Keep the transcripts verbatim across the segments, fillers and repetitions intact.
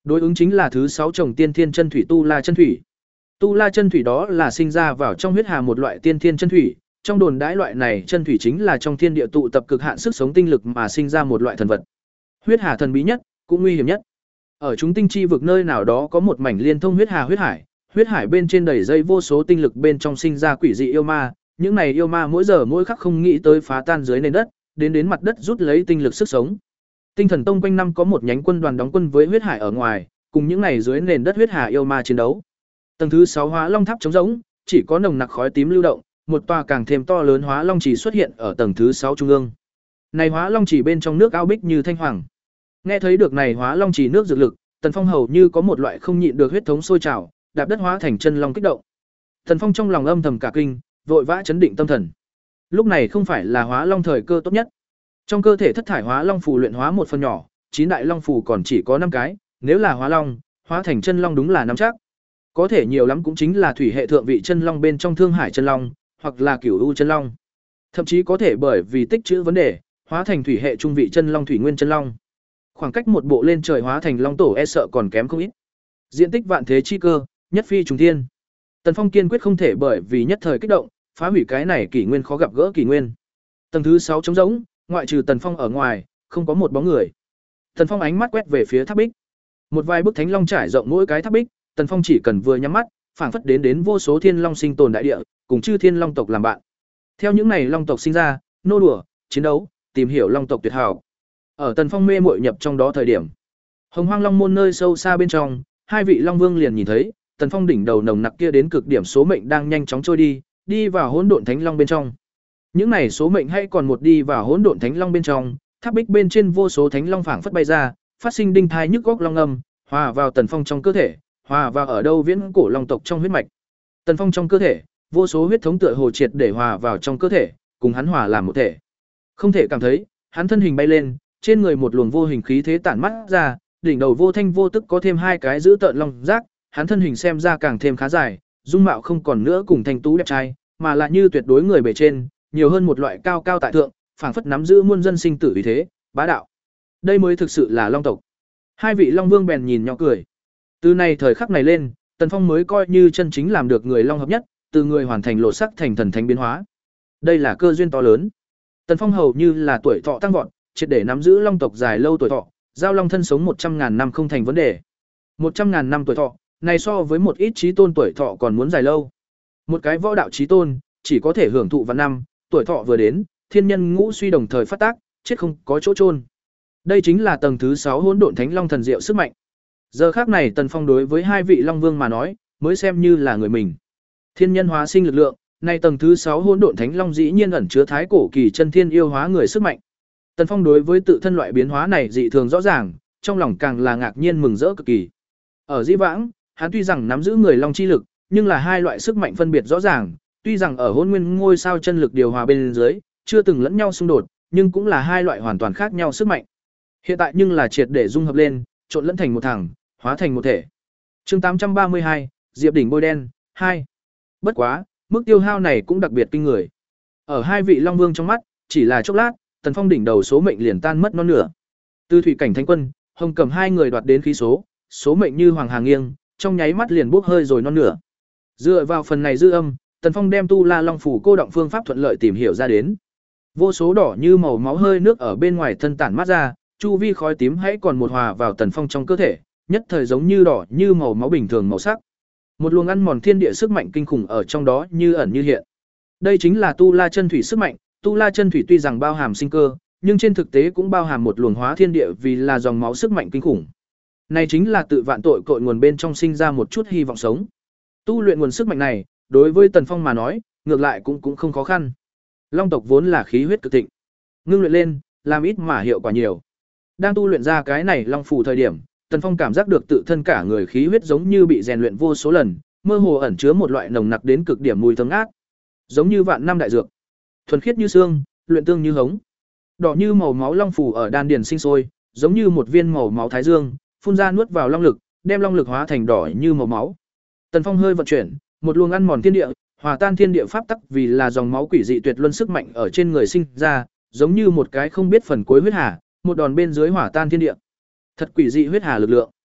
Đối ứng chính là thứ sáu chồng tiên thiên chân thủy tu la chân thủy. Tu la chân thủy đó là sinh ra vào trong huyết hà một loại tiên thiên chân thủy, trong đồn đãi loại này chân thủy chính là trong thiên địa tụ tập cực hạn sức sống tinh lực mà sinh ra một loại thần vật. Huyết hà thần bí nhất, cũng nguy hiểm nhất. Ở chúng tinh chi vực nơi nào đó có một mảnh liên thông huyết hà huyết hải, huyết hải bên trên đầy dây vô số tinh lực bên trong sinh ra quỷ dị yêu ma, những này yêu ma mỗi giờ mỗi khắc không nghĩ tới phá tan dưới nền đất, đến đến mặt đất rút lấy tinh lực sức sống. Tinh Thần Tông quanh năm có một nhánh quân đoàn đóng quân với huyết hải ở ngoài, cùng những này dưới nền đất huyết hà yêu ma chiến đấu. Tầng thứ sáu Hóa Long Tháp trống rỗng, chỉ có nồng nặc khói tím lưu động, một tòa càng thêm to lớn Hóa Long Chỉ xuất hiện ở tầng thứ sáu trung ương. Này Hóa Long Chỉ bên trong nước ao bích như thanh hoàng. Nghe thấy được này Hóa Long Chỉ nước dược lực, Tần Phong hầu như có một loại không nhịn được huyết thống sôi trào, đạp đất hóa thành chân long kích động. Tần Phong trong lòng âm thầm cả kinh, vội vã chấn định tâm thần. Lúc này không phải là Hóa Long thời cơ tốt nhất. Trong cơ thể thất thải Hóa Long phù luyện hóa một phần nhỏ, chín đại long phù còn chỉ có năm cái, nếu là Hóa Long, hóa thành chân long đúng là nắm chắc. Có thể nhiều lắm cũng chính là thủy hệ thượng vị chân long bên trong Thương Hải chân long, hoặc là Cửu U chân long. Thậm chí có thể bởi vì tích trữ vấn đề, hóa thành thủy hệ trung vị chân long Thủy Nguyên chân long. Khoảng cách một bộ lên trời hóa thành long tổ e sợ còn kém không ít. Diện tích vạn thế chi cơ, nhất phi trùng thiên. Tần Phong kiên quyết không thể bởi vì nhất thời kích động, phá hủy cái này kỷ nguyên khó gặp gỡ kỷ nguyên. Tầng thứ sáu trống rỗng, ngoại trừ Tần Phong ở ngoài, không có một bóng người. Tần Phong ánh mắt quét về phía tháp bích. Một vài bức thánh long trải rộng mỗi cái tháp bích, Tần Phong chỉ cần vừa nhắm mắt, phảng phất đến đến vô số thiên long sinh tồn đại địa, cùng chư thiên long tộc làm bạn. Theo những này long tộc sinh ra, nô đùa, chiến đấu, tìm hiểu long tộc tuyệt hảo. Ở Tần Phong mê muội nhập trong đó thời điểm, Hồng Hoang Long môn nơi sâu xa bên trong, hai vị long vương liền nhìn thấy, Tần Phong đỉnh đầu nồng nặc kia đến cực điểm số mệnh đang nhanh chóng trôi đi, đi vào hỗn độn thánh long bên trong. Những này số mệnh hay còn một đi vào hỗn độn thánh long bên trong, tháp bích bên trên vô số thánh long phảng phất bay ra, phát sinh đinh thai nhức góc long âm, hòa vào Tần Phong trong cơ thể, hòa vào ở đâu viễn cổ long tộc trong huyết mạch. Tần Phong trong cơ thể, vô số huyết thống tựa hồ triệt để hòa vào trong cơ thể, cùng hắn hòa làm một thể. Không thể cảm thấy, hắn thân hình bay lên, trên người một luồng vô hình khí thế tản mắt ra, đỉnh đầu vô thanh vô tức có thêm hai cái giữ tợn long giác, hắn thân hình xem ra càng thêm khá dài, dung mạo không còn nữa cùng thanh tú đẹp trai, mà là như tuyệt đối người bề trên, nhiều hơn một loại cao cao tại thượng, phảng phất nắm giữ muôn dân sinh tử vì thế, bá đạo. Đây mới thực sự là long tộc. Hai vị long vương bèn nhìn nhỏ cười. Từ này thời khắc này lên, Tần Phong mới coi như chân chính làm được người long hợp nhất, từ người hoàn thành lột sắc thành thần thánh biến hóa. Đây là cơ duyên to lớn. Tần Phong hầu như là tuổi thọ tăng vọt, triệt để nắm giữ long tộc dài lâu tuổi thọ, giao long thân sống một trăm ngàn năm không thành vấn đề. Một trăm ngàn năm tuổi thọ, này so với một ít chí tôn tuổi thọ còn muốn dài lâu. Một cái võ đạo chí tôn, chỉ có thể hưởng thụ vạn năm, tuổi thọ vừa đến, thiên nhân ngũ suy đồng thời phát tác, chết không có chỗ chôn. Đây chính là tầng thứ sáu hỗn độn thánh long thần diệu sức mạnh. Giờ khắc này Tần Phong đối với hai vị long vương mà nói, mới xem như là người mình. Thiên nhân hóa sinh lực lượng, nay tầng thứ sáu hỗn độn thánh long dĩ nhiên ẩn chứa thái cổ kỳ chân thiên yêu hóa người sức mạnh. Tần Phong đối với tự thân loại biến hóa này dị thường rõ ràng, trong lòng càng là ngạc nhiên mừng rỡ cực kỳ. Ở Dĩ Vãng, hắn tuy rằng nắm giữ người long chi lực, nhưng là hai loại sức mạnh phân biệt rõ ràng, tuy rằng ở Hỗn Nguyên ngôi sao chân lực điều hòa bên dưới, chưa từng lẫn nhau xung đột, nhưng cũng là hai loại hoàn toàn khác nhau sức mạnh. Hiện tại nhưng là triệt để dung hợp lên, trộn lẫn thành một thằng, hóa thành một thể. Chương tám trăm ba mươi hai, Diệp đỉnh bôi đen, hai. Bất quá, mức tiêu hao này cũng đặc biệt kinh người. Ở hai vị long vương trong mắt, chỉ là chốc lát, Tần Phong đỉnh đầu số mệnh liền tan mất non nửa. Từ thủy cảnh thánh quân, Hồng Cầm hai người đoạt đến khí số, số mệnh như hoàng hà nghiêng, trong nháy mắt liền bốc hơi rồi non nửa. Dựa vào phần này dư âm, Tần Phong đem tu La Long phủ cô động phương pháp thuận lợi tìm hiểu ra đến. Vô số đỏ như màu máu hơi nước ở bên ngoài thân tản mát ra, chu vi khói tím hãy còn một hòa vào Tần Phong trong cơ thể, nhất thời giống như đỏ như màu máu bình thường màu sắc. Một luồng ăn mòn thiên địa sức mạnh kinh khủng ở trong đó như ẩn như hiện. Đây chính là tu La chân thủy sức mạnh, tu La chân thủy tuy rằng bao hàm sinh cơ, nhưng trên thực tế cũng bao hàm một luồng hóa thiên địa vì là dòng máu sức mạnh kinh khủng. Này chính là tự vạn tội cội nguồn bên trong sinh ra một chút hy vọng sống. Tu luyện nguồn sức mạnh này, đối với Tần Phong mà nói, ngược lại cũng cũng không khó khăn. Long tộc vốn là khí huyết cực thịnh, ngưng luyện lên, làm ít mà hiệu quả nhiều. Đang tu luyện ra cái này long phù thời điểm, Tần Phong cảm giác được tự thân cả người khí huyết giống như bị rèn luyện vô số lần, mơ hồ ẩn chứa một loại nồng nặc đến cực điểm mùi thơm ngát, giống như vạn năm đại dược, thuần khiết như xương, luyện tương như hống. Đỏ như màu máu long phù ở đan điền sinh sôi, giống như một viên màu máu thái dương, phun ra nuốt vào long lực, đem long lực hóa thành đỏ như màu máu. Tần Phong hơi vận chuyển, một luồng ăn mòn thiên địa, hòa tan thiên địa pháp tắc vì là dòng máu quỷ dị tuyệt luân sức mạnh ở trên người sinh ra, giống như một cái không biết phần cuối huyết hà, một đòn bên dưới hỏa tan thiên địa. Thật quỷ dị huyết hà lực lượng.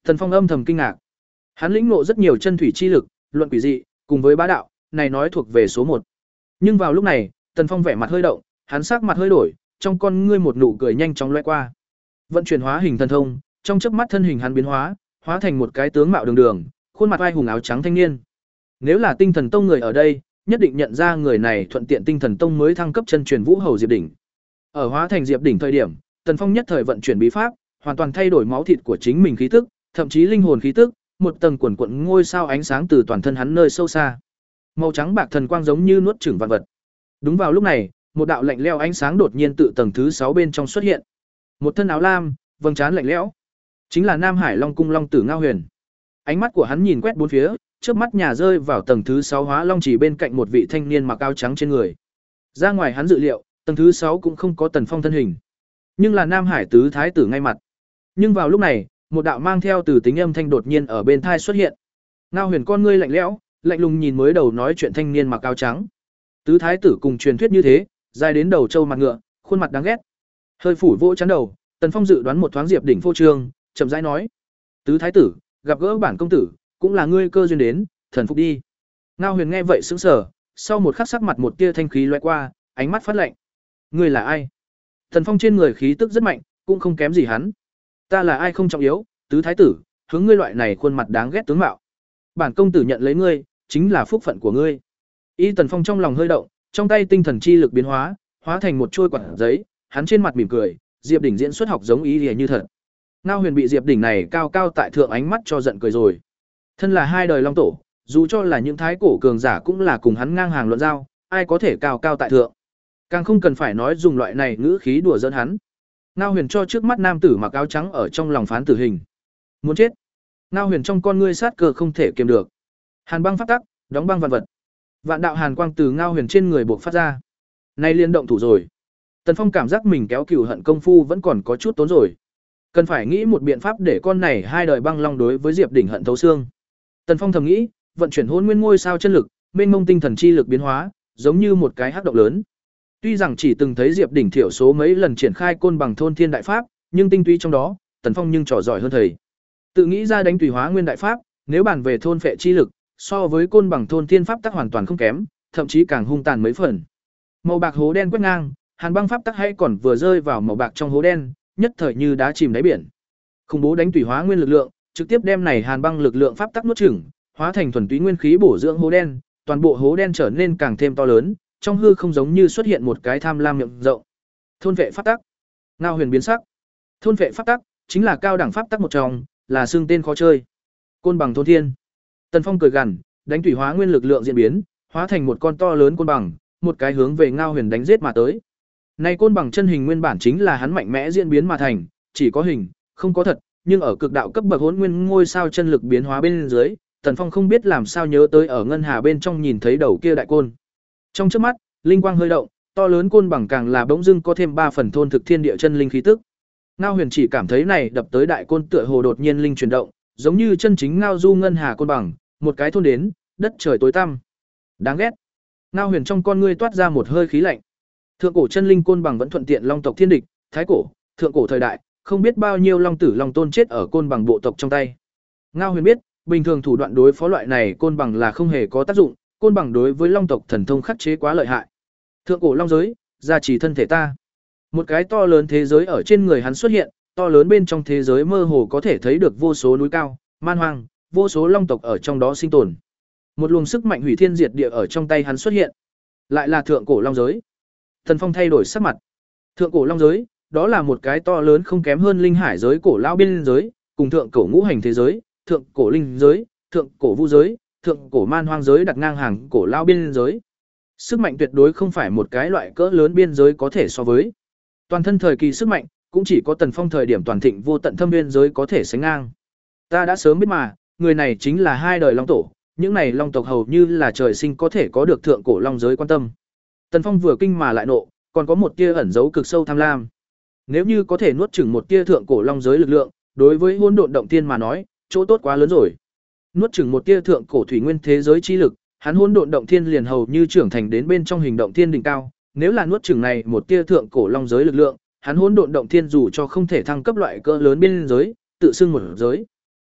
Tần Phong âm thầm kinh ngạc. Hắn lĩnh ngộ rất nhiều chân thủy chi lực, luận quỷ dị, cùng với bá đạo, này nói thuộc về số một. Nhưng vào lúc này, Tần Phong vẻ mặt hơi động, hắn sắc mặt hơi đổi, trong con ngươi một nụ cười nhanh chóng lóe qua. Vận chuyển hóa hình thần thông, trong chớp mắt thân hình hắn biến hóa, hóa thành một cái tướng mạo đường đường, khuôn mặt vai hùng áo trắng thanh niên. Nếu là Tinh Thần Tông người ở đây, nhất định nhận ra người này thuận tiện Tinh Thần Tông mới thăng cấp chân truyền Vũ Hầu Diệp Đỉnh. Ở hóa thành Diệp Đỉnh thời điểm, Tần Phong nhất thời vận chuyển bí pháp, hoàn toàn thay đổi máu thịt của chính mình khí tức, thậm chí linh hồn khí tức, một tầng quần quần ngôi sao ánh sáng từ toàn thân hắn nơi sâu xa. Màu trắng bạc thần quang giống như nuốt chửng vạn vật. Đúng vào lúc này, một đạo lạnh lẽo ánh sáng đột nhiên tự tầng thứ sáu bên trong xuất hiện. Một thân áo lam, vầng trán lạnh lẽo, chính là Nam Hải Long cung Long tử Ngao Huyền. Ánh mắt của hắn nhìn quét bốn phía, trước mắt nhà rơi vào tầng thứ sáu Hóa Long chỉ bên cạnh một vị thanh niên mặc áo trắng trên người. Ra ngoài hắn dự liệu, tầng thứ sáu cũng không có Tần Phong thân hình, nhưng là Nam Hải tứ thái tử ngay mặt. Nhưng vào lúc này, một đạo mang theo từ tính âm thanh đột nhiên ở bên thai xuất hiện. Ngao Huyền con ngươi lạnh lẽo, lạnh lùng nhìn mới đầu nói chuyện thanh niên mặc áo trắng. Tứ thái tử cùng truyền thuyết như thế, dài đến đầu trâu mặt ngựa, khuôn mặt đáng ghét. Hơi phủ vỗ chán đầu, Tần Phong dự đoán một thoáng Diệp Đỉnh phô trương, chậm rãi nói: "Tứ thái tử, gặp gỡ bản công tử, cũng là ngươi cơ duyên đến, thần phục đi." Ngao Huyền nghe vậy sững sờ, sau một khắc sắc mặt một tia thanh khí lóe qua, ánh mắt phát lạnh. "Ngươi là ai?" Tần Phong trên người khí tức rất mạnh, cũng không kém gì hắn. "Ta là ai không trọng yếu, tứ thái tử, hướng ngươi loại này khuôn mặt đáng ghét tướng mạo. Bản công tử nhận lấy ngươi, chính là phúc phận của ngươi." Y Tần Phong trong lòng hơi động, trong tay tinh thần chi lực biến hóa, hóa thành một trôi quạt giấy, hắn trên mặt mỉm cười, Diệp Đỉnh diễn xuất học giống ý liễu như thật. Ngao Huyền bị Diệp Đỉnh này cao cao tại thượng ánh mắt cho giận cười rồi. Thân là hai đời long tổ, dù cho là những thái cổ cường giả cũng là cùng hắn ngang hàng luận giao, ai có thể cao cao tại thượng. Càng không cần phải nói dùng loại này ngữ khí đùa giỡn hắn. Ngao Huyền cho trước mắt nam tử mặc áo trắng ở trong lòng phán tử hình. Muốn chết. Ngao Huyền trong con ngươi sát cơ không thể kiềm được. Hàn băng pháp tắc, đóng băng vạn vật. Vạn đạo hàn quang từ Ngao Huyền trên người bộc phát ra. Nay liên động thủ rồi. Tần Phong cảm giác mình kéo cừu hận công phu vẫn còn có chút tốn rồi. Cần phải nghĩ một biện pháp để con này hai đời băng long đối với Diệp Đỉnh hận thấu xương. Tần Phong thầm nghĩ, vận chuyển hỗn nguyên ngôi sao chân lực, mênh mông tinh thần chi lực biến hóa, giống như một cái hắc động lớn. Tuy rằng chỉ từng thấy Diệp Đỉnh thiểu số mấy lần triển khai côn bằng thôn thiên đại pháp, nhưng tinh túy trong đó, Tần Phong nhưng trò giỏi hơn thầy. Tự nghĩ ra đánh tùy hóa nguyên đại pháp, nếu bàn về thôn phệ chi lực, so với côn bằng thôn thiên pháp tắc hoàn toàn không kém, thậm chí càng hung tàn mấy phần. Màu bạc hố đen quét ngang, hàn băng pháp tắc hay còn vừa rơi vào màu bạc trong hố đen, nhất thời như đá chìm đáy biển. Khủng bố đánh tùy hóa nguyên lực lượng, trực tiếp đem này hàn băng lực lượng pháp tắc nuốt chửng, hóa thành thuần túy nguyên khí bổ dưỡng hố đen, toàn bộ hố đen trở nên càng thêm to lớn, trong hư không giống như xuất hiện một cái tham lam miệng rộng. Thôn vệ pháp tắc. Ngao Huyền biến sắc. Thôn vệ pháp tắc chính là cao đẳng pháp tắc một trong, là xương tên khó chơi. Côn bằng thôn thiên. Tần Phong cười gằn, đánh tùy hóa nguyên lực lượng diễn biến, hóa thành một con to lớn côn bằng, một cái hướng về Ngao Huyền đánh giết mà tới. Này côn bằng chân hình nguyên bản chính là hắn mạnh mẽ diễn biến mà thành, chỉ có hình, không có thật, nhưng ở cực đạo cấp bậc hỗn nguyên ngôi sao chân lực biến hóa bên dưới, Tần Phong không biết làm sao nhớ tới ở ngân hà bên trong nhìn thấy đầu kia đại côn. Trong chớp mắt, linh quang hơi động, to lớn côn bằng càng là bỗng dưng có thêm ba phần thôn thực thiên địa chân linh khí tức. Ngao Huyền chỉ cảm thấy này đập tới đại côn tựa hồ đột nhiên linh chuyển động, giống như chân chính ngao du ngân hà côn bằng, một cái thôn đến, đất trời tối tăm. Đáng ghét. Ngao Huyền trong con ngươi toát ra một hơi khí lạnh. Thượng cổ chân linh côn bằng vẫn thuận tiện long tộc thiên địch, thái cổ, thượng cổ thời đại, không biết bao nhiêu long tử long tôn chết ở côn bằng bộ tộc trong tay. Ngao Huyền biết, bình thường thủ đoạn đối phó loại này côn bằng là không hề có tác dụng, côn bằng đối với long tộc thần thông khắc chế quá lợi hại. Thượng cổ long giới, gia trì thân thể ta. Một cái to lớn thế giới ở trên người hắn xuất hiện, to lớn bên trong thế giới mơ hồ có thể thấy được vô số núi cao, man hoang, vô số long tộc ở trong đó sinh tồn. Một luồng sức mạnh hủy thiên diệt địa ở trong tay hắn xuất hiện, lại là thượng cổ long giới. Tần Phong thay đổi sắc mặt. Thượng cổ long giới, đó là một cái to lớn không kém hơn linh hải giới cổ lao biên giới, cùng thượng cổ ngũ hành thế giới, thượng cổ linh giới, thượng cổ vu giới, thượng cổ man hoang giới đặt ngang hàng cổ lao biên giới. Sức mạnh tuyệt đối không phải một cái loại cỡ lớn biên giới có thể so với. Toàn thân thời kỳ sức mạnh, cũng chỉ có Tần Phong thời điểm toàn thịnh vô tận thâm biên giới có thể sánh ngang. Ta đã sớm biết mà, người này chính là hai đời long tổ, những này long tộc hầu như là trời sinh có thể có được thượng cổ long giới quan tâm. Tần Phong vừa kinh mà lại nộ, còn có một tia ẩn giấu cực sâu tham lam. Nếu như có thể nuốt chửng một tia thượng cổ long giới lực lượng, đối với hỗn độn động thiên mà nói, chỗ tốt quá lớn rồi. Nuốt chửng một tia thượng cổ thủy nguyên thế giới chi lực, hắn hỗn độn động thiên liền hầu như trưởng thành đến bên trong hình động thiên đỉnh cao, nếu là nuốt chửng này một tia thượng cổ long giới lực lượng, hắn hỗn độn động thiên dù cho không thể thăng cấp loại cỡ lớn biên giới, tự xưng một giới.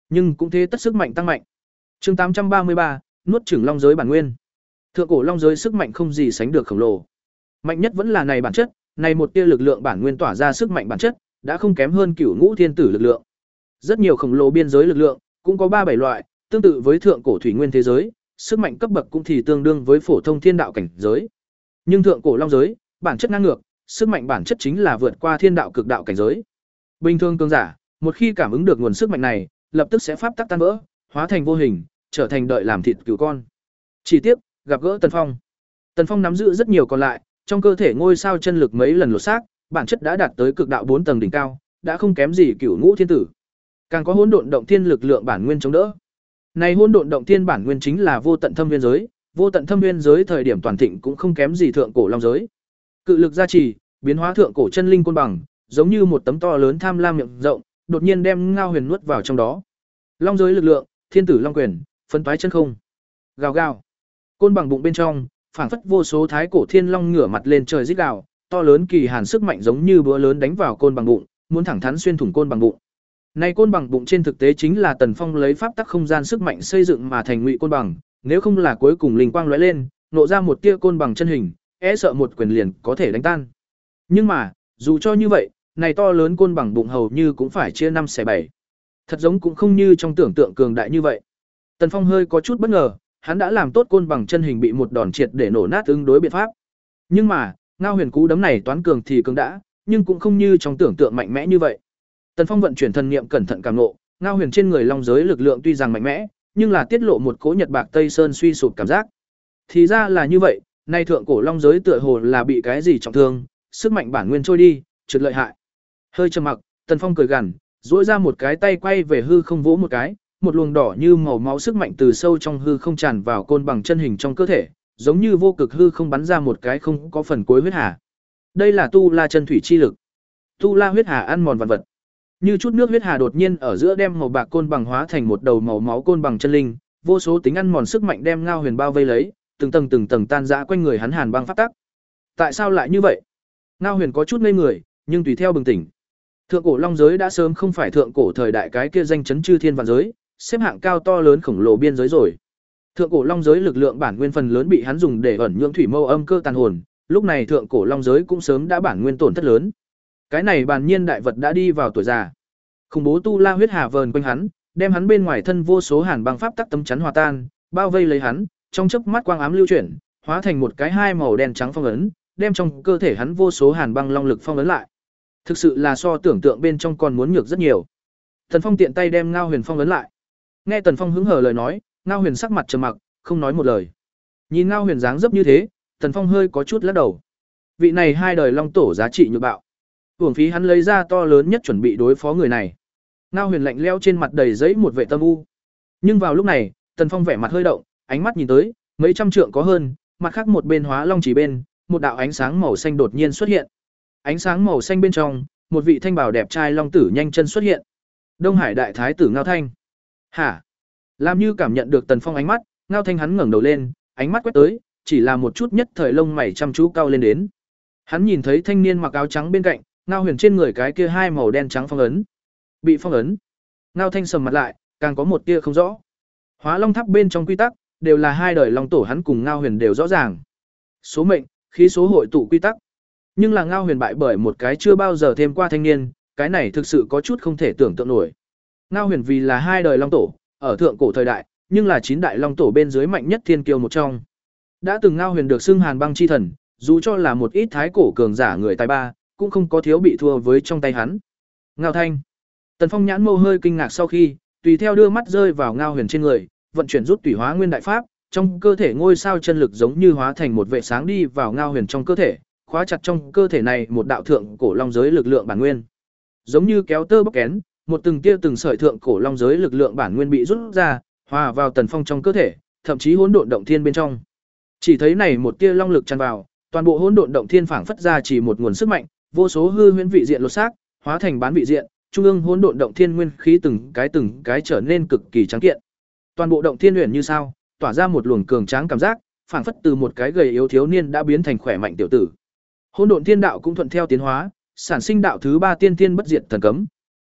nhưng cũng thế tất sức mạnh tăng mạnh. Chương tám trăm ba mươi ba, nuốt chửng long giới bản nguyên. Thượng cổ long giới sức mạnh không gì sánh được khổng lồ. Mạnh nhất vẫn là này bản chất, này một tia lực lượng bản nguyên tỏa ra sức mạnh bản chất, đã không kém hơn Cửu Ngũ Thiên Tử lực lượng. Rất nhiều khổng lồ biên giới lực lượng, cũng có ba bảy loại, tương tự với thượng cổ thủy nguyên thế giới, sức mạnh cấp bậc cũng thì tương đương với phổ thông thiên đạo cảnh giới. Nhưng thượng cổ long giới, bản chất ngang ngược, sức mạnh bản chất chính là vượt qua thiên đạo cực đạo cảnh giới. Bình thường cường giả, một khi cảm ứng được nguồn sức mạnh này, lập tức sẽ pháp tắc tan vỡ, hóa thành vô hình, trở thành đợi làm thịt cừu con. Chỉ tiếc, gặp gỡ Tần Phong. Tần Phong nắm giữ rất nhiều còn lại, trong cơ thể ngôi sao chân lực mấy lần lột xác, bản chất đã đạt tới cực đạo bốn tầng đỉnh cao, đã không kém gì Cửu Ngũ Thiên Tử. Càng có hỗn độn động thiên lực lượng bản nguyên chống đỡ. Này hỗn độn động thiên bản nguyên chính là vô tận thâm nguyên giới, vô tận thâm nguyên giới thời điểm toàn thịnh cũng không kém gì thượng cổ long giới. Cự lực gia trì, biến hóa thượng cổ chân linh côn bằng, giống như một tấm to lớn tham lam miệng rộng, đột nhiên đem Ngao Huyền nuốt vào trong đó. Long giới lực lượng, thiên tử long quyền, phân toái chân không. Gào gào. Côn bằng bụng bên trong, phảng phất vô số thái cổ thiên long ngửa mặt lên trời rít gào, to lớn kỳ hàn sức mạnh giống như búa lớn đánh vào côn bằng bụng, muốn thẳng thắn xuyên thủng côn bằng bụng. Này côn bằng bụng trên thực tế chính là Tần Phong lấy pháp tắc không gian sức mạnh xây dựng mà thành ngụy côn bằng, nếu không là cuối cùng linh quang lóe lên, nộ ra một tia côn bằng chân hình, e sợ một quyền liền có thể đánh tan. Nhưng mà, dù cho như vậy, này to lớn côn bằng bụng hầu như cũng phải chia năm xẻ bảy. Thật giống cũng không như trong tưởng tượng cường đại như vậy. Tần Phong hơi có chút bất ngờ, hắn đã làm tốt côn bằng chân hình bị một đòn triệt để nổ nát ứng đối biện pháp. Nhưng mà, Ngao Huyền cú đấm này toán cường thì cường đã, nhưng cũng không như trong tưởng tượng mạnh mẽ như vậy. Tần Phong vận chuyển thần niệm cẩn thận cảm ngộ, Ngao Huyền trên người long giới lực lượng tuy rằng mạnh mẽ, nhưng là tiết lộ một cỗ Nhật Bạc Tây Sơn suy sụp cảm giác. Thì ra là như vậy, nay thượng cổ long giới tựa hồ là bị cái gì trọng thương, sức mạnh bản nguyên trôi đi, trượt lợi hại. Hơi trầm mặc, Tần Phong cười gằn, duỗi ra một cái tay quay về hư không vỗ một cái, một luồng đỏ như màu máu sức mạnh từ sâu trong hư không tràn vào côn bằng chân hình trong cơ thể, giống như vô cực hư không bắn ra một cái không có phần cuối huyết hà. Đây là tu la chân thủy chi lực. Tu la huyết hà ăn mòn vạn vật. Như chút nước huyết hà đột nhiên ở giữa đem màu bạc côn bằng hóa thành một đầu màu máu côn bằng chân linh, vô số tính ăn mòn sức mạnh đem Ngao Huyền bao vây lấy, từng tầng từng tầng tan rã quanh người hắn hàn băng pháp tắc. Tại sao lại như vậy? Ngao Huyền có chút ngây người, nhưng tùy theo bừng tỉnh. Thượng cổ long giới đã sớm không phải thượng cổ thời đại cái kia danh chấn chư thiên vạn giới, xếp hạng cao to lớn khổng lồ biên giới rồi. Thượng cổ long giới lực lượng bản nguyên phần lớn bị hắn dùng để ẩn nhưỡng thủy mâu âm cơ tàn hồn, lúc này thượng cổ long giới cũng sớm đã bản nguyên tổn thất lớn. Cái này bàn nhiên đại vật đã đi vào tuổi già. Khủng bố tu la huyết hà vờn quanh hắn, đem hắn bên ngoài thân vô số hàn băng pháp tắc tấm chắn hòa tan, bao vây lấy hắn, trong chớp mắt quang ám lưu chuyển, hóa thành một cái hai màu đen trắng phong ấn, đem trong cơ thể hắn vô số hàn băng long lực phong ấn lại. Thực sự là so tưởng tượng bên trong còn muốn nhược rất nhiều. Tần Phong tiện tay đem Ngao Huyền phong ấn lại. Nghe Tần Phong hứng hở lời nói, Ngao Huyền sắc mặt trầm mặc, không nói một lời. Nhìn Ngao Huyền dáng dấp như thế, Tần Phong hơi có chút lắc đầu. Vị này hai đời long tổ giá trị nhược bạo. Uổng phí hắn lấy ra to lớn nhất chuẩn bị đối phó người này. Ngao Huyền lạnh lẽo trên mặt đầy giấy một vẻ tâm u. Nhưng vào lúc này, Tần Phong vẻ mặt hơi động, ánh mắt nhìn tới, mấy trăm trượng có hơn, mặt khác một bên Hóa Long chỉ bên, một đạo ánh sáng màu xanh đột nhiên xuất hiện. Ánh sáng màu xanh bên trong, một vị thanh bào đẹp trai long tử nhanh chân xuất hiện. Đông Hải đại thái tử Ngao Thanh. Hả? Làm như cảm nhận được Tần Phong ánh mắt, Ngao Thanh hắn ngẩng đầu lên, ánh mắt quét tới, chỉ là một chút nhất thời lông mày chăm chú cao lên đến. Hắn nhìn thấy thanh niên mặc áo trắng bên cạnh, Ngao Huyền trên người cái kia hai màu đen trắng phong ấn. Bị phong ấn. Ngao Thanh sầm mặt lại, càng có một tia không rõ. Hóa Long Tháp bên trong quy tắc, đều là hai đời long tổ hắn cùng Ngao Huyền đều rõ ràng. Số mệnh, khí số hội tụ quy tắc. Nhưng là Ngao Huyền bại bởi một cái chưa bao giờ thêm qua thanh niên, cái này thực sự có chút không thể tưởng tượng nổi. Ngao Huyền vì là hai đời long tổ, ở thượng cổ thời đại, nhưng là chín đại long tổ bên dưới mạnh nhất thiên kiêu một trong. Đã từng Ngao Huyền được xưng Hàn Băng chi thần, dù cho là một ít thái cổ cường giả người tài ba, cũng không có thiếu bị thua với trong tay hắn. Ngao Thanh. Tần Phong nhãn mâu hơi kinh ngạc sau khi, tùy theo đưa mắt rơi vào Ngao Huyền trên người, vận chuyển rút tùy hóa nguyên đại pháp, trong cơ thể ngôi sao chân lực giống như hóa thành một vệ sáng đi vào Ngao Huyền trong cơ thể, khóa chặt trong cơ thể này một đạo thượng cổ long giới lực lượng bản nguyên. Giống như kéo tơ bóc kén, một từng tia từng sợi thượng cổ long giới lực lượng bản nguyên bị rút ra, hòa vào Tần Phong trong cơ thể, thậm chí hỗn độn động thiên bên trong. Chỉ thấy này một tia long lực tràn vào, toàn bộ hỗn độn động thiên phảng phất ra chỉ một nguồn sức mạnh, vô số hư huyễn vị diện lột xác, hóa thành bán vị diện, trung ương hỗn độn động thiên nguyên khí từng cái từng cái trở nên cực kỳ trắng kiện. Toàn bộ động thiên huyền như sao, tỏa ra một luồng cường tráng cảm giác, phảng phất từ một cái gầy yếu thiếu niên đã biến thành khỏe mạnh tiểu tử. Hỗn độn thiên đạo cũng thuận theo tiến hóa, sản sinh đạo thứ ba tiên tiên bất diệt thần cấm.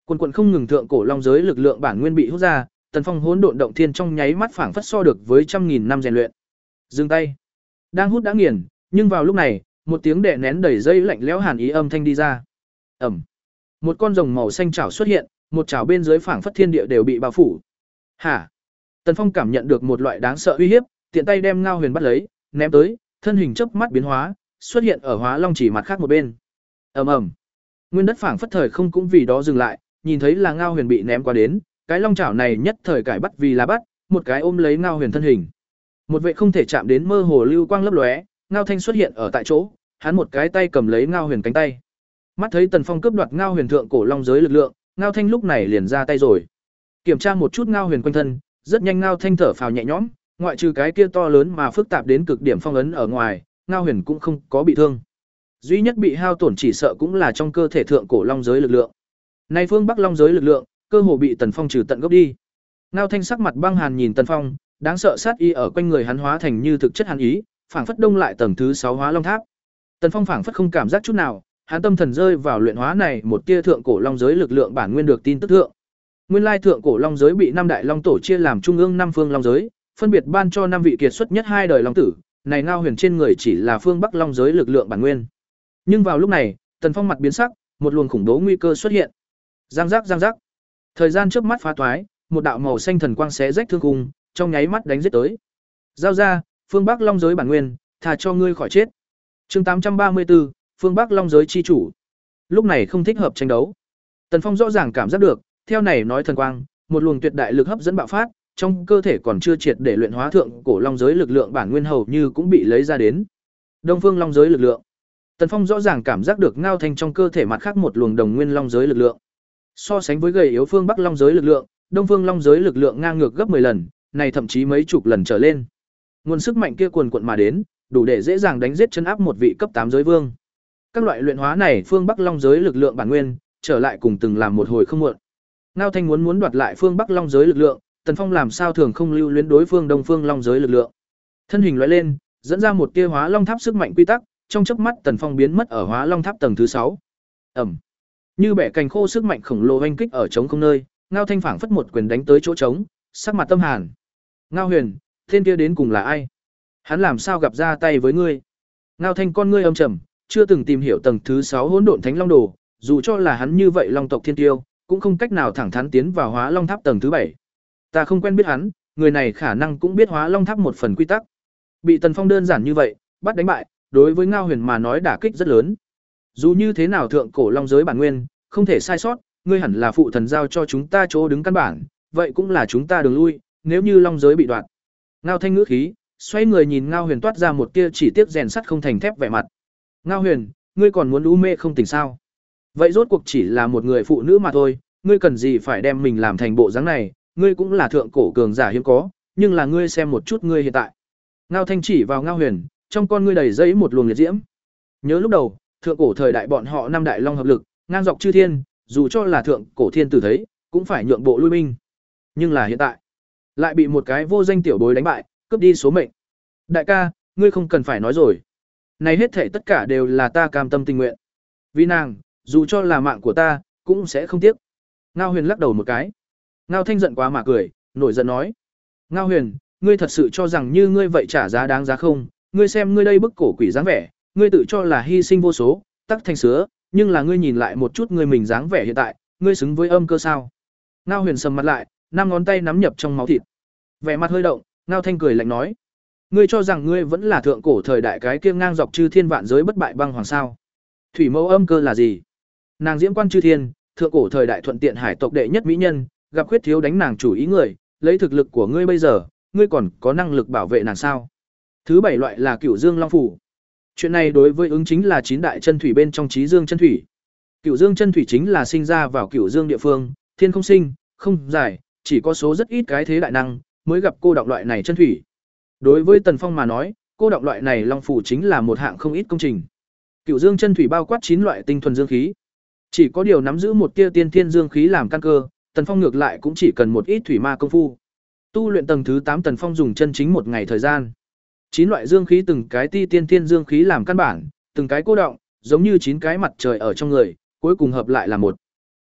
Quần quần không ngừng thượng cổ long giới lực lượng bản nguyên bị hút ra, Tần Phong hỗn độn động thiên trong nháy mắt phảng phất so được với trăm nghìn năm rèn luyện. Dừng tay. Đang hút đã nghiền, nhưng vào lúc này, một tiếng đè nén đầy dây lạnh lẽo hàn ý âm thanh đi ra. Ầm. Một con rồng màu xanh chảo xuất hiện, một chảo bên dưới phảng phất thiên địa đều bị bao phủ. Hả? Tần Phong cảm nhận được một loại đáng sợ uy hiếp, tiện tay đem Ngao Huyền bắt lấy, ném tới, thân hình chớp mắt biến hóa, xuất hiện ở Hóa Long chỉ mặt khác một bên. Ầm ầm. Nguyên đất phảng phất thời không cũng vì đó dừng lại, nhìn thấy là Ngao Huyền bị ném qua đến, cái long chảo này nhất thời cải bắt vì là bắt, một cái ôm lấy Ngao Huyền thân hình. Một vệ không thể chạm đến mơ hồ lưu quang lấp lóe, Ngao Thanh xuất hiện ở tại chỗ, hắn một cái tay cầm lấy Ngao Huyền cánh tay. Mắt thấy Tần Phong cướp đoạt Ngao Huyền thượng cổ long giới lực lượng, Ngao Thanh lúc này liền ra tay rồi. Kiểm tra một chút Ngao Huyền quanh thân, rất nhanh Ngao Thanh thở phào nhẹ nhõm, ngoại trừ cái kia to lớn mà phức tạp đến cực điểm phong ấn ở ngoài, Ngao Huyền cũng không có bị thương. Duy nhất bị hao tổn chỉ sợ cũng là trong cơ thể thượng cổ long giới lực lượng. Nay phương Bắc long giới lực lượng, cơ hồ bị Tần Phong trừ tận gốc đi. Ngao Thanh sắc mặt băng hàn nhìn Tần Phong, đáng sợ sát y ở quanh người hắn hóa thành như thực chất hàn ý, phảng phất đông lại tầng thứ sáu Hóa Long Tháp. Tần Phong phảng phất không cảm giác chút nào, hắn tâm thần rơi vào luyện hóa này một tia thượng cổ long giới lực lượng bản nguyên được tin tức thượng. Nguyên lai thượng cổ long giới bị năm đại long tổ chia làm trung ương năm phương long giới, phân biệt ban cho năm vị kiệt xuất nhất hai đời long tử, này Ngao Huyền trên người chỉ là phương Bắc long giới lực lượng bản nguyên. Nhưng vào lúc này, Tần Phong mặt biến sắc, một luồng khủng bố nguy cơ xuất hiện. Giang giác giang giác. Thời gian trước mắt phá toái, một đạo màu xanh thần quang xé rách thương khung, trong nháy mắt đánh giết tới. Giao ra, phương Bắc long giới bản nguyên, thà cho ngươi khỏi chết. Chương tám trăm ba mươi tư, phương Bắc long giới chi chủ. Lúc này không thích hợp tranh đấu. Tần Phong rõ ràng cảm giác được, theo này nói thần quang, một luồng tuyệt đại lực hấp dẫn bạo phát, trong cơ thể còn chưa triệt để luyện hóa thượng cổ long giới lực lượng bản nguyên hầu như cũng bị lấy ra đến. Đông phương long giới lực lượng. Tần Phong rõ ràng cảm giác được Ngao Thanh trong cơ thể mặt khác một luồng đồng nguyên long giới lực lượng. So sánh với gầy yếu phương Bắc long giới lực lượng, Đông phương long giới lực lượng ngang ngược gấp mười lần, này thậm chí mấy chục lần trở lên. Nguồn sức mạnh kia cuồn cuộn mà đến, đủ để dễ dàng đánh giết chân áp một vị cấp tám giới vương. Các loại luyện hóa này phương Bắc long giới lực lượng bản nguyên, trở lại cùng từng làm một hồi không muộn. Ngao Thanh muốn muốn đoạt lại phương Bắc long giới lực lượng, Tần Phong làm sao thường không lưu luyến đối phương Đông phương long giới lực lượng. Thân hình lóe lên, dẫn ra một tia Hóa Long Tháp sức mạnh quy tắc, trong chớp mắt Tần Phong biến mất ở Hóa Long Tháp tầng thứ sáu. Ầm. Như bẻ cành khô sức mạnh khổng lồ oanh kích ở trống không nơi, Ngao Thanh phảng phất một quyền đánh tới chỗ trống, sắc mặt tâm hàn. Ngao Huyền, tên kia đến cùng là ai? Hắn làm sao gặp ra tay với ngươi? Ngao Thanh con ngươi âm trầm, chưa từng tìm hiểu tầng thứ sáu Hỗn Độn Thánh Long Đồ, dù cho là hắn như vậy long tộc thiên tiêu, cũng không cách nào thẳng thắn tiến vào Hóa Long Tháp tầng thứ bảy. Ta không quen biết hắn, người này khả năng cũng biết Hóa Long Tháp một phần quy tắc. Bị Tần Phong đơn giản như vậy, bắt đánh bại, đối với Ngao Huyền mà nói đả kích rất lớn. Dù như thế nào thượng cổ long giới bản nguyên, không thể sai sót, ngươi hẳn là phụ thần giao cho chúng ta chỗ đứng căn bản, vậy cũng là chúng ta đường lui, nếu như long giới bị đoạt. Ngao Thanh ngữ khí, xoay người nhìn Ngao Huyền toát ra một tia chỉ tiếc rèn sắt không thành thép vẻ mặt. Ngao Huyền, ngươi còn muốn u mê không tỉnh sao? Vậy rốt cuộc chỉ là một người phụ nữ mà thôi, ngươi cần gì phải đem mình làm thành bộ dáng này, ngươi cũng là thượng cổ cường giả hiếm có, nhưng là ngươi xem một chút ngươi hiện tại. Ngao Thanh chỉ vào Ngao Huyền, trong con ngươi đầy dẫy một luồng liệt diễm. Nhớ lúc đầu, thượng cổ thời đại bọn họ năm đại long hợp lực, ngang dọc chư thiên, dù cho là thượng cổ thiên tử thấy, cũng phải nhượng bộ lui binh. Nhưng là hiện tại, lại bị một cái vô danh tiểu bối đánh bại, cướp đi số mệnh. Đại ca, ngươi không cần phải nói rồi. Này hết thảy tất cả đều là ta cam tâm tình nguyện. Vì nàng, dù cho là mạng của ta, cũng sẽ không tiếc. Ngao Huyền lắc đầu một cái. Ngao Thanh giận quá mà cười, nổi giận nói. Ngao Huyền, ngươi thật sự cho rằng như ngươi vậy trả giá đáng giá không? Ngươi xem ngươi đây bức cổ quỷ dáng vẻ, ngươi tự cho là hy sinh vô số, tắc thành sứa, nhưng là ngươi nhìn lại một chút ngươi mình dáng vẻ hiện tại, ngươi xứng với âm cơ sao? Ngao Huyền sầm mặt lại, năm ngón tay nắm nhập trong máu thịt. Vẻ mặt hơi động, Ngao Thanh cười lạnh nói: "Ngươi cho rằng ngươi vẫn là thượng cổ thời đại cái kia ngang dọc chư thiên vạn giới bất bại băng hoàng sao? Thủy mẫu âm cơ là gì? Nàng diễm quan chư thiên, thượng cổ thời đại thuận tiện hải tộc đệ nhất mỹ nhân, gặp khuyết thiếu đánh nàng chủ ý người, lấy thực lực của ngươi bây giờ, ngươi còn có năng lực bảo vệ nàng sao?" Thứ bảy loại là Cửu Dương Long phủ. Chuyện này đối với ứng chính là chín đại chân thủy bên trong Chí Dương chân thủy. Cửu Dương chân thủy chính là sinh ra vào Cửu Dương địa phương, thiên không sinh, không giải, chỉ có số rất ít cái thế đại năng mới gặp cô đọng loại này chân thủy. Đối với Tần Phong mà nói, cô đọng loại này long phủ chính là một hạng không ít công trình. Cửu Dương chân thủy bao quát chín loại tinh thuần dương khí. Chỉ có điều nắm giữ một tia tiên thiên dương khí làm căn cơ, Tần Phong ngược lại cũng chỉ cần một ít thủy ma công phu. Tu luyện tầng thứ tám Tần Phong dùng chân chính một ngày thời gian. Chín loại dương khí từng cái ti tiên thiên dương khí làm căn bản, từng cái cô đọng, giống như chín cái mặt trời ở trong người, cuối cùng hợp lại là một.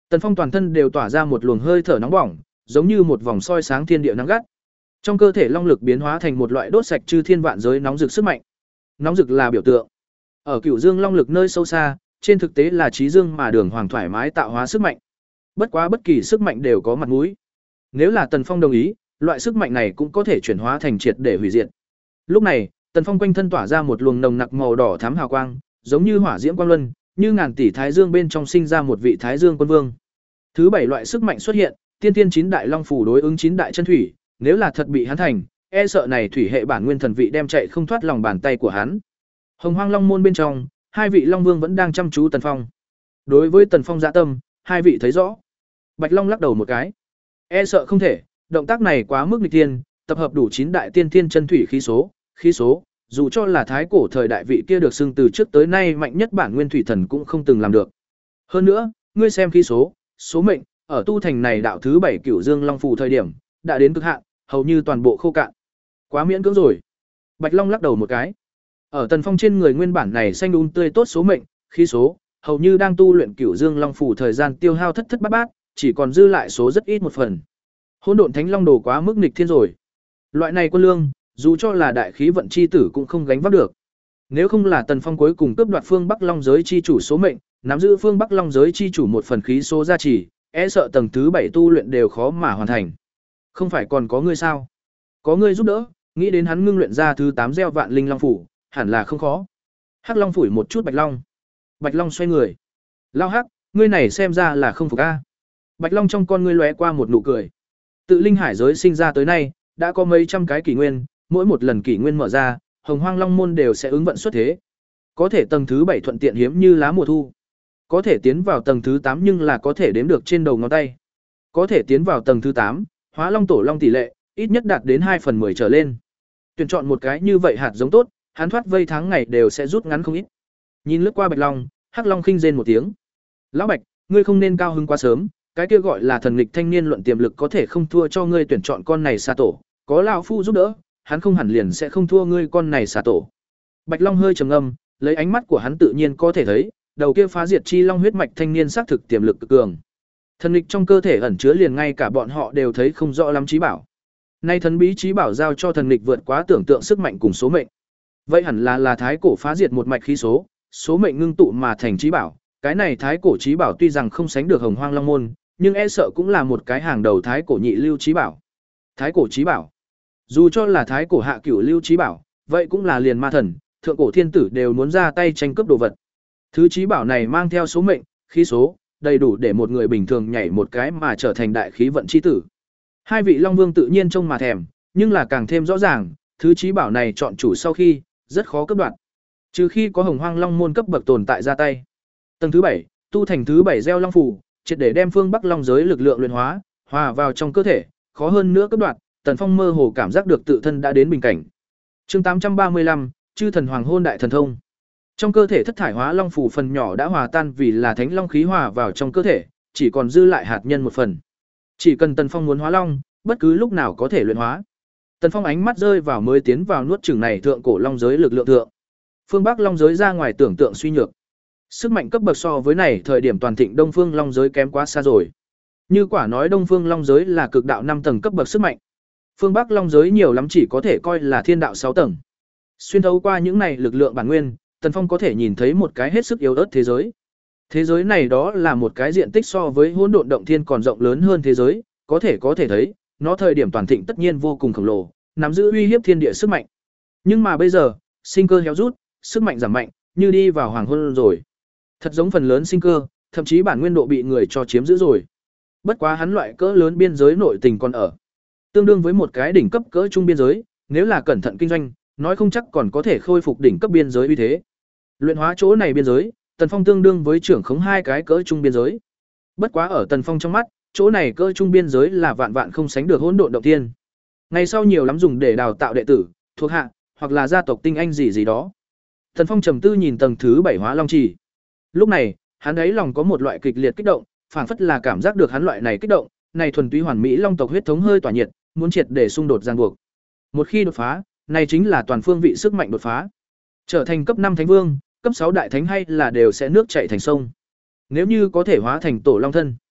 Tần Phong toàn thân đều tỏa ra một luồng hơi thở nóng bỏng, giống như một vòng soi sáng thiên địa nắng gắt. Trong cơ thể long lực biến hóa thành một loại đốt sạch chư thiên vạn giới nóng rực sức mạnh. Nóng rực là biểu tượng. Ở Cửu Dương long lực nơi sâu xa, trên thực tế là trí dương mà đường hoàng thoải mái tạo hóa sức mạnh. Bất quá bất kỳ sức mạnh đều có mặt mũi. Nếu là Tần Phong đồng ý, loại sức mạnh này cũng có thể chuyển hóa thành triệt để hủy diệt. Lúc này, Tần Phong quanh thân tỏa ra một luồng nồng nặc màu đỏ thắm hào quang, giống như hỏa diễm quang luân, như ngàn tỷ thái dương bên trong sinh ra một vị thái dương quân vương. Thứ bảy loại sức mạnh xuất hiện, tiên tiên chín đại long phủ đối ứng chín đại chân thủy, nếu là thật bị hắn thành, e sợ này thủy hệ bản nguyên thần vị đem chạy không thoát lòng bàn tay của hắn. Hồng Hoang Long môn bên trong, hai vị long vương vẫn đang chăm chú Tần Phong. Đối với Tần Phong dạ tâm, hai vị thấy rõ. Bạch Long lắc đầu một cái, e sợ không thể, động tác này quá mức nghịch tiên, tập hợp đủ chín đại tiên tiên chân thủy khí số, khí số, dù cho là thái cổ thời đại vị kia được xưng từ trước tới nay mạnh nhất bản nguyên thủy thần cũng không từng làm được. Hơn nữa, ngươi xem khí số, số mệnh, ở tu thành này đạo thứ bảy Cửu Dương Long phù thời điểm, đã đến cực hạn, hầu như toàn bộ khô cạn. Quá miễn cưỡng rồi. Bạch Long lắc đầu một cái. Ở Tần Phong trên người nguyên bản này xanh um tươi tốt số mệnh, khí số, hầu như đang tu luyện Cửu Dương Long phù thời gian tiêu hao thất thất bát bát, chỉ còn dư lại số rất ít một phần. Hỗn độn Thánh Long đồ quá mức nghịch thiên rồi. Loại này quân lương, dù cho là đại khí vận chi tử cũng không gánh vác được. Nếu không là Tần Phong cuối cùng cướp đoạt Phương Bắc Long giới chi chủ số mệnh, nắm giữ Phương Bắc Long giới chi chủ một phần khí số gia trì, e sợ tầng thứ bảy tu luyện đều khó mà hoàn thành. Không phải còn có ngươi sao? Có ngươi giúp đỡ, nghĩ đến hắn ngưng luyện ra thứ tám gieo vạn linh long phủ, hẳn là không khó. Hắc Long phủi một chút Bạch Long. Bạch Long xoay người. Lao Hắc, ngươi này xem ra là không phục a. Bạch Long trong con ngươi lóe qua một nụ cười. Tự linh hải giới sinh ra tới nay, đã có mấy trăm cái kỷ nguyên, mỗi một lần kỷ nguyên mở ra, Hồng Hoang Long môn đều sẽ ứng vận xuất thế. Có thể tầng thứ bảy thuận tiện hiếm như lá mùa thu. Có thể tiến vào tầng thứ tám nhưng là có thể đếm được trên đầu ngón tay. Có thể tiến vào tầng thứ tám, Hóa Long tổ long tỷ lệ ít nhất đạt đến hai phần mười trở lên. Tuyển chọn một cái như vậy hạt giống tốt, hắn thoát vây tháng ngày đều sẽ rút ngắn không ít. Nhìn lướt qua Bạch Long, Hắc Long khinh rên một tiếng. "Lão Bạch, ngươi không nên cao hứng quá sớm, cái kia gọi là thần nghịch thanh niên luận tiềm lực có thể không thua cho ngươi tuyển chọn con này xà tổ, có lão phu giúp đỡ, hắn không hẳn liền sẽ không thua ngươi con này xà tổ." Bạch Long hơi trầm ngâm, lấy ánh mắt của hắn tự nhiên có thể thấy, đầu kia phá diệt chi long huyết mạch thanh niên xác thực tiềm lực cực cường. Thần nghịch trong cơ thể ẩn chứa liền ngay cả bọn họ đều thấy không rõ lắm trí bảo. Nay thần bí trí bảo giao cho thần nghịch vượt quá tưởng tượng sức mạnh cùng số mệnh. Vậy hẳn là là thái cổ phá diệt một mạch khí số, số mệnh ngưng tụ mà thành trí bảo. Cái này thái cổ trí bảo tuy rằng không sánh được Hồng Hoang Long môn, nhưng e sợ cũng là một cái hàng đầu thái cổ nhị lưu trí bảo. Thái cổ trí bảo. Dù cho là thái cổ hạ cửu lưu trí bảo, vậy cũng là liền ma thần, thượng cổ thiên tử đều muốn ra tay tranh cướp đồ vật. Thứ trí bảo này mang theo số mệnh, khí số, đầy đủ để một người bình thường nhảy một cái mà trở thành đại khí vận chi tử. Hai vị Long Vương tự nhiên trông mà thèm, nhưng là càng thêm rõ ràng, thứ trí bảo này chọn chủ sau khi, rất khó cướp đoạt. Trừ khi có Hồng Hoang Long môn cấp bậc tồn tại ra tay. Tầng thứ bảy, tu thành thứ bảy gieo long phù, triệt để đem phương Bắc Long giới lực lượng luyện hóa, hòa vào trong cơ thể, khó hơn nữa cướp đoạt, Tần Phong mơ hồ cảm giác được tự thân đã đến bình cảnh. Chương tám trăm ba mươi lăm, Chư thần hoàng hôn đại thần thông. Trong cơ thể thất thải hóa long phù phần nhỏ đã hòa tan vì là thánh long khí hòa vào trong cơ thể, chỉ còn dư lại hạt nhân một phần. Chỉ cần Tần Phong muốn hóa long, bất cứ lúc nào có thể luyện hóa. Tần Phong ánh mắt rơi vào mới tiến vào nuốt chửng này thượng cổ long giới lực lượng thượng. Phương Bắc long giới ra ngoài tưởng tượng suy nhược. Sức mạnh cấp bậc so với này thời điểm toàn thịnh Đông Phương long giới kém quá xa rồi. Như quả nói Đông Phương long giới là cực đạo năm tầng cấp bậc sức mạnh, Phương Bắc long giới nhiều lắm chỉ có thể coi là thiên đạo sáu tầng. Xuyên thấu qua những này lực lượng bản nguyên, Tần Phong có thể nhìn thấy một cái hết sức yếu ớt thế giới. Thế giới này đó là một cái diện tích so với hỗn độn động thiên còn rộng lớn hơn thế giới, có thể có thể thấy, nó thời điểm toàn thịnh tất nhiên vô cùng khổng lồ, nắm giữ uy hiếp thiên địa sức mạnh. Nhưng mà bây giờ, sinh cơ héo rút, sức mạnh giảm mạnh, như đi vào hoàng hôn rồi. Thật giống phần lớn sinh cơ, thậm chí bản nguyên độ bị người cho chiếm giữ rồi. Bất quá hắn loại cỡ lớn biên giới nội tình còn ở. Tương đương với một cái đỉnh cấp cỡ trung biên giới, nếu là cẩn thận kinh doanh, nói không chắc còn có thể khôi phục đỉnh cấp biên giới uy thế. Luyện hóa chỗ này biên giới, Tần Phong tương đương với trưởng khống hai cái cỡ trung biên giới. Bất quá ở Tần Phong trong mắt, chỗ này cỡ trung biên giới là vạn vạn không sánh được hỗn độn động thiên. Ngày sau nhiều lắm dùng để đào tạo đệ tử, thuộc hạ, hoặc là gia tộc tinh anh gì gì đó. Tần Phong trầm tư nhìn tầng thứ bảy Hóa Long Chỉ. Lúc này, hắn ấy lòng có một loại kịch liệt kích động, phảng phất là cảm giác được hắn loại này kích động, này thuần túy hoàn mỹ long tộc huyết thống hơi tỏa nhiệt, muốn triệt để xung đột ràng buộc. Một khi đột phá, này chính là toàn phương vị sức mạnh đột phá. Trở thành cấp năm thánh vương, cấp sáu đại thánh hay là đều sẽ nước chảy thành sông. Nếu như có thể hóa thành tổ long thân,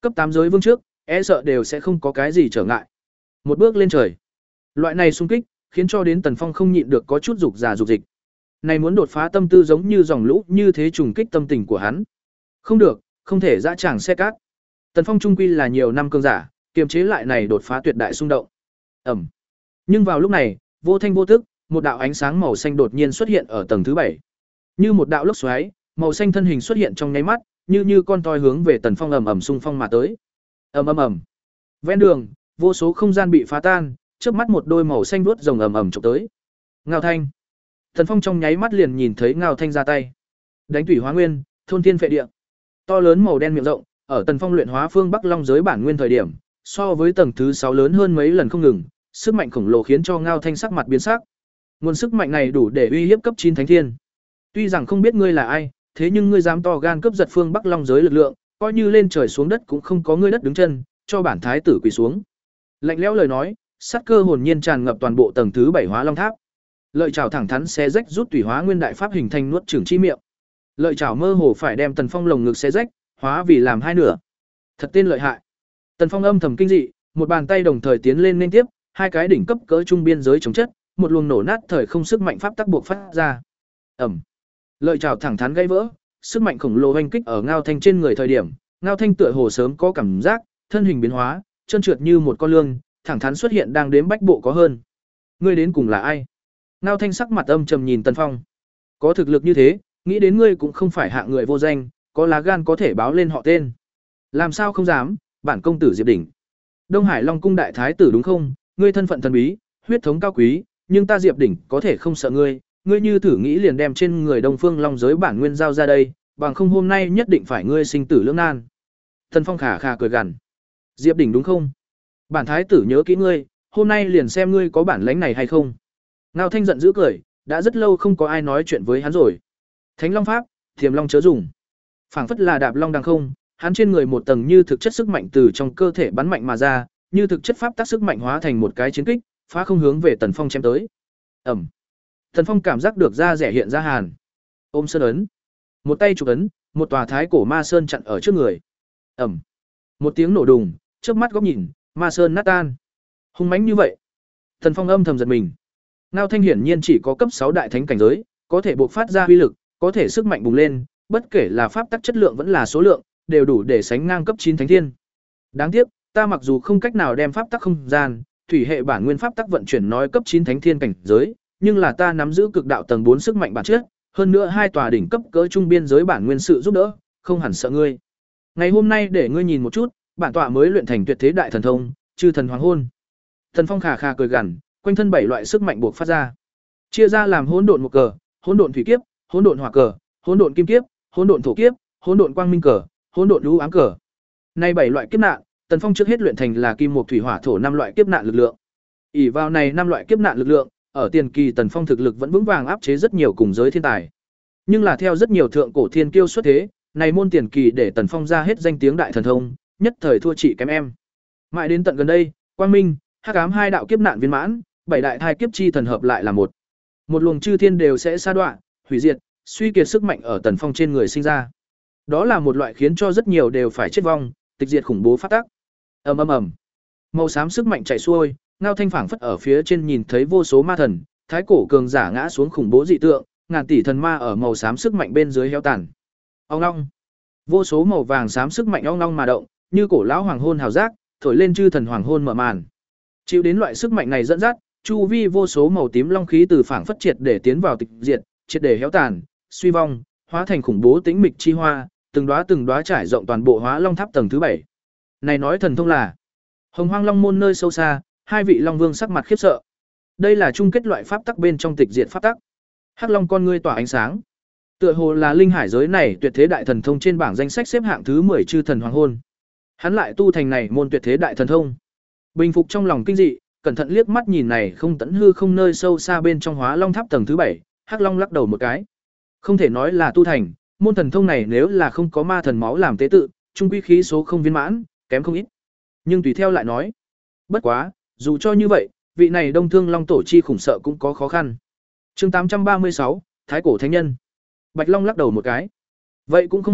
cấp tám giới vương trước, e sợ đều sẽ không có cái gì trở ngại. Một bước lên trời. Loại này xung kích, khiến cho đến Tần Phong không nhịn được có chút dục giả dục dịch. Này muốn đột phá tâm tư giống như dòng lũ như thế trùng kích tâm tình của hắn. Không được, không thể dã tràng xe cát. Tần Phong trung quy là nhiều năm cường giả, kiềm chế lại này đột phá tuyệt đại xung động. Ầm. Nhưng vào lúc này, vô thanh vô tức, một đạo ánh sáng màu xanh đột nhiên xuất hiện ở tầng thứ bảy. Như một đạo lốc xoáy, màu xanh thân hình xuất hiện trong nháy mắt, như như con toy hướng về Tần Phong ầm ầm xung phong mà tới. Ầm ầm ầm. Ven đường, vô số không gian bị phá tan, trước mắt một đôi màu xanh vuốt rồng ầm ầm chụp tới. Ngao Thanh. Tần Phong trong nháy mắt liền nhìn thấy Ngao Thanh ra tay. Đánh thủy hóa nguyên, thôn thiên phệ địa. To lớn màu đen miệng rộng, ở Tần Phong luyện hóa phương Bắc Long giới bản nguyên thời điểm, so với tầng thứ sáu lớn hơn mấy lần không ngừng, sức mạnh khổng lồ khiến cho Ngao Thanh sắc mặt biến sắc. Nguồn sức mạnh này đủ để uy hiếp cấp chín thánh thiên. Tuy rằng không biết ngươi là ai, thế nhưng ngươi dám to gan cướp giật phương Bắc Long giới lực lượng, coi như lên trời xuống đất cũng không có ngươi đất đứng chân, cho bản thái tử quỳ xuống. Lạnh lẽo lời nói, sát cơ hồn nhiên tràn ngập toàn bộ tầng thứ bảy Hóa Long Tháp. Lợi chảo thẳng thắn xé rách rút tùy hóa nguyên đại pháp hình thành nuốt chửng chi miệng. Lợi chảo mơ hồ phải đem Tần Phong lồng ngực xé rách, hóa vì làm hai nửa. Thật tên lợi hại. Tần Phong âm thầm kinh dị, một bàn tay đồng thời tiến lên liên tiếp, hai cái đỉnh cấp cỡ trung biên giới chống chất, một luồng nổ nát thời không sức mạnh pháp tắc buộc phát ra. Ầm. Lợi chảo thẳng thắn gãy vỡ, sức mạnh khổng lồ oanh kích ở Ngao Thanh trên người thời điểm, Ngao Thanh tựa hồ sớm có cảm giác, thân hình biến hóa, chân trượt như một con lương, thẳng thắn xuất hiện đang đếm bách bộ có hơn. Ngươi đến cùng là ai? Ngao Thanh sắc mặt âm trầm nhìn Tần Phong. Có thực lực như thế, nghĩ đến ngươi cũng không phải hạng người vô danh, có lá gan có thể báo lên họ tên. Làm sao không dám, bản công tử Diệp Đỉnh. Đông Hải Long cung đại thái tử đúng không? Ngươi thân phận thần bí, huyết thống cao quý, nhưng ta Diệp Đỉnh có thể không sợ ngươi, ngươi như thử nghĩ liền đem trên người Đông Phương Long giới bản nguyên giao ra đây, bằng không hôm nay nhất định phải ngươi sinh tử lưỡng nan. Tần Phong khà khà cười gằn. Diệp Đỉnh đúng không? Bản thái tử nhớ kỹ ngươi, hôm nay liền xem ngươi có bản lãnh này hay không. Ngao Thanh giận dữ cười, đã rất lâu không có ai nói chuyện với hắn rồi. Thánh Long pháp, Thiềm Long chớ dùng. Phảng phất là đạp long đằng không, hắn trên người một tầng như thực chất sức mạnh từ trong cơ thể bắn mạnh mà ra, như thực chất pháp tác sức mạnh hóa thành một cái chiến kích, phá không hướng về Tần Phong chém tới. Ầm. Tần Phong cảm giác được da rẻ hiện ra hàn. Ôm sơn ấn, một tay chụp ấn, một tòa thái cổ ma sơn chặn ở trước người. Ầm. Một tiếng nổ đùng, chớp mắt góc nhìn, ma sơn nát tan. Hung mãnh như vậy. Tần Phong âm thầm giật mình. Ngao Thanh hiển nhiên chỉ có cấp sáu đại thánh cảnh giới, có thể bộc phát ra uy lực, có thể sức mạnh bùng lên, bất kể là pháp tắc chất lượng vẫn là số lượng, đều đủ để sánh ngang cấp chín thánh thiên. Đáng tiếc, ta mặc dù không cách nào đem pháp tắc không gian, thủy hệ bản nguyên pháp tắc vận chuyển nói cấp chín thánh thiên cảnh giới, nhưng là ta nắm giữ cực đạo tầng bốn sức mạnh bản chất, hơn nữa hai tòa đỉnh cấp cỡ trung biên giới bản nguyên sự giúp đỡ, không hẳn sợ ngươi. Ngày hôm nay để ngươi nhìn một chút, bản tọa mới luyện thành tuyệt thế đại thần thông, Chư Thần Hoàng Hôn. Thần Phong khà khà cười gằn, quanh thân bảy loại sức mạnh buộc phát ra. Chia ra làm hỗn độn một cờ, hỗn độn thủy kiếp, hỗn độn hỏa cờ, hỗn độn kim kiếp, hỗn độn thổ kiếp, hỗn độn quang minh cờ, hỗn độn lũ ám cờ. Nay bảy loại kiếp nạn, Tần Phong trước hết luyện thành là kim mộc thủy hỏa thổ năm loại kiếp nạn lực lượng. Ỷ vào này năm loại kiếp nạn lực lượng, ở tiền kỳ Tần Phong thực lực vẫn vững vàng áp chế rất nhiều cùng giới thiên tài. Nhưng là theo rất nhiều thượng cổ thiên kiêu xuất thế, này môn tiền kỳ để Tần Phong ra hết danh tiếng đại thần thông, nhất thời thua chị kém em. Mãi đến tận gần đây, quang minh, hắc ám hai đạo kiếp nạn viên mãn, bảy đại thai kiếp chi thần hợp lại là một. Một luồng chư thiên đều sẽ sa đoạn, hủy diệt, suy kiệt sức mạnh ở Tần Phong trên người sinh ra. Đó là một loại khiến cho rất nhiều đều phải chết vong, tịch diệt khủng bố phát tác. Ầm ầm ầm. Màu xám sức mạnh chảy xuôi, Ngao Thanh phảng phất ở phía trên nhìn thấy vô số ma thần, thái cổ cường giả ngã xuống khủng bố dị tượng, ngàn tỷ thần ma ở màu xám sức mạnh bên dưới héo tàn. Ong ong. Vô số màu vàng xám sức mạnh ong ong mà động, như cổ lão hoàng hôn hào giác, thổi lên chư thần hoàng hôn mở màn. Chịu đến loại sức mạnh này dẫn dắt, chu vi vô số màu tím long khí từ phảng phất triệt để tiến vào tịch diệt, triệt để héo tàn, suy vong, hóa thành khủng bố tĩnh mịch chi hoa, từng đóa từng đóa trải rộng toàn bộ Hóa Long Tháp tầng thứ bảy. Này nói thần thông là Hồng Hoang Long môn nơi sâu xa, hai vị long vương sắc mặt khiếp sợ. Đây là chung kết loại pháp tắc bên trong tịch diệt pháp tắc. Hắc Long con ngươi tỏa ánh sáng. Tựa hồ là linh hải giới này tuyệt thế đại thần thông trên bảng danh sách xếp hạng thứ mười chư thần hoàng hôn. Hắn lại tu thành này môn tuyệt thế đại thần thông. Bình phục trong lòng kinh dị, cẩn thận liếc mắt nhìn này không tẫn hư không nơi sâu xa bên trong Hóa Long Tháp tầng thứ bảy, Hắc Long lắc đầu một cái. Không thể nói là tu thành, môn thần thông này nếu là không có ma thần máu làm tế tự, trung quy khí số không viên mãn, kém không ít. Nhưng tùy theo lại nói, bất quá, dù cho như vậy, vị này Đông Thương Long tổ chi khủng sợ cũng có khó khăn. Chương tám trăm ba mươi sáu, Thái cổ thánh nhân. Bạch Long lắc đầu một cái. Vậy cũng không hẳn,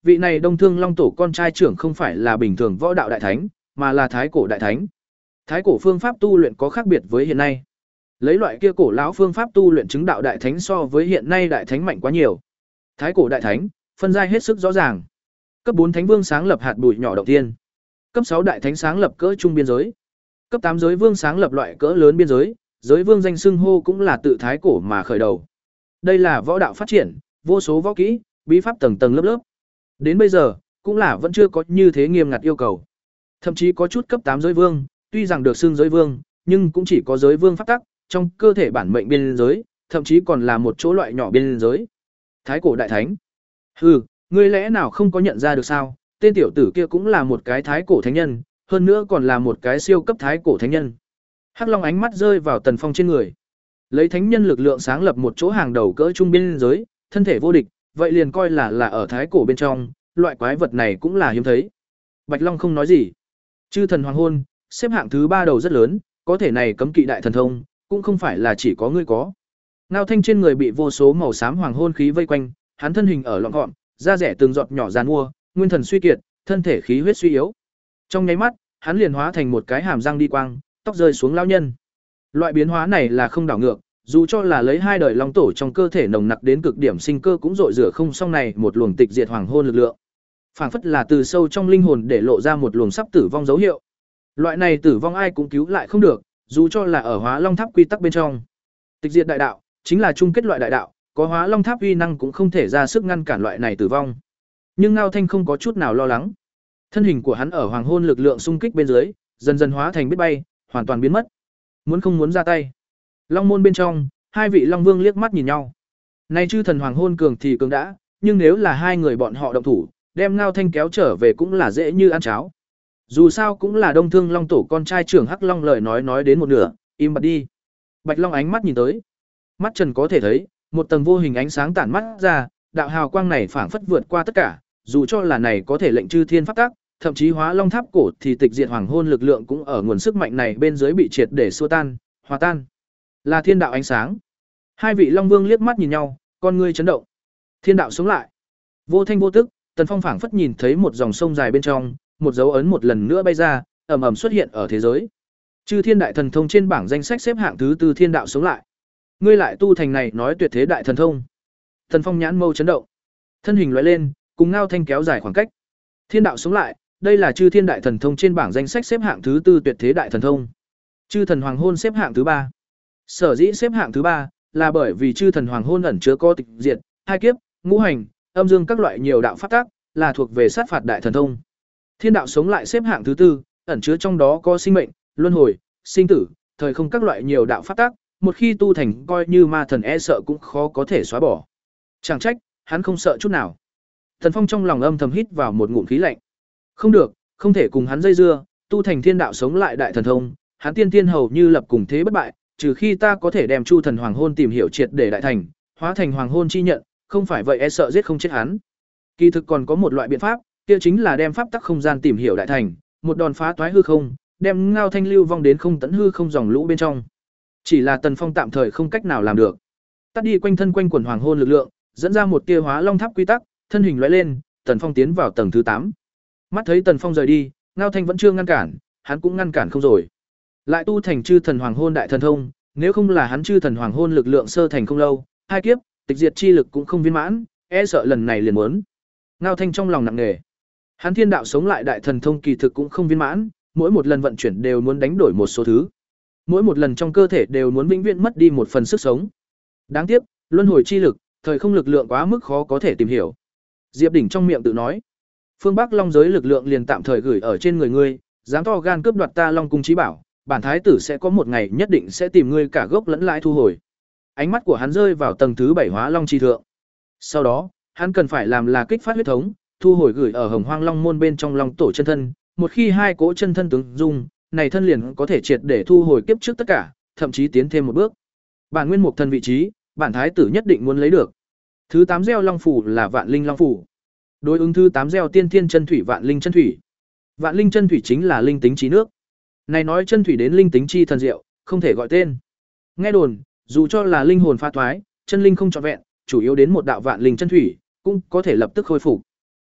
vị này Đông Thương Long tổ con trai trưởng không phải là bình thường võ đạo đại thánh, mà là thái cổ đại thánh. Thái cổ phương pháp tu luyện có khác biệt với hiện nay. Lấy loại kia cổ lão phương pháp tu luyện chứng đạo đại thánh so với hiện nay đại thánh mạnh quá nhiều. Thái cổ đại thánh, phân giai hết sức rõ ràng. Cấp bốn thánh vương sáng lập hạt bụi nhỏ động thiên. Cấp sáu đại thánh sáng lập cỡ trung biên giới. Cấp tám giới vương sáng lập loại cỡ lớn biên giới, giới vương danh xưng hô cũng là tự thái cổ mà khởi đầu. Đây là võ đạo phát triển, vô số võ kỹ, bí pháp tầng tầng lớp lớp. Đến bây giờ, cũng là vẫn chưa có như thế nghiêm ngặt yêu cầu. Thậm chí có chút cấp tám giới vương, tuy rằng được xưng giới vương, nhưng cũng chỉ có giới vương pháp tắc, trong cơ thể bản mệnh biên giới, thậm chí còn là một chỗ loại nhỏ biên giới. Thái cổ đại thánh. Hừ, ngươi lẽ nào không có nhận ra được sao? Tên tiểu tử kia cũng là một cái thái cổ thánh nhân, hơn nữa còn là một cái siêu cấp thái cổ thánh nhân. Hắc Long ánh mắt rơi vào Tần Phong trên người. Lấy thánh nhân lực lượng sáng lập một chỗ hàng đầu cỡ trung biên giới, thân thể vô địch, vậy liền coi là là ở thái cổ bên trong, loại quái vật này cũng là hiếm thấy. Bạch Long không nói gì. Chư thần hoàng hôn, xếp hạng thứ ba đầu rất lớn, có thể này cấm kỵ đại thần thông, cũng không phải là chỉ có ngươi có. Ngao Thanh trên người bị vô số màu xám hoàng hôn khí vây quanh, hắn thân hình ở lọn gọn, da rẻ từng giọt nhỏ giàn mua, nguyên thần suy kiệt, thân thể khí huyết suy yếu. Trong nháy mắt, hắn liền hóa thành một cái hàm răng đi quang, tóc rơi xuống lão nhân. Loại biến hóa này là không đảo ngược, dù cho là lấy hai đời long tổ trong cơ thể nồng nặc đến cực điểm sinh cơ cũng dội rửa không xong này một luồng tịch diệt hoàng hôn lực lượng. Phảng phất là từ sâu trong linh hồn để lộ ra một luồng sắp tử vong dấu hiệu. Loại này tử vong ai cũng cứu lại không được, dù cho là ở Hóa Long Tháp quy tắc bên trong. Tịch diệt đại đạo chính là chung kết loại đại đạo, có Hóa Long Tháp uy năng cũng không thể ra sức ngăn cản loại này tử vong. Nhưng Ngao Thanh không có chút nào lo lắng. Thân hình của hắn ở hoàng hôn lực lượng xung kích bên dưới, dần dần hóa thành biết bay, hoàn toàn biến mất. Muốn không muốn ra tay. Long môn bên trong, hai vị Long Vương liếc mắt nhìn nhau. Nay chư thần hoàng hôn cường thì cường đã, nhưng nếu là hai người bọn họ động thủ, đem Ngao Thanh kéo trở về cũng là dễ như ăn cháo. Dù sao cũng là Đông Thương Long tổ con trai trưởng Hắc Long lời nói nói đến một nửa, im bặt đi. Bạch Long ánh mắt nhìn tới. Mắt Trần có thể thấy, một tầng vô hình ánh sáng tản mắt ra, đạo hào quang này phảng phất vượt qua tất cả, dù cho là này có thể lệnh chư thiên pháp tắc, thậm chí Hóa Long Tháp cổ thì tịch diệt hoàng hôn lực lượng cũng ở nguồn sức mạnh này bên dưới bị triệt để xua tan, hòa tan. Là thiên đạo ánh sáng. Hai vị Long Vương liếc mắt nhìn nhau, con ngươi chấn động. Thiên đạo sống lại. Vô thanh vô tức, Tần Phong phảng phất nhìn thấy một dòng sông dài bên trong, một dấu ấn một lần nữa bay ra, ầm ầm xuất hiện ở thế giới. Chư Thiên Đại Thần Thông trên bảng danh sách xếp hạng thứ tư thiên đạo sống lại. Ngươi lại tu thành này nói tuyệt thế đại thần thông. Tần Phong nhãn mâu chấn động. Thân hình lóe lên, cùng Ngao Thanh kéo dài khoảng cách. Thiên đạo sống lại, đây là Chư Thiên Đại Thần Thông trên bảng danh sách xếp hạng thứ tư tuyệt thế đại thần thông. Chư Thần Hoàng Hôn xếp hạng thứ ba. Sở dĩ xếp hạng thứ ba là bởi vì Chư Thần Hoàng Hôn ẩn chứa có tịch diệt, hai kiếp, ngũ hành, âm dương các loại nhiều đạo pháp tác, là thuộc về sát phạt đại thần thông. Thiên đạo sống lại xếp hạng thứ tư, ẩn chứa trong đó có sinh mệnh, luân hồi, sinh tử, thời không các loại nhiều đạo pháp tác, một khi tu thành coi như ma thần e sợ cũng khó có thể xóa bỏ. Chẳng trách, hắn không sợ chút nào. Thần Phong trong lòng âm thầm hít vào một ngụm khí lạnh. Không được, không thể cùng hắn dây dưa, tu thành thiên đạo sống lại đại thần thông, hắn tiên tiên hầu như lập cùng thế bất bại, trừ khi ta có thể đem Chu Thần Hoàng Hôn tìm hiểu triệt để đại thành, hóa thành Hoàng Hôn chi nhận, không phải vậy e sợ giết không chết hắn. Kỳ thực còn có một loại biện pháp, kia chính là đem pháp tắc không gian tìm hiểu đại thành, một đòn phá toái hư không, đem Ngao Thanh lưu vong đến không tận hư không dòng lũ bên trong. Chỉ là Tần Phong tạm thời không cách nào làm được. Tắt đi quanh thân quanh quần hoàng hôn lực lượng, dẫn ra một tia Hóa Long Tháp quy tắc, thân hình lóe lên, Tần Phong tiến vào tầng thứ tám. Mắt thấy Tần Phong rời đi, Ngao Thanh vẫn chưa ngăn cản, hắn cũng ngăn cản không rồi. Lại tu thành Chư Thần Hoàng Hôn đại thần thông, nếu không là hắn Chư Thần Hoàng Hôn lực lượng sơ thành không lâu, hai kiếp, tịch diệt chi lực cũng không viên mãn, e sợ lần này liền muốn. Ngao Thanh trong lòng nặng nề. Hắn thiên đạo sống lại đại thần thông kỳ thực cũng không viên mãn, mỗi một lần vận chuyển đều muốn đánh đổi một số thứ. Mỗi một lần trong cơ thể đều muốn vĩnh viễn mất đi một phần sức sống. Đáng tiếc, luân hồi chi lực, thời không lực lượng quá mức khó có thể tìm hiểu. Diệp Đỉnh trong miệng tự nói, phương Bắc Long giới lực lượng liền tạm thời gửi ở trên người ngươi, dám to gan cướp đoạt ta Long cung chí bảo, bản thái tử sẽ có một ngày nhất định sẽ tìm ngươi cả gốc lẫn lãi thu hồi. Ánh mắt của hắn rơi vào tầng thứ bảy Hóa Long chi thượng. Sau đó, hắn cần phải làm là kích phát huyết thống, thu hồi gửi ở Hồng Hoang Long môn bên trong Long tổ chân thân, một khi hai cỗ chân thân tướng dung, này thân liền có thể triệt để thu hồi kiếp trước tất cả, thậm chí tiến thêm một bước. Bản nguyên mục thần vị trí, bản thái tử nhất định muốn lấy được. Thứ tám gieo long phủ là Vạn Linh Long phủ. Đối ứng thứ tám gieo tiên thiên chân thủy Vạn Linh chân thủy. Vạn Linh chân thủy chính là linh tính trí nước. Này nói chân thủy đến linh tính chi thần diệu, không thể gọi tên. Nghe đồn, dù cho là linh hồn pha thoái, chân linh không trọn vẹn, chủ yếu đến một đạo Vạn Linh chân thủy, cũng có thể lập tức khôi phục.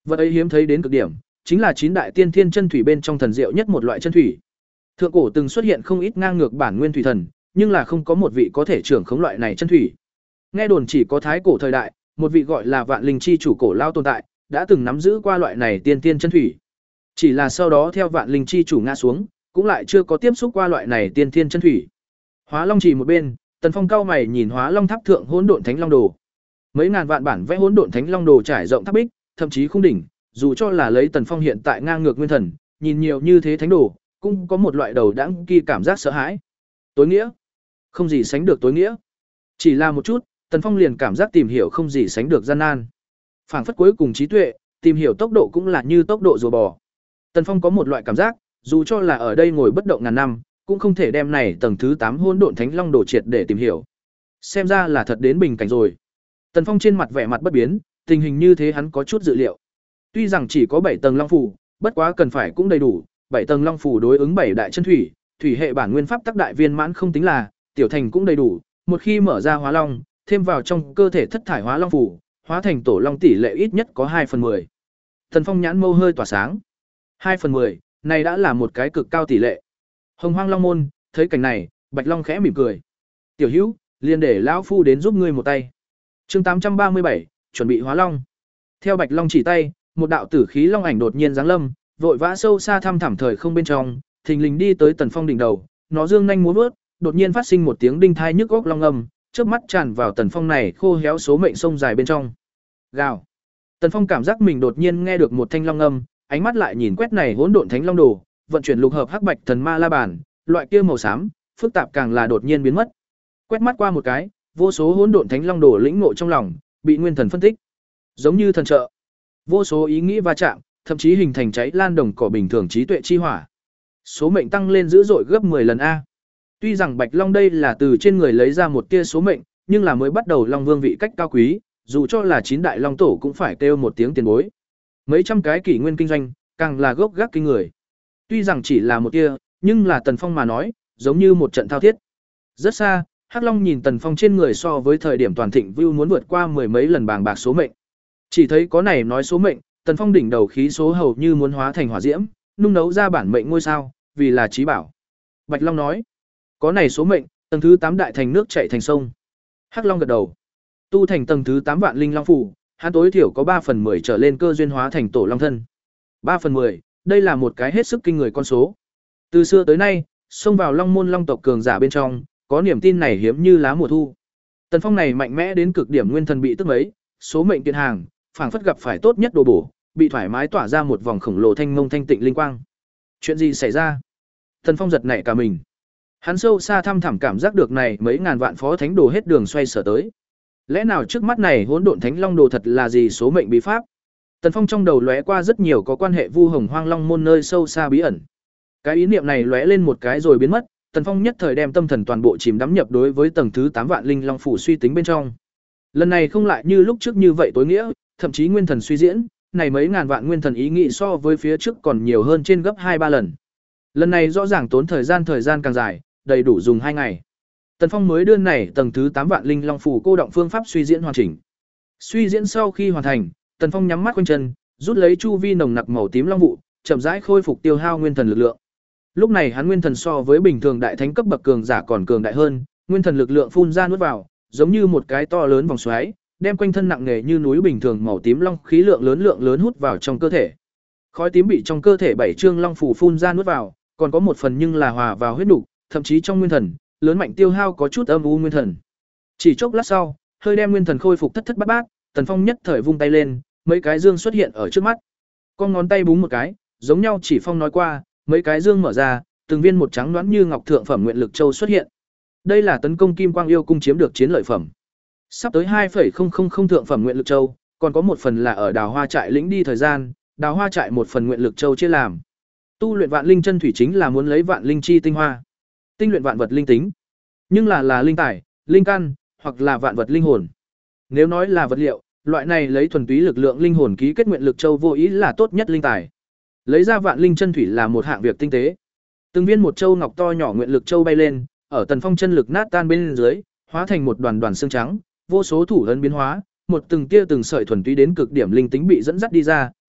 Vật ấy hiếm thấy đến cực điểm, chính là chín đại tiên thiên chân thủy bên trong thần diệu nhất một loại chân thủy. Thượng cổ từng xuất hiện không ít ngang ngược bản nguyên thủy thần, nhưng là không có một vị có thể trưởng khống loại này chân thủy. Nghe đồn chỉ có thái cổ thời đại, một vị gọi là Vạn Linh chi chủ cổ lao tồn tại, đã từng nắm giữ qua loại này tiên tiên chân thủy. Chỉ là sau đó theo Vạn Linh chi chủ ngã xuống, cũng lại chưa có tiếp xúc qua loại này tiên tiên chân thủy. Hóa Long chỉ một bên, Tần Phong cao mày nhìn Hóa Long tháp thượng hỗn độn thánh long đồ. Mấy ngàn vạn bản vẽ hỗn độn thánh long đồ trải rộng tháp bích, thậm chí khung đỉnh, dù cho là lấy Tần Phong hiện tại ngang ngược nguyên thần, nhìn nhiều như thế thánh đồ, cũng có một loại đầu đãng kỳ cảm giác sợ hãi. Tối nghĩa, không gì sánh được tối nghĩa. Chỉ là một chút, Tần Phong liền cảm giác tìm hiểu không gì sánh được gian nan. Phảng phất cuối cùng trí tuệ, tìm hiểu tốc độ cũng là như tốc độ rùa bò. Tần Phong có một loại cảm giác, dù cho là ở đây ngồi bất động ngàn năm, cũng không thể đem này tầng thứ tám hỗn độn thánh long đồ triệt để tìm hiểu. Xem ra là thật đến bình cảnh rồi. Tần Phong trên mặt vẻ mặt bất biến, tình hình như thế hắn có chút dự liệu. Tuy rằng chỉ có bảy tầng long phủ, bất quá cần phải cũng đầy đủ, bảy tầng long phủ đối ứng bảy đại chân thủy, thủy hệ bản nguyên pháp tác đại viên mãn không tính là, tiểu thành cũng đầy đủ, một khi mở ra hóa long, thêm vào trong cơ thể thất thải hóa long phủ, hóa thành tổ long tỷ lệ ít nhất có hai phần mười. Tần Phong nhãn mâu hơi tỏa sáng. hai phần mười, này đã là một cái cực cao tỷ lệ. Hồng Hoang Long môn, thấy cảnh này, Bạch Long khẽ mỉm cười. "Tiểu Hữu, liền để lão phu đến giúp ngươi một tay." Chương tám trăm ba mươi bảy, chuẩn bị hóa long. Theo Bạch Long chỉ tay, một đạo tử khí long ảnh đột nhiên giáng lâm, vội vã sâu xa thăm thẳm thời không bên trong, thình lình đi tới Tần Phong đỉnh đầu, nó dương nhanh múa vớt, đột nhiên phát sinh một tiếng đinh thai nhức óc long âm, chớp mắt tràn vào Tần Phong này khô héo số mệnh sông dài bên trong. Gào. Tần Phong cảm giác mình đột nhiên nghe được một thanh long âm, ánh mắt lại nhìn quét này hỗn độn thánh long đồ, vận chuyển lục hợp hắc bạch thần ma la bàn, loại kia màu xám, phức tạp càng là đột nhiên biến mất. Quét mắt qua một cái, vô số hỗn độn thánh long đồ lĩnh ngộ trong lòng, bị nguyên thần phân tích. Giống như thần trợ. Vô số ý nghĩ va chạm, thậm chí hình thành cháy lan đồng cỏ bình thường trí tuệ chi hỏa. Số mệnh tăng lên dữ dội gấp mười lần a. Tuy rằng Bạch Long đây là từ trên người lấy ra một tia số mệnh, nhưng là mới bắt đầu Long Vương vị cách cao quý, dù cho là chín đại long tổ cũng phải kêu một tiếng tiền bối. Mấy trăm cái kỷ nguyên kinh doanh, càng là gốc gác kinh người. Tuy rằng chỉ là một tia, nhưng là Tần Phong mà nói, giống như một trận thao thiết. Rất xa, Hắc Long nhìn Tần Phong trên người so với thời điểm toàn thịnh view muốn vượt qua mười mấy lần bàng bạc số mệnh. Chỉ thấy có này nói số mệnh, Tần Phong đỉnh đầu khí số hầu như muốn hóa thành hỏa diễm, nung nấu ra bản mệnh ngôi sao, vì là trí bảo. Bạch Long nói, có này số mệnh, tầng thứ tám đại thành nước chảy thành sông. Hắc Long gật đầu. Tu thành tầng thứ tám vạn linh long phủ, hắn tối thiểu có ba phần mười trở lên cơ duyên hóa thành tổ long thân. ba phần mười, đây là một cái hết sức kinh người con số. Từ xưa tới nay, xông vào long môn long tộc cường giả bên trong, có niềm tin này hiếm như lá mùa thu. Tần Phong này mạnh mẽ đến cực điểm nguyên thần bị tức mấy, số mệnh kiện hàng, phảng phất gặp phải tốt nhất đồ bổ, bị thoải mái tỏa ra một vòng khổng lồ thanh mông thanh tịnh linh quang. Chuyện gì xảy ra? Tần Phong giật nảy cả mình. Hắn sâu xa thăm thẳm cảm giác được này mấy ngàn vạn phó thánh đồ hết đường xoay sở tới. Lẽ nào trước mắt này hỗn độn thánh long đồ thật là gì số mệnh bí pháp? Tần Phong trong đầu lóe qua rất nhiều có quan hệ Vu Hồng Hoang Long môn nơi sâu xa bí ẩn. Cái ý niệm này lóe lên một cái rồi biến mất, Tần Phong nhất thời đem tâm thần toàn bộ chìm đắm nhập đối với tầng thứ tám vạn linh long phủ suy tính bên trong. Lần này không lại như lúc trước như vậy tối nghĩa, thậm chí nguyên thần suy diễn, này mấy ngàn vạn nguyên thần ý nghĩ so với phía trước còn nhiều hơn trên gấp hai ba lần. Lần này rõ ràng tốn thời gian thời gian càng dài, đầy đủ dùng hai ngày. Tần Phong mới đưa này tầng thứ tám vạn linh long phủ cô động phương pháp suy diễn hoàn chỉnh. Suy diễn sau khi hoàn thành, Tần Phong nhắm mắt quanh chân, rút lấy chu vi nồng nặc màu tím long vụ, chậm rãi khôi phục tiêu hao nguyên thần lực lượng. Lúc này hắn nguyên thần so với bình thường đại thánh cấp bậc cường giả còn cường đại hơn, nguyên thần lực lượng phun ra nuốt vào, giống như một cái to lớn vòng xoáy, đem quanh thân nặng nề như núi bình thường màu tím long khí lượng lớn lượng lớn hút vào trong cơ thể. Khói tím bị trong cơ thể bảy trương long phủ phun ra nuốt vào, còn có một phần nhưng là hòa vào huyết nục, thậm chí trong nguyên thần, lớn mạnh tiêu hao có chút âm u nguyên thần. Chỉ chốc lát sau, hơi đem nguyên thần khôi phục thất thất bát bát, Tần Phong nhất thời vung tay lên, mấy cái dương xuất hiện ở trước mắt. Con ngón tay búng một cái, giống nhau chỉ phong nói qua, mấy cái dương mở ra, từng viên một trắng đoán như ngọc thượng phẩm nguyện lực châu xuất hiện. Đây là tấn công Kim Quang Yêu cung chiếm được chiến lợi phẩm. Sắp tới hai phẩy không không không thượng phẩm nguyện lực châu, còn có một phần là ở Đào Hoa trại lĩnh đi thời gian, Đào Hoa trại một phần nguyện lực châu chia làm. Tu luyện vạn linh chân thủy chính là muốn lấy vạn linh chi tinh hoa, tinh luyện vạn vật linh tính, nhưng là là linh tài, linh căn, hoặc là vạn vật linh hồn. Nếu nói là vật liệu, loại này lấy thuần túy lực lượng linh hồn ký kết nguyện lực châu vô ý là tốt nhất linh tài. Lấy ra vạn linh chân thủy là một hạng việc tinh tế. Từng viên một châu ngọc to nhỏ nguyện lực châu bay lên, ở Tần Phong chân lực nát tan bên dưới, hóa thành một đoàn đoàn xương trắng, vô số thủ ấn biến hóa, một từng tia từng sợi thuần túy đến cực điểm linh tính bị dẫn dắt đi ra,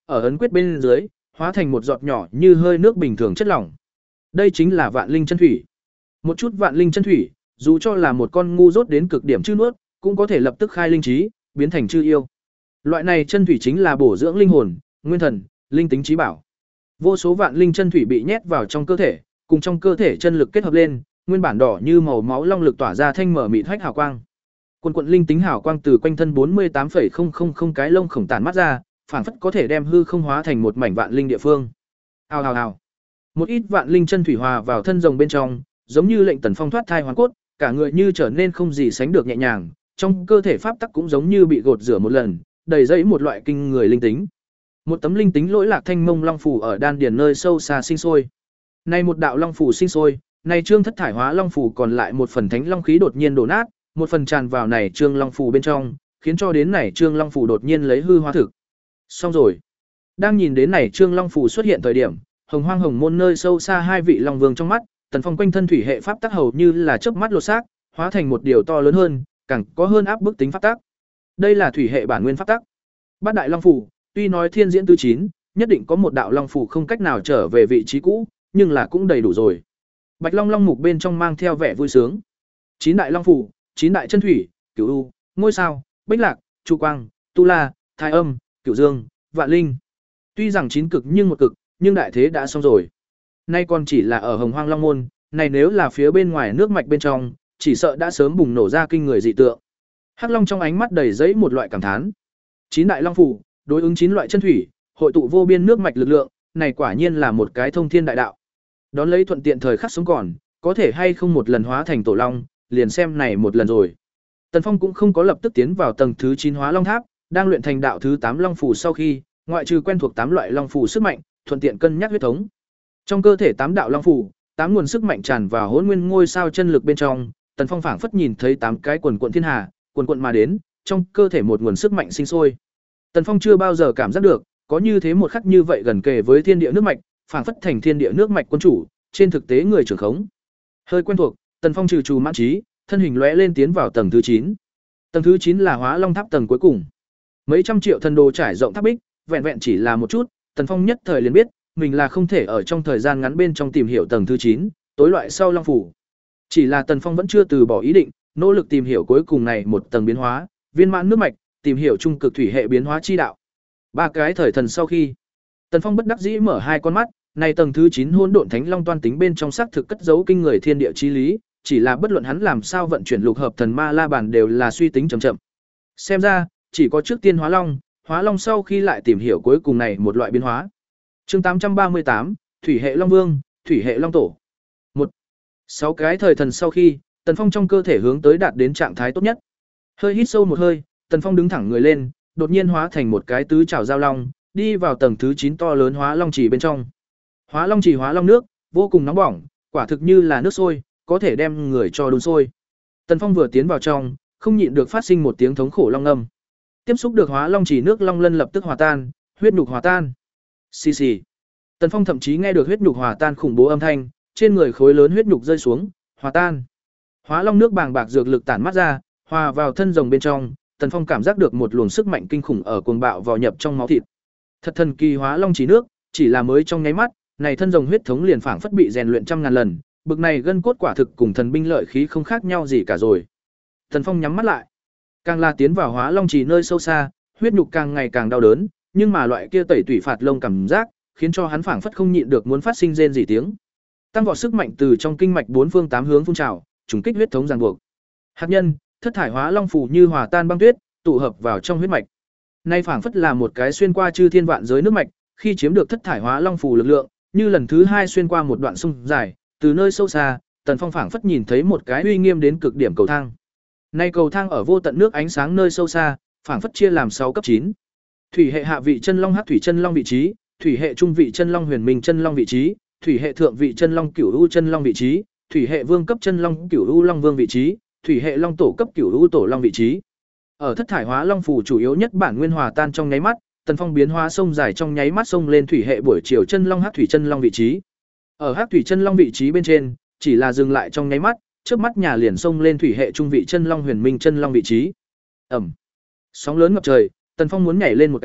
ở ấn quyết bên dưới, hóa thành một giọt nhỏ như hơi nước bình thường chất lỏng. Đây chính là vạn linh chân thủy. Một chút vạn linh chân thủy, dù cho là một con ngu dốt đến cực điểm chư nuốt, cũng có thể lập tức khai linh trí, biến thành chư yêu. Loại này chân thủy chính là bổ dưỡng linh hồn, nguyên thần, linh tính trí bảo. Vô số vạn linh chân thủy bị nhét vào trong cơ thể, cùng trong cơ thể chân lực kết hợp lên, nguyên bản đỏ như màu máu long lực tỏa ra thanh mở mịt hách hào quang. Quần quần linh tính hào quang từ quanh thân bốn mươi tám phẩy không không không cái lông khổng tản mắt ra, phảng phất có thể đem hư không hóa thành một mảnh vạn linh địa phương. Ào ào ào. Một ít vạn linh chân thủy hòa vào thân rồng bên trong, giống như lệnh Tần Phong thoát thai hoàn cốt, cả người như trở nên không gì sánh được nhẹ nhàng, trong cơ thể pháp tắc cũng giống như bị gột rửa một lần, đầy dẫy một loại kinh người linh tính. Một tấm linh tính lỗi lạc thanh mông long phù ở đan điền nơi sâu xa sinh sôi. Nay một đạo long phù sinh sôi, nay trương thất thải hóa long phù còn lại một phần thánh long khí đột nhiên đổ nát, một phần tràn vào này trương long phù bên trong, khiến cho đến này trương long phù đột nhiên lấy hư hóa thực. Xong rồi. Đang nhìn đến này trương long phù xuất hiện thời điểm, hồng hoang hồng môn nơi sâu xa hai vị long vương trong mắt, Tần Phong quanh thân thủy hệ pháp tắc hầu như là chớp mắt lột xác, hóa thành một điều to lớn hơn, càng có hơn áp bức tính pháp tắc. Đây là thủy hệ bản nguyên pháp tắc. Bát đại long phù, tuy nói thiên diễn tứ chín, nhất định có một đạo long phù không cách nào trở về vị trí cũ, nhưng là cũng đầy đủ rồi. Bạch Long Long mục bên trong mang theo vẻ vui sướng. Chín đại long phù, chín đại chân thủy, Cửu U, Ngôi sao, Bích Lạc, Chu Quang, Tu La, Thái Âm, Cửu Dương, Vạn Linh. Tuy rằng chín cực nhưng một cực, nhưng đại thế đã xong rồi. Nay còn chỉ là ở Hồng Hoang Long môn, này nếu là phía bên ngoài nước mạch bên trong, chỉ sợ đã sớm bùng nổ ra kinh người dị tượng. Hắc Long trong ánh mắt đầy dẫy một loại cảm thán. Chín đại long phù, đối ứng chín loại chân thủy, hội tụ vô biên nước mạch lực lượng, này quả nhiên là một cái thông thiên đại đạo. Đón lấy thuận tiện thời khắc sống còn, có thể hay không một lần hóa thành tổ long, liền xem này một lần rồi. Tần Phong cũng không có lập tức tiến vào tầng thứ chín Hóa Long Tháp, đang luyện thành đạo thứ tám long phù sau khi, ngoại trừ quen thuộc tám loại long phù sức mạnh, thuận tiện cân nhắc huyết thống. Trong cơ thể tám đạo long phù, tám nguồn sức mạnh tràn vào Hỗn Nguyên ngôi sao chân lực bên trong, Tần Phong phảng phất nhìn thấy tám cái quần quần thiên hà, quần quần mà đến, trong cơ thể một nguồn sức mạnh sinh sôi. Tần Phong chưa bao giờ cảm giác được, có như thế một khắc như vậy gần kề với thiên địa nước mạch, phảng phất thành thiên địa nước mạch quân chủ, trên thực tế người trưởng khống. Hơi quen thuộc, Tần Phong trừ trù mãn trí, thân hình lóe lên tiến vào tầng thứ chín. Tầng thứ chín là Hóa Long Tháp tầng cuối cùng. Mấy trăm triệu thần đồ trải rộng tháp bích, vẹn vẹn chỉ là một chút, Tần Phong nhất thời liền biết, mình là không thể ở trong thời gian ngắn bên trong tìm hiểu tầng thứ chín, tối loại sau long phủ. Chỉ là Tần Phong vẫn chưa từ bỏ ý định, nỗ lực tìm hiểu cuối cùng này một tầng biến hóa, viên mãn nước mạch, tìm hiểu trung cực thủy hệ biến hóa chi đạo. Ba cái thời thần sau khi, Tần Phong bất đắc dĩ mở hai con mắt, này tầng thứ chín hỗn độn thánh long toan tính bên trong xác thực cất giấu kinh người thiên địa chí lý, chỉ là bất luận hắn làm sao vận chuyển lục hợp thần ma la bàn đều là suy tính chậm chậm. Xem ra, chỉ có trước tiên hóa long, hóa long sau khi lại tìm hiểu cuối cùng này một loại biến hóa. Chương tám trăm ba mươi tám, Thủy hệ Long Vương, Thủy hệ Long Tổ. một. Sáu cái thời thần sau khi, Tần Phong trong cơ thể hướng tới đạt đến trạng thái tốt nhất. Hơi hít sâu một hơi, Tần Phong đứng thẳng người lên, đột nhiên hóa thành một cái tứ trảo giao long, đi vào tầng thứ chín to lớn Hóa Long Chỉ bên trong. Hóa Long Chỉ hóa long nước, vô cùng nóng bỏng, quả thực như là nước sôi, có thể đem người cho đun sôi. Tần Phong vừa tiến vào trong, không nhịn được phát sinh một tiếng thống khổ long ngâm. Tiếp xúc được Hóa Long Chỉ nước long lân lập tức hòa tan, huyết nhục hòa tan. Xì xì. Tần Phong thậm chí nghe được huyết nhục hòa tan khủng bố âm thanh, trên người khối lớn huyết nhục rơi xuống, hòa tan. Hóa long nước bàng bạc dược lực tản mát ra, hòa vào thân rồng bên trong, Tần Phong cảm giác được một luồng sức mạnh kinh khủng ở cuồng bạo vào nhập trong máu thịt. Thật thần kỳ Hóa Long Chỉ nước, chỉ là mới trong nháy mắt, này thân rồng huyết thống liền phảng phất bị rèn luyện trăm ngàn lần, bực này gân cốt quả thực cùng thần binh lợi khí không khác nhau gì cả rồi. Tần Phong nhắm mắt lại, càng là tiến vào Hóa Long Chỉ nơi sâu xa, huyết nhục càng ngày càng đau đớn, nhưng mà loại kia tẩy tủy phạt lông cảm giác, khiến cho hắn phảng phất không nhịn được muốn phát sinh rên rỉ tiếng. Tăng vọt sức mạnh từ trong kinh mạch bốn phương tám hướng phun trào, trùng kích huyết thống ràng buộc. Hạt nhân, thất thải hóa long phù như hòa tan băng tuyết, tụ hợp vào trong huyết mạch. Nay phảng phất là một cái xuyên qua chư thiên vạn giới nước mạch, khi chiếm được thất thải hóa long phù lực lượng, như lần thứ hai xuyên qua một đoạn sông dài, từ nơi sâu xa, Tần Phong phảng phất nhìn thấy một cái uy nghiêm đến cực điểm cầu thang. Nay cầu thang ở vô tận nước ánh sáng nơi sâu xa, phảng phất chia làm sáu cấp chín. Thủy hệ hạ vị chân long hắc thủy chân long vị trí, thủy hệ trung vị chân long huyền minh chân long vị trí, thủy hệ thượng vị chân long cửu u chân long vị trí, thủy hệ vương cấp chân long cửu u long vương vị trí, thủy hệ long tổ cấp cửu u tổ long vị trí. Ở thất thải hóa long phù chủ yếu nhất bản nguyên hòa tan trong nháy mắt, Tần Phong biến hóa sông dài trong nháy mắt sông lên thủy hệ buổi chiều chân long hắc thủy chân long vị trí. Ở hắc thủy chân long vị trí bên trên, chỉ là dừng lại trong nháy mắt, chớp mắt nhà liền sông lên thủy hệ trung vị chân long huyền minh chân long vị trí. Ầm. Sóng lớn ngập trời, Tần Phong muốn nhảy lên một cái,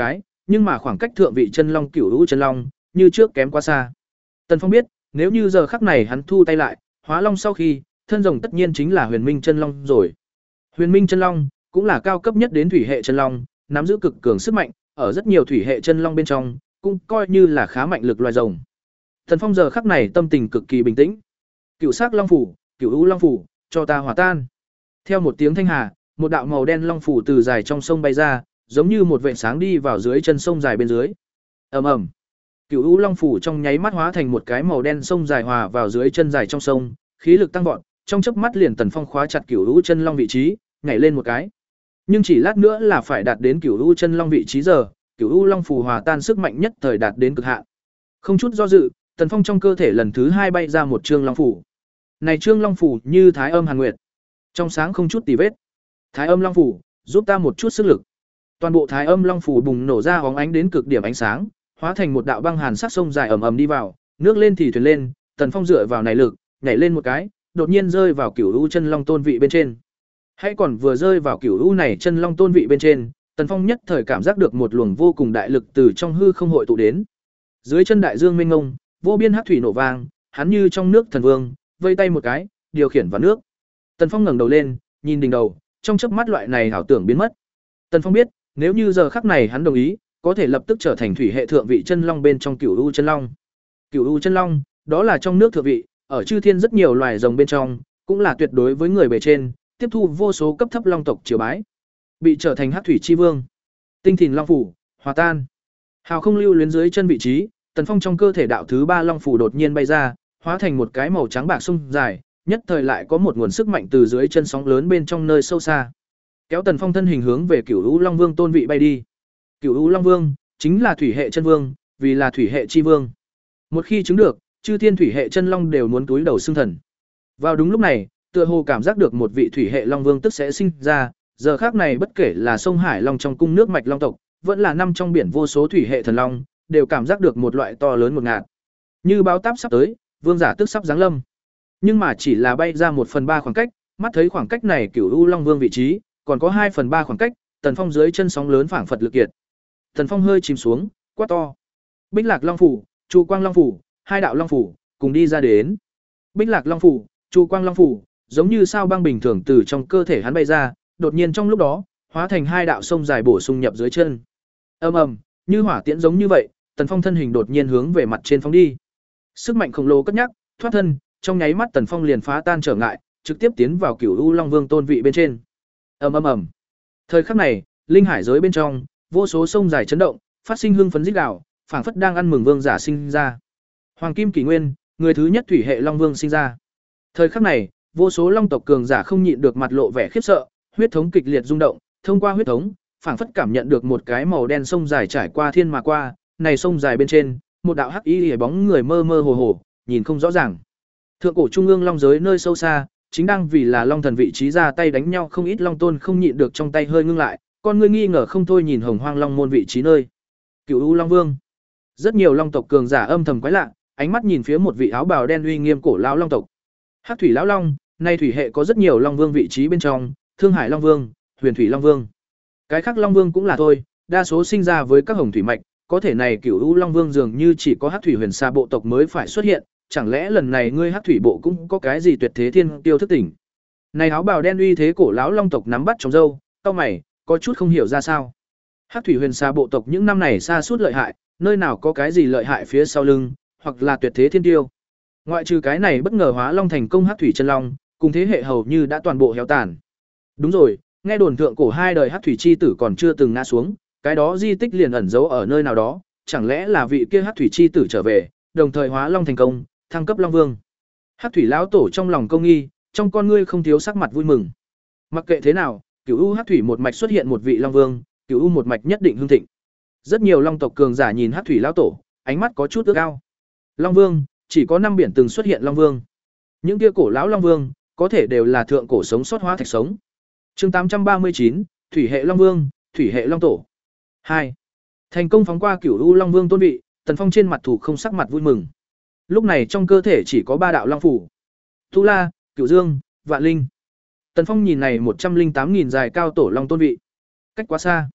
nhưng mà khoảng cách thượng vị chân long Cửu U chân long như trước kém quá xa. Tần Phong biết, nếu như giờ khắc này hắn thu tay lại, hóa long sau khi, thân rồng tất nhiên chính là Huyền Minh chân long rồi. Huyền Minh chân long cũng là cao cấp nhất đến thủy hệ chân long, nắm giữ cực cường sức mạnh, ở rất nhiều thủy hệ chân long bên trong, cũng coi như là khá mạnh lực loài rồng. Tần Phong giờ khắc này tâm tình cực kỳ bình tĩnh. Cửu Sắc Long phủ, Cửu U Long phủ, cho ta hòa tan. Theo một tiếng thanh hà, một đạo màu đen long phủ từ dài trong sông bay ra, giống như một vệt sáng đi vào dưới chân sông dài bên dưới. Ầm ầm. Cửu U Long phủ trong nháy mắt hóa thành một cái màu đen sông dài hòa vào dưới chân dài trong sông, khí lực tăng vọt, trong chớp mắt liền Tần Phong khóa chặt Cửu U chân long vị trí, nhảy lên một cái. Nhưng chỉ lát nữa là phải đạt đến Cửu U chân long vị trí giờ, Cửu U Long phủ hòa tan sức mạnh nhất thời đạt đến cực hạn. Không chút do dự, Tần Phong trong cơ thể lần thứ hai bay ra một trương long phủ. Này trương long phủ như thái âm hàn nguyệt, trong sáng không chút tì vết. Thái âm long phủ, giúp ta một chút sức lực. Toàn bộ thái âm long phủ bùng nổ ra hóng ánh đến cực điểm ánh sáng, hóa thành một đạo băng hàn sắc sông dài ầm ầm đi vào, nước lên thì thuyền lên, Tần Phong dựa vào này lực, nhảy lên một cái, đột nhiên rơi vào Cửu U chân long tôn vị bên trên. Hay còn vừa rơi vào Cửu U này chân long tôn vị bên trên, Tần Phong nhất thời cảm giác được một luồng vô cùng đại lực từ trong hư không hội tụ đến. Dưới chân đại dương mênh mông, vô biên hắc thủy nổ vang, hắn như trong nước thần vương, vây tay một cái, điều khiển vào nước. Tần Phong ngẩng đầu lên, nhìn đỉnh đầu, trong chớp mắt loại này ảo tưởng biến mất. Tần Phong biết, nếu như giờ khắc này hắn đồng ý, có thể lập tức trở thành thủy hệ thượng vị chân long bên trong Cửu U chân long. Cửu U chân long, đó là trong nước thượng vị, ở chư thiên rất nhiều loài rồng bên trong, cũng là tuyệt đối với người bề trên, tiếp thu vô số cấp thấp long tộc triều bái, bị trở thành hắc thủy chi vương. Tinh Thìn Long phủ, hòa tan. Hào không lưu luyến dưới chân vị trí, Tần Phong trong cơ thể đạo thứ ba long phủ đột nhiên bay ra, hóa thành một cái màu trắng bạc sông dài, nhất thời lại có một nguồn sức mạnh từ dưới chân sóng lớn bên trong nơi sâu xa, kéo Tần Phong thân hình hướng về Cửu U Long Vương tôn vị bay đi. Cửu U Long Vương chính là thủy hệ chân vương, vì là thủy hệ chi vương. Một khi chứng được, chư thiên thủy hệ chân long đều muốn túi đầu xưng thần. Vào đúng lúc này, tựa hồ cảm giác được một vị thủy hệ long vương tức sẽ sinh ra, giờ khác này bất kể là sông Hải Long trong cung nước mạch long tộc, vẫn là năm trong biển vô số thủy hệ thần long, đều cảm giác được một loại to lớn một ngạt. Như báo táp sắp tới, vương giả tức sắp giáng lâm. Nhưng mà chỉ là bay ra một phần ba khoảng cách, mắt thấy khoảng cách này Cửu U Long Vương vị trí, còn có hai phần ba khoảng cách, Tần Phong dưới chân sóng lớn phảng phật lực kiệt. Tần Phong hơi chìm xuống, quát to. Bích Lạc Long phủ, Chu Quang Long phủ, hai đạo long phủ cùng đi ra đến. Bích Lạc Long phủ, Chu Quang Long phủ, giống như sao băng bình thường từ trong cơ thể hắn bay ra, đột nhiên trong lúc đó, hóa thành hai đạo sông dài bổ sung nhập dưới chân. Ầm ầm, như hỏa tiễn giống như vậy, Tần Phong thân hình đột nhiên hướng về mặt trên phóng đi. Sức mạnh khổng lồ cất nhắc, thoát thân, trong nháy mắt Tần Phong liền phá tan trở ngại, trực tiếp tiến vào Cửu U Long Vương tôn vị bên trên. Ầm ầm ầm. Thời khắc này, linh hải giới bên trong, vô số sông dài chấn động, phát sinh hưng phấn rít gào, phảng phất đang ăn mừng vương giả sinh ra. Hoàng Kim Kỷ Nguyên, người thứ nhất thủy hệ long vương sinh ra. Thời khắc này, vô số long tộc cường giả không nhịn được mặt lộ vẻ khiếp sợ, huyết thống kịch liệt rung động, thông qua huyết thống, phảng phất cảm nhận được một cái màu đen sông dài trải qua thiên mà qua, này sông dài bên trên, một đạo hắc y lìa bóng người mơ mơ hồ hồ, nhìn không rõ ràng. Thượng cổ trung ương long giới nơi sâu xa, chính đang vì là long thần vị trí ra tay đánh nhau, không ít long tôn không nhịn được trong tay hơi ngưng lại, con người nghi ngờ không thôi nhìn hồng hoang long môn vị trí nơi. Cửu U Long Vương. Rất nhiều long tộc cường giả âm thầm quái lạ, ánh mắt nhìn phía một vị áo bào đen uy nghiêm cổ lão long tộc. Hắc thủy lão long, nay thủy hệ có rất nhiều long vương vị trí bên trong, Thương Hải Long Vương, Huyền Thủy Long Vương. Cái khác long vương cũng là thôi, đa số sinh ra với các hồng thủy mạch, có thể này Cửu U Long Vương dường như chỉ có Hắc thủy huyền xa bộ tộc mới phải xuất hiện, chẳng lẽ lần này ngươi Hắc thủy bộ cũng có cái gì tuyệt thế thiên tiêu thức tỉnh. Này áo bào đen uy thế cổ lão long tộc nắm bắt trong râu, cau mày, có chút không hiểu ra sao. Hắc thủy huyền xa bộ tộc những năm này xa suốt lợi hại, nơi nào có cái gì lợi hại phía sau lưng, hoặc là tuyệt thế thiên tiêu. Ngoại trừ cái này bất ngờ hóa long thành công Hắc thủy chân long, cùng thế hệ hầu như đã toàn bộ héo tàn. Đúng rồi, nghe đồn thượng cổ hai đời Hắc thủy chi tử còn chưa từng ngã xuống, cái đó di tích liền ẩn giấu ở nơi nào đó, chẳng lẽ là vị kia Hắc thủy chi tử trở về, đồng thời hóa long thành công, thăng cấp long vương. Hắc thủy lão tổ trong lòng công nghi, trong con ngươi không thiếu sắc mặt vui mừng. Mặc kệ thế nào, Cửu U Hắc thủy một mạch xuất hiện một vị long vương, Cửu U một mạch nhất định hưng thịnh. Rất nhiều long tộc cường giả nhìn Hắc thủy lão tổ, ánh mắt có chút ước ao. Long vương, chỉ có năm biển từng xuất hiện long vương. Những kia cổ lão long vương, có thể đều là thượng cổ sống sót hóa thạch sống. Chương tám trăm ba mươi chín, thủy hệ long vương, thủy hệ long tổ. hai. Thành công phóng qua Cửu U Long Vương tôn vị, Tần Phong trên mặt thủ không sắc mặt vui mừng. Lúc này trong cơ thể chỉ có ba đạo long phủ. Tu La, Cửu Dương, Vạn Linh. Tần Phong nhìn này một trăm linh tám nghìn dài cao tổ long tôn vị. Cách quá xa.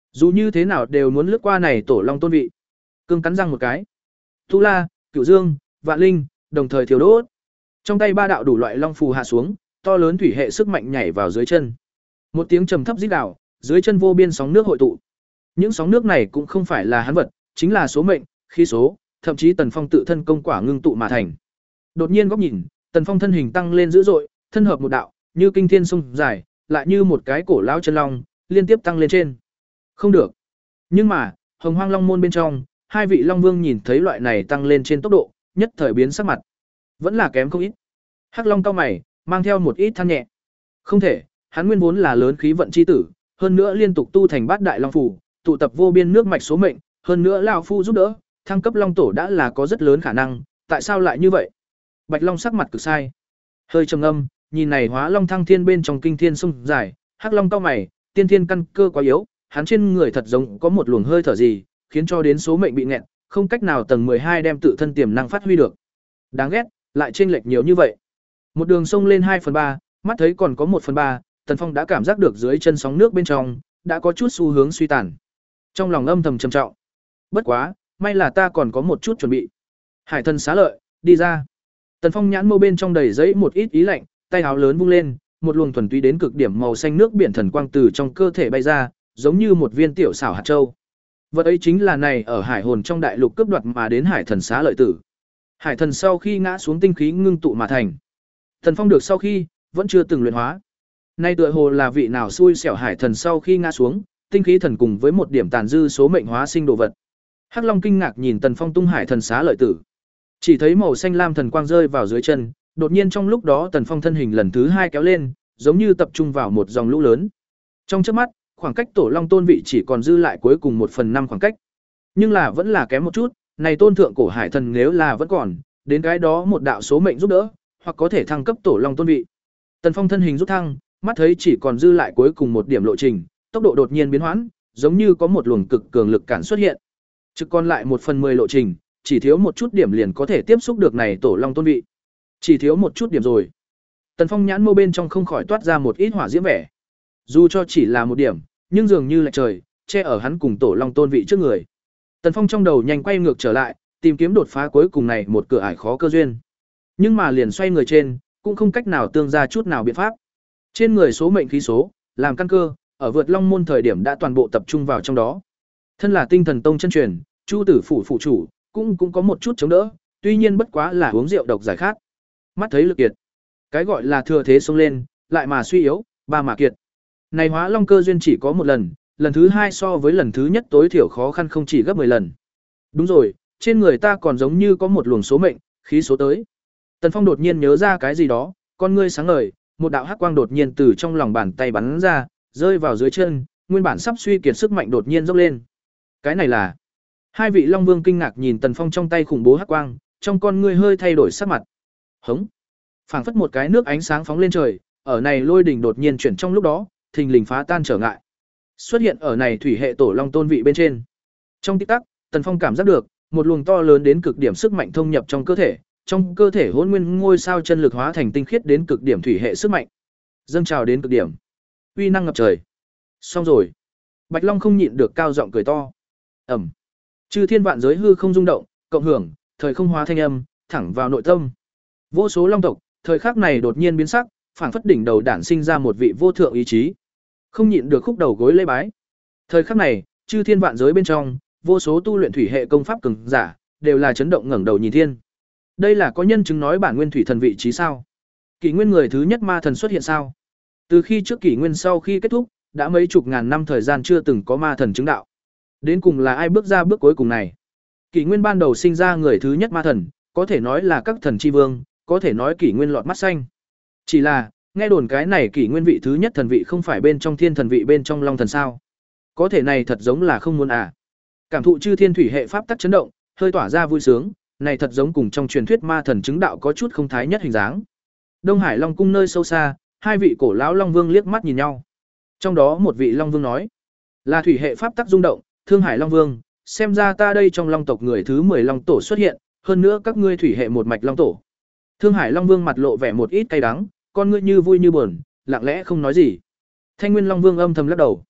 Dù như thế nào đều muốn lướt qua này tổ long tôn vị. Cương cắn răng một cái. Tu La, Cửu Dương, Vạn Linh, đồng thời thiêu đốt. Trong tay ba đạo đủ loại long phù hạ xuống, to lớn thủy hệ sức mạnh nhảy vào dưới chân. Một tiếng trầm thấp rít gào, dưới chân vô biên sóng nước hội tụ. Những sóng nước này cũng không phải là hắn vật, chính là số mệnh, khí số, thậm chí Tần Phong tự thân công quả ngưng tụ mà thành. Đột nhiên góc nhìn, Tần Phong thân hình tăng lên dữ dội, thân hợp một đạo, như kinh thiên sông dài, lại như một cái cổ lão chân long, liên tiếp tăng lên trên. Không được. Nhưng mà, Hồng Hoang Long môn bên trong, hai vị Long Vương nhìn thấy loại này tăng lên trên tốc độ, nhất thời biến sắc mặt. Vẫn là kém không ít. Hắc Long cau mày, mang theo một ít than nhẹ. Không thể, hắn nguyên vốn là lớn khí vận chi tử, hơn nữa liên tục tu thành Bát Đại Long phủ, tụ tập vô biên nước mạch số mệnh, hơn nữa lão phu giúp đỡ, thăng cấp Long tổ đã là có rất lớn khả năng, tại sao lại như vậy? Bạch Long sắc mặt cực sai. Hơi trầm ngâm, nhìn này Hóa Long thăng thiên bên trong kinh thiên sông dài, Hắc Long cau mày, tiên thiên căn cơ quá yếu, hắn trên người thật giống có một luồng hơi thở gì, khiến cho đến số mệnh bị nghẹn, không cách nào tầng mười hai đem tự thân tiềm năng phát huy được. Đáng ghét, lại chênh lệch nhiều như vậy. Một đường sông lên hai phần ba, mắt thấy còn có một phần ba, Tần Phong đã cảm giác được dưới chân sóng nước bên trong đã có chút xu hướng suy tàn. Trong lòng âm thầm trầm trọng. Bất quá, may là ta còn có một chút chuẩn bị. Hải thần xá lợi, đi ra. Tần Phong nhãn mâu bên trong đầy giấy một ít ý lạnh, tay áo lớn vung lên, một luồng thuần túy đến cực điểm màu xanh nước biển thần quang từ trong cơ thể bay ra, giống như một viên tiểu xảo hạt châu. Vật ấy chính là này ở hải hồn trong đại lục cướp đoạt mà đến hải thần xá lợi tử. Hải thần sau khi ngã xuống tinh khí ngưng tụ mà thành. Tần Phong được sau khi vẫn chưa từng luyện hóa. Nay tựa hồ là vị nào xui xẻo hải thần sau khi ngã xuống, tinh khí thần cùng với một điểm tàn dư số mệnh hóa sinh đồ vật. Hắc Long kinh ngạc nhìn Tần Phong tung hải thần xá lợi tử. Chỉ thấy màu xanh lam thần quang rơi vào dưới chân, đột nhiên trong lúc đó Tần Phong thân hình lần thứ hai kéo lên, giống như tập trung vào một dòng lũ lớn. Trong chớp mắt, khoảng cách tổ long tôn vị chỉ còn dư lại cuối cùng một phần năm khoảng cách. Nhưng là vẫn là kém một chút, này tôn thượng cổ hải thần nếu là vẫn còn, đến cái đó một đạo số mệnh giúp đỡ, hoặc có thể thăng cấp tổ long tôn vị. Tần Phong thân hình rút thăng, mắt thấy chỉ còn dư lại cuối cùng một điểm lộ trình, tốc độ đột nhiên biến hoãn, giống như có một luồng cực cường lực cản xuất hiện. Trực còn lại một phần mười lộ trình, chỉ thiếu một chút điểm liền có thể tiếp xúc được này tổ long tôn vị. Chỉ thiếu một chút điểm rồi. Tần Phong nhãn mâu bên trong không khỏi toát ra một ít hỏa diễm vẻ. Dù cho chỉ là một điểm, nhưng dường như lệch trời, che ở hắn cùng tổ long tôn vị trước người. Tần Phong trong đầu nhanh quay ngược trở lại, tìm kiếm đột phá cuối cùng này một cửa ải khó cơ duyên. Nhưng mà liền xoay người trên, cũng không cách nào tương ra chút nào biện pháp. Trên người số mệnh khí số, làm căn cơ, ở vượt long môn thời điểm đã toàn bộ tập trung vào trong đó. Thân là Tinh Thần Tông chân truyền, Chu Tử phủ phụ chủ, cũng cũng có một chút chống đỡ, tuy nhiên bất quá là uống rượu độc giải khát. Mắt thấy lực kiệt, cái gọi là thừa thế xông lên, lại mà suy yếu, ba mà kiệt. Này Hóa Long cơ duyên chỉ có một lần, lần thứ hai so với lần thứ nhất tối thiểu khó khăn không chỉ gấp mười lần. Đúng rồi, trên người ta còn giống như có một luồng số mệnh, khí số tới. Tần Phong đột nhiên nhớ ra cái gì đó, con ngươi sáng ngời, một đạo hắc quang đột nhiên từ trong lòng bàn tay bắn ra, rơi vào dưới chân, nguyên bản sắp suy kiệt sức mạnh đột nhiên dốc lên. Cái này là? Hai vị Long Vương kinh ngạc nhìn Tần Phong trong tay khủng bố hắc quang, trong con ngươi hơi thay đổi sắc mặt. Hống! Phảng phất một cái nước ánh sáng phóng lên trời, ở này lôi đỉnh đột nhiên chuyển trong lúc đó, thình lình phá tan trở ngại. Xuất hiện ở này thủy hệ tổ long tôn vị bên trên. Trong tích tắc, Tần Phong cảm giác được một luồng to lớn đến cực điểm sức mạnh thông nhập trong cơ thể, trong cơ thể hỗn nguyên ngôi sao chân lực hóa thành tinh khiết đến cực điểm thủy hệ sức mạnh, dâng trào đến cực điểm, uy năng ngập trời. Xong rồi. Bạch Long không nhịn được cao giọng cười to. Ầm. Chư thiên vạn giới hư không rung động, cộng hưởng, thời không hóa thanh âm, thẳng vào nội tâm. Vô số long tộc, thời khắc này đột nhiên biến sắc, phảng phất đỉnh đầu đản sinh ra một vị vô thượng ý chí. Không nhịn được khúc đầu gối lễ bái. Thời khắc này, chư thiên vạn giới bên trong, vô số tu luyện thủy hệ công pháp cường giả, đều là chấn động ngẩng đầu nhìn thiên. Đây là có nhân chứng nói bản nguyên thủy thần vị trí sao? Kỷ nguyên người thứ nhất ma thần xuất hiện sao? Từ khi trước kỷ nguyên sau khi kết thúc, đã mấy chục ngàn năm thời gian chưa từng có ma thần chứng đạo. Đến cùng là ai bước ra bước cuối cùng này? Kỷ nguyên ban đầu sinh ra người thứ nhất ma thần, có thể nói là các thần chi vương, có thể nói kỷ nguyên lọt mắt xanh. Chỉ là, nghe đồn cái này kỷ nguyên vị thứ nhất thần vị không phải bên trong thiên thần vị bên trong long thần sao? Có thể này thật giống là không muốn à? Cảm thụ chư thiên thủy hệ pháp tắc chấn động, hơi tỏa ra vui sướng, này thật giống cùng trong truyền thuyết ma thần chứng đạo có chút không thái nhất hình dáng. Đông Hải Long cung nơi sâu xa, hai vị cổ lão long vương liếc mắt nhìn nhau. Trong đó một vị long vương nói, là thủy hệ pháp tắc rung động, Thương Hải Long Vương, xem ra ta đây trong long tộc người thứ mười long tổ xuất hiện, hơn nữa các ngươi thủy hệ một mạch long tổ. Thương Hải Long Vương mặt lộ vẻ một ít cay đắng, con ngươi như vui như buồn, lặng lẽ không nói gì. Thanh Nguyên Long Vương âm thầm lắc đầu.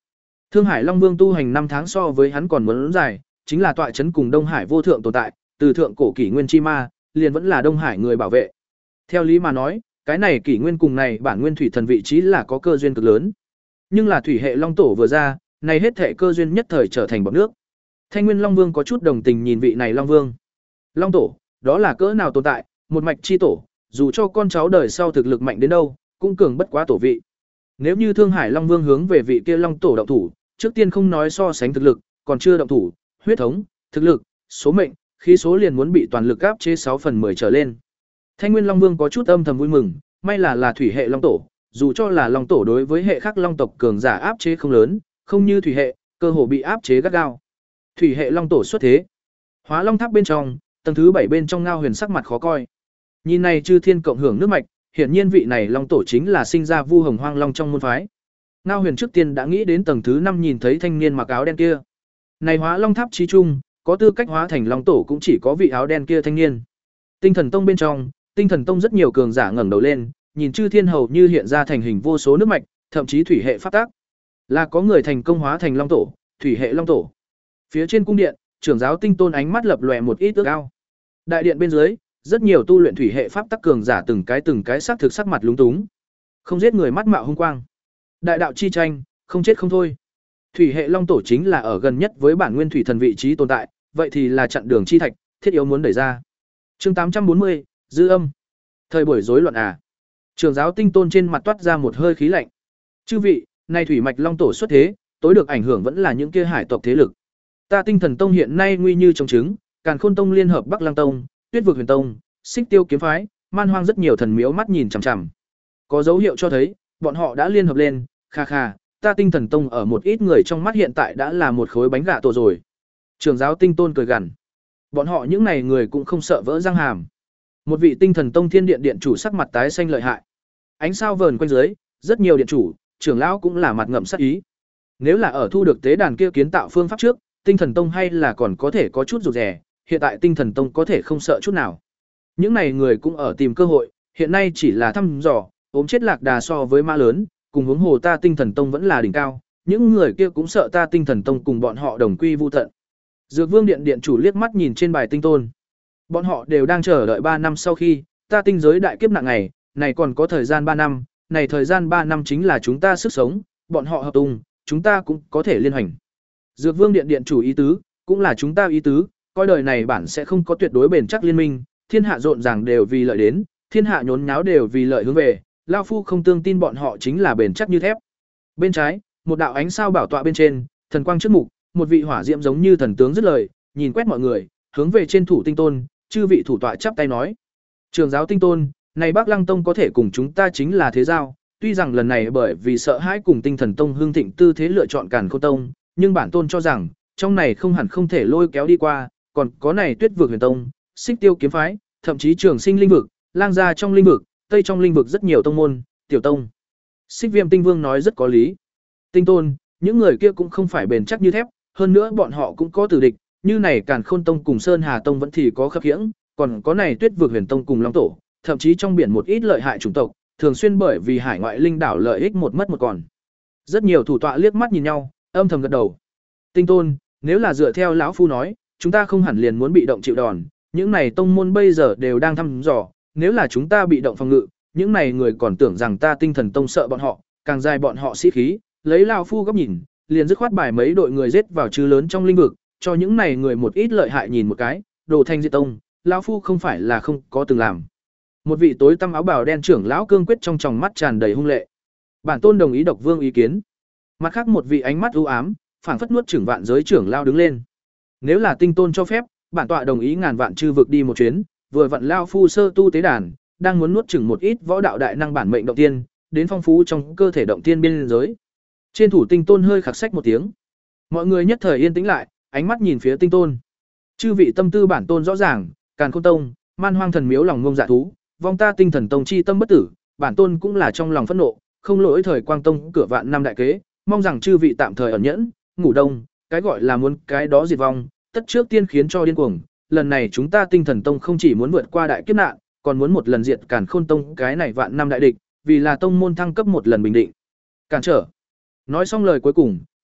Thương Hải Long Vương tu hành năm tháng so với hắn còn muốn dài, chính là tọa trấn cùng Đông Hải vô thượng tồn tại, từ thượng cổ kỷ nguyên chi ma, liền vẫn là Đông Hải người bảo vệ. Theo lý mà nói, cái này kỷ nguyên cùng này bản nguyên thủy thần vị trí là có cơ duyên cực lớn. Nhưng là thủy hệ long tổ vừa ra, này hết thể cơ duyên nhất thời trở thành bọt nước. Thanh Nguyên Long Vương có chút đồng tình nhìn vị này Long Vương. Long tổ, đó là cỡ nào tồn tại, một mạch chi tổ, dù cho con cháu đời sau thực lực mạnh đến đâu, cũng cường bất quá tổ vị. Nếu như Thương Hải Long Vương hướng về vị kia Long tổ động thủ, trước tiên không nói so sánh thực lực, còn chưa động thủ, huyết thống, thực lực, số mệnh, khí số liền muốn bị toàn lực áp chế sáu phần mười trở lên. Thanh Nguyên Long Vương có chút âm thầm vui mừng, may là là thủy hệ long tổ, dù cho là long tổ đối với hệ khác long tộc cường giả áp chế không lớn, không như thủy hệ, cơ hồ bị áp chế gắt gao. Thủy hệ long tổ xuất thế. Hóa Long Tháp bên trong, tầng thứ bảy bên trong Ngao Huyền sắc mặt khó coi. Nhìn này chư thiên cộng hưởng nước mạch, hiển nhiên vị này long tổ chính là sinh ra Vu Hồng Hoang Long trong môn phái. Ngao Huyền trước tiên đã nghĩ đến tầng thứ năm nhìn thấy thanh niên mặc áo đen kia. Này Hóa Long Tháp chí trung, có tư cách hóa thành long tổ cũng chỉ có vị áo đen kia thanh niên. Tinh Thần Tông bên trong, Tinh Thần Tông rất nhiều cường giả ngẩng đầu lên, nhìn chư thiên hầu như hiện ra thành hình vô số nước mạch, thậm chí thủy hệ pháp tác. Là có người thành công hóa thành long tổ, thủy hệ long tổ. Phía trên cung điện, trưởng giáo Tinh Tôn ánh mắt lập lòe một ít ước ao. Đại điện bên dưới, rất nhiều tu luyện thủy hệ pháp tắc cường giả từng cái từng cái sắc thực sắc mặt lúng túng. Không giết người mắt mạo hung quang. Đại đạo chi tranh, không chết không thôi. Thủy hệ long tổ chính là ở gần nhất với bản nguyên thủy thần vị trí tồn tại, vậy thì là chặn đường chi thạch, thiết yếu muốn đẩy ra. Chương tám trăm bốn mươi, dư âm. Thời buổi rối loạn à? Trưởng giáo Tinh Tôn trên mặt toát ra một hơi khí lạnh. Chư vị, nay thủy mạch long tổ xuất thế, tối được ảnh hưởng vẫn là những kia hải tộc thế lực. Ta Tinh Thần Tông hiện nay nguy như trồng trứng, Càn Khôn Tông liên hợp Bắc Lăng Tông, Tuyết Vực Huyền Tông, Xích Tiêu kiếm phái, Man Hoang rất nhiều thần miếu mắt nhìn chằm chằm. Có dấu hiệu cho thấy, bọn họ đã liên hợp lên, kha kha, ta Tinh Thần Tông ở một ít người trong mắt hiện tại đã là một khối bánh gạ tổ rồi. Trưởng giáo Tinh Tôn cười gằn. Bọn họ những này người cũng không sợ vỡ răng hàm. Một vị Tinh Thần Tông Thiên Điện điện chủ sắc mặt tái xanh lợi hại. Ánh sao vờn quanh dưới, rất nhiều điện chủ, trưởng lão cũng là mặt ngậm sát ý. Nếu là ở thu được tế đàn kia kiến tạo phương pháp trước, Tinh Thần Tông hay là còn có thể có chút rụt rè, hiện tại Tinh Thần Tông có thể không sợ chút nào. Những này người cũng ở tìm cơ hội, hiện nay chỉ là thăm dò, ốm chết lạc đà so với ma lớn, cùng huống hồ ta Tinh Thần Tông vẫn là đỉnh cao, những người kia cũng sợ ta Tinh Thần Tông cùng bọn họ đồng quy vu tận. Dược Vương điện điện chủ liếc mắt nhìn trên bài Tinh Tôn. Bọn họ đều đang chờ đợi ba năm sau khi ta tinh giới đại kiếp nạn ngày, này còn có thời gian ba năm, này thời gian ba năm chính là chúng ta sức sống, bọn họ hợp tung, chúng ta cũng có thể liên hành. Dược Vương điện điện chủ ý tứ, cũng là chúng ta ý tứ, coi đời này bản sẽ không có tuyệt đối bền chắc liên minh, thiên hạ rộn ràng đều vì lợi đến, thiên hạ nhốn nháo đều vì lợi hướng về, lão phu không tương tin bọn họ chính là bền chắc như thép. Bên trái, một đạo ánh sao bảo tọa bên trên, thần quang trước mục, một vị hỏa diệm giống như thần tướng dứt lời, nhìn quét mọi người, hướng về trên thủ Tinh Tôn, chư vị thủ tọa chắp tay nói: "Trường giáo Tinh Tôn, này Bắc Lăng Tông có thể cùng chúng ta chính là thế giao, tuy rằng lần này bởi vì sợ hãi cùng Tinh Thần Tông hưng thịnh tư thế lựa chọn Càn Khôn Tông, nhưng bản tôn cho rằng, trong này không hẳn không thể lôi kéo đi qua, còn có này Tuyết Vực Huyền Tông, Xích Tiêu kiếm phái, thậm chí Trường Sinh linh vực, Lang gia trong linh vực, Tây trong linh vực rất nhiều tông môn, tiểu tông." Xích Viêm Tinh Vương nói rất có lý. Tinh Tôn, những người kia cũng không phải bền chắc như thép, hơn nữa bọn họ cũng có tử địch, như này Càn Khôn Tông cùng Sơn Hà Tông vẫn thì có khập khiễng, còn có này Tuyết Vực Huyền Tông cùng Long Tổ, thậm chí trong biển một ít lợi hại chủng tộc, thường xuyên bởi vì hải ngoại linh đảo lợi ích một mất một còn. Rất nhiều thủ tọa liếc mắt nhìn nhau, âm thầm gật đầu. Tinh Tôn, nếu là dựa theo lão phu nói, chúng ta không hẳn liền muốn bị động chịu đòn, những này tông môn bây giờ đều đang thăm dò, nếu là chúng ta bị động phòng ngự, những này người còn tưởng rằng ta Tinh Thần Tông sợ bọn họ, càng dài bọn họ sĩ khí, lấy lão phu góc nhìn, liền dứt khoát bài mấy đội người giết vào chứ lớn trong linh vực, cho những này người một ít lợi hại nhìn một cái, đồ thanh diệt tông, lão phu không phải là không có từng làm. Một vị tối tăm áo bào đen trưởng lão cương quyết trong tròng mắt tràn đầy hung lệ. Bản tôn đồng ý Độc Vương ý kiến. Mặt khác một vị ánh mắt u ám, phảng phất nuốt chửng vạn giới trưởng lão đứng lên. Nếu là Tinh Tôn cho phép, bản tọa đồng ý ngàn vạn chư vực đi một chuyến, vừa vặn lão phu sơ tu tế đàn, đang muốn nuốt chửng một ít võ đạo đại năng bản mệnh động tiên, đến phong phú trong cơ thể động tiên biên giới. Trên thủ Tinh Tôn hơi khặc sách một tiếng. Mọi người nhất thời yên tĩnh lại, ánh mắt nhìn phía Tinh Tôn. Chư vị tâm tư bản tôn rõ ràng, Càn Khôn Tông, Man Hoang thần miếu lòng ngông dạ thú, vong ta Tinh Thần Tông chi tâm bất tử, bản tôn cũng là trong lòng phẫn nộ, không lỗi thời Quang Tông cửa vạn năm đại kế, mong rằng chư vị tạm thời ẩn nhẫn, ngủ đông, cái gọi là muốn cái đó diệt vong, tất trước tiên khiến cho điên cuồng, lần này chúng ta Tinh Thần Tông không chỉ muốn vượt qua đại kiếp nạn, còn muốn một lần diệt Càn Khôn Tông cái này vạn năm đại địch, vì là tông môn thăng cấp một lần bình định. Cản trở. Nói xong lời cuối cùng,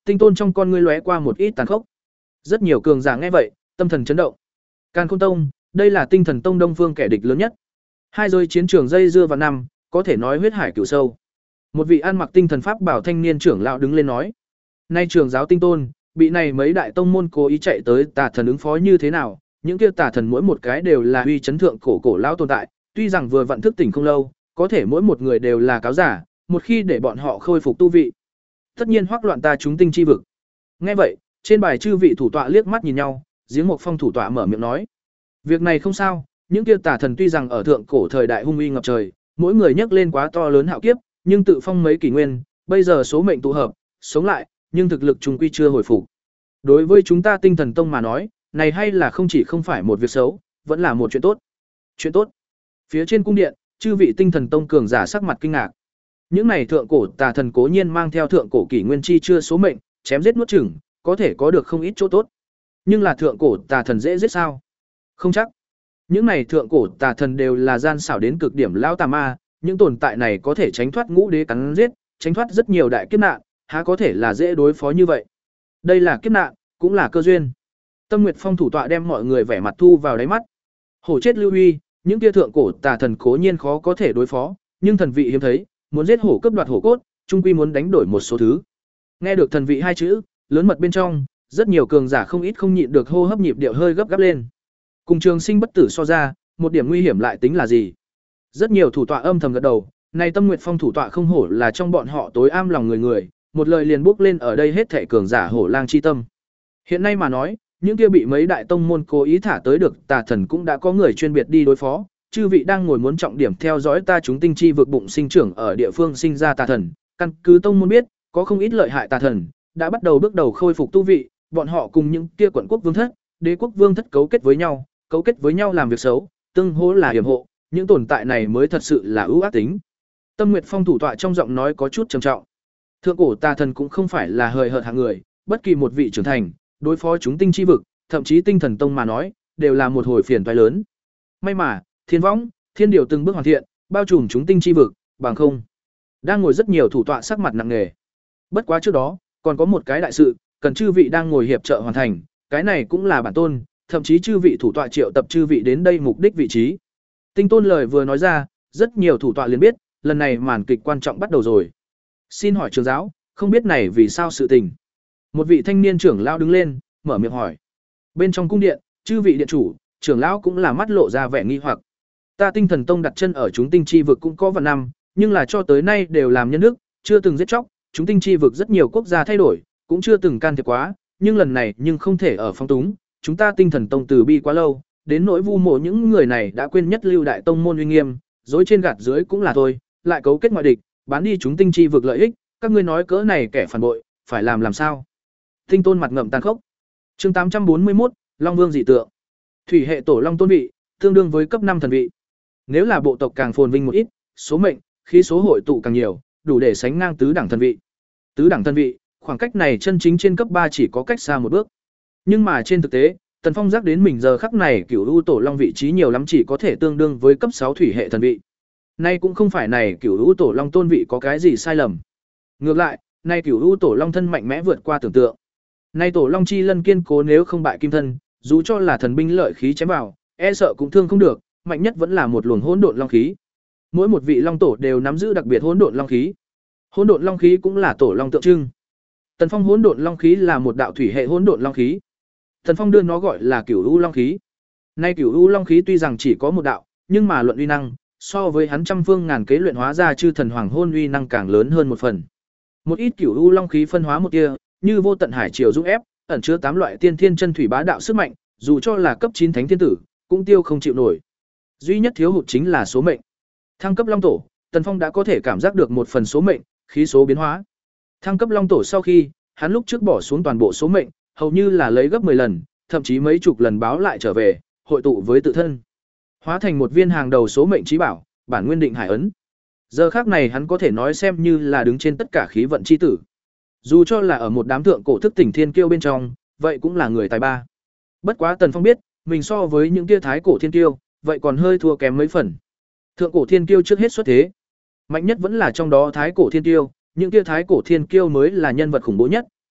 Tinh Tôn trong con ngươi lóe qua một ít tàn khốc. Rất nhiều cường giả nghe vậy, tâm thần chấn động. Càn Khôn Tông, đây là Tinh Thần Tông Đông Phương kẻ địch lớn nhất. Hai giới chiến trường dây dưa vào năm, có thể nói huyết hải cửu sâu. Một vị ăn mặc tinh thần pháp bảo thanh niên trưởng lão đứng lên nói: "Nay trưởng giáo Tinh Tôn, bị này mấy đại tông môn cố ý chạy tới tà thần ứng phó như thế nào? Những kia tà thần mỗi một cái đều là uy chấn thượng cổ cổ lão tồn tại, tuy rằng vừa vận thức tỉnh không lâu, có thể mỗi một người đều là cáo giả, một khi để bọn họ khôi phục tu vị, tất nhiên hoắc loạn ta chúng tinh chi vực." Nghe vậy, trên bài chư vị thủ tọa liếc mắt nhìn nhau, Giếng Mộc Phong thủ tọa mở miệng nói: "Việc này không sao, những kia tà thần tuy rằng ở thượng cổ thời đại hung uy ngập trời, mỗi người nhấc lên quá to lớn hạo kiếp, nhưng tự phong mấy kỷ nguyên, bây giờ số mệnh tụ hợp, sống lại, nhưng thực lực trùng quy chưa hồi phục. Đối với chúng ta Tinh Thần Tông mà nói, này hay là không chỉ không phải một việc xấu, vẫn là một chuyện tốt." Chuyện tốt? Phía trên cung điện, chư vị Tinh Thần Tông cường giả sắc mặt kinh ngạc. Những này thượng cổ tà thần cố nhiên mang theo thượng cổ kỷ nguyên chi chưa số mệnh, chém giết nuốt chửng, có thể có được không ít chỗ tốt. Nhưng là thượng cổ tà thần dễ giết sao? Không chắc. Những này thượng cổ tà thần đều là gian xảo đến cực điểm lão tà ma, những tồn tại này có thể tránh thoát ngũ đế cắn giết, tránh thoát rất nhiều đại kiếp nạn, há có thể là dễ đối phó như vậy. Đây là kiếp nạn, cũng là cơ duyên. Tâm Nguyệt Phong thủ tọa đem mọi người vẻ mặt thu vào đáy mắt. Hổ chết lưu huy, những kia thượng cổ tà thần cố nhiên khó có thể đối phó, nhưng thần vị hiếm thấy, muốn giết hổ cướp đoạt hổ cốt, chung quy muốn đánh đổi một số thứ. Nghe được thần vị hai chữ, lớn mật bên trong, rất nhiều cường giả không ít không nhịn được hô hấp nhịp điệu hơi gấp gáp lên. Cùng Trường Sinh bất tử so ra, một điểm nguy hiểm lại tính là gì? Rất nhiều thủ tọa âm thầm gật đầu, này Tâm Nguyệt Phong thủ tọa không hổ là trong bọn họ tối am lòng người người, một lời liền bước lên ở đây hết thảy cường giả hổ lang chi tâm. Hiện nay mà nói, những kia bị mấy đại tông môn cố ý thả tới được tà thần cũng đã có người chuyên biệt đi đối phó, chư vị đang ngồi muốn trọng điểm theo dõi ta chúng tinh chi vực bụng sinh trưởng ở địa phương sinh ra tà thần, căn cứ tông môn biết, có không ít lợi hại tà thần, đã bắt đầu bước đầu khôi phục tu vị, bọn họ cùng những kia quận quốc vương thất, đế quốc vương thất cấu kết với nhau, cấu kết với nhau làm việc xấu, tương hỗ là hiểm hộ, những tồn tại này mới thật sự là ưu ác tính. Tâm Nguyệt Phong thủ tọa trong giọng nói có chút trầm trọng. Thượng cổ tà thần cũng không phải là hời hợt hạng người, bất kỳ một vị trưởng thành, đối phó chúng tinh chi vực, thậm chí Tinh Thần Tông mà nói, đều là một hồi phiền toái lớn. May mà, Thiên Võng, Thiên Điều từng bước hoàn thiện, bao trùm chúng tinh chi vực, bằng không. Đang ngồi rất nhiều thủ tọa sắc mặt nặng nề. Bất quá trước đó, còn có một cái đại sự, cần chư vị đang ngồi hiệp trợ hoàn thành, cái này cũng là bản tôn, thậm chí chư vị thủ tọa triệu tập chư vị đến đây mục đích vị trí. Tinh Tôn lời vừa nói ra, rất nhiều thủ tọa liền biết, lần này màn kịch quan trọng bắt đầu rồi. Xin hỏi trưởng giáo, không biết này vì sao sự tình? Một vị thanh niên trưởng lão đứng lên, mở miệng hỏi. Bên trong cung điện, chư vị điện chủ, trưởng lão cũng là mắt lộ ra vẻ nghi hoặc. Ta Tinh Thần Tông đặt chân ở chúng tinh chi vực cũng có vạn năm, nhưng là cho tới nay đều làm nhân đức, chưa từng giết chóc, chúng tinh chi vực rất nhiều quốc gia thay đổi, cũng chưa từng can thiệp quá, nhưng lần này nhưng không thể ở phong túng, chúng ta Tinh Thần Tông từ bi quá lâu, đến nỗi vu mộ những người này đã quên nhất lưu đại tông môn uy nghiêm, dối trên gạt dưới cũng là thôi, lại cấu kết ngoại địch, bán đi chúng tinh chi vực lợi ích, các ngươi nói cỡ này kẻ phản bội, phải làm làm sao? Tinh Tôn mặt ngậm tàn khốc. Chương tám trăm bốn mươi mốt, Long Vương dị tượng. Thủy hệ tổ long tôn vị, tương đương với cấp năm thần vị. Nếu là bộ tộc càng phồn vinh một ít, số mệnh, khí số hội tụ càng nhiều, đủ để sánh ngang tứ đẳng thần vị. Tứ đẳng thần vị, khoảng cách này chân chính trên cấp ba chỉ có cách xa một bước. Nhưng mà trên thực tế, Tần Phong giác đến mình giờ khắc này Cửu U tổ long vị trí nhiều lắm chỉ có thể tương đương với cấp sáu thủy hệ thần vị. Nay cũng không phải này Cửu U tổ long tôn vị có cái gì sai lầm. Ngược lại, nay Cửu U tổ long thân mạnh mẽ vượt qua tưởng tượng. Nay tổ long chi lân kiên cố nếu không bại kim thân, dù cho là thần binh lợi khí chém vào, e sợ cũng thương không được, mạnh nhất vẫn là một luồng hỗn độn long khí. Mỗi một vị long tổ đều nắm giữ đặc biệt hỗn độn long khí. Hỗn độn long khí cũng là tổ long tượng trưng. Tần Phong hỗn độn long khí là một đạo thủy hệ hỗn độn long khí. Tần Phong đưa nó gọi là Cửu U long khí. Nay Cửu U long khí tuy rằng chỉ có một đạo, nhưng mà luận uy năng, so với hắn trăm phương ngàn kế luyện hóa ra chư thần hoàng hôn uy năng càng lớn hơn một phần. Một ít Cửu U long khí phân hóa một tia, như vô tận hải triều dũng ép, ẩn chứa tám loại tiên thiên chân thủy bá đạo sức mạnh, dù cho là cấp chín thánh thiên tử, cũng tiêu không chịu nổi. Duy nhất thiếu hụt chính là số mệnh. Thăng cấp long tổ, Tần Phong đã có thể cảm giác được một phần số mệnh, khí số biến hóa. Thăng cấp long tổ sau khi, hắn lúc trước bỏ xuống toàn bộ số mệnh, hầu như là lấy gấp mười lần, thậm chí mấy chục lần báo lại trở về, hội tụ với tự thân, hóa thành một viên hàng đầu số mệnh trí bảo, bản nguyên định hải ấn. Giờ khác này hắn có thể nói xem như là đứng trên tất cả khí vận chi tử. Dù cho là ở một đám thượng cổ thức tỉnh thiên kiêu bên trong, vậy cũng là người tài ba. Bất quá Tần Phong biết, mình so với những kia thái cổ thiên kiêu, vậy còn hơi thua kém mấy phần. Thượng cổ thiên kiêu trước hết xuất thế, mạnh nhất vẫn là trong đó thái cổ thiên kiêu, những kia thái cổ thiên kiêu mới là nhân vật khủng bố nhất,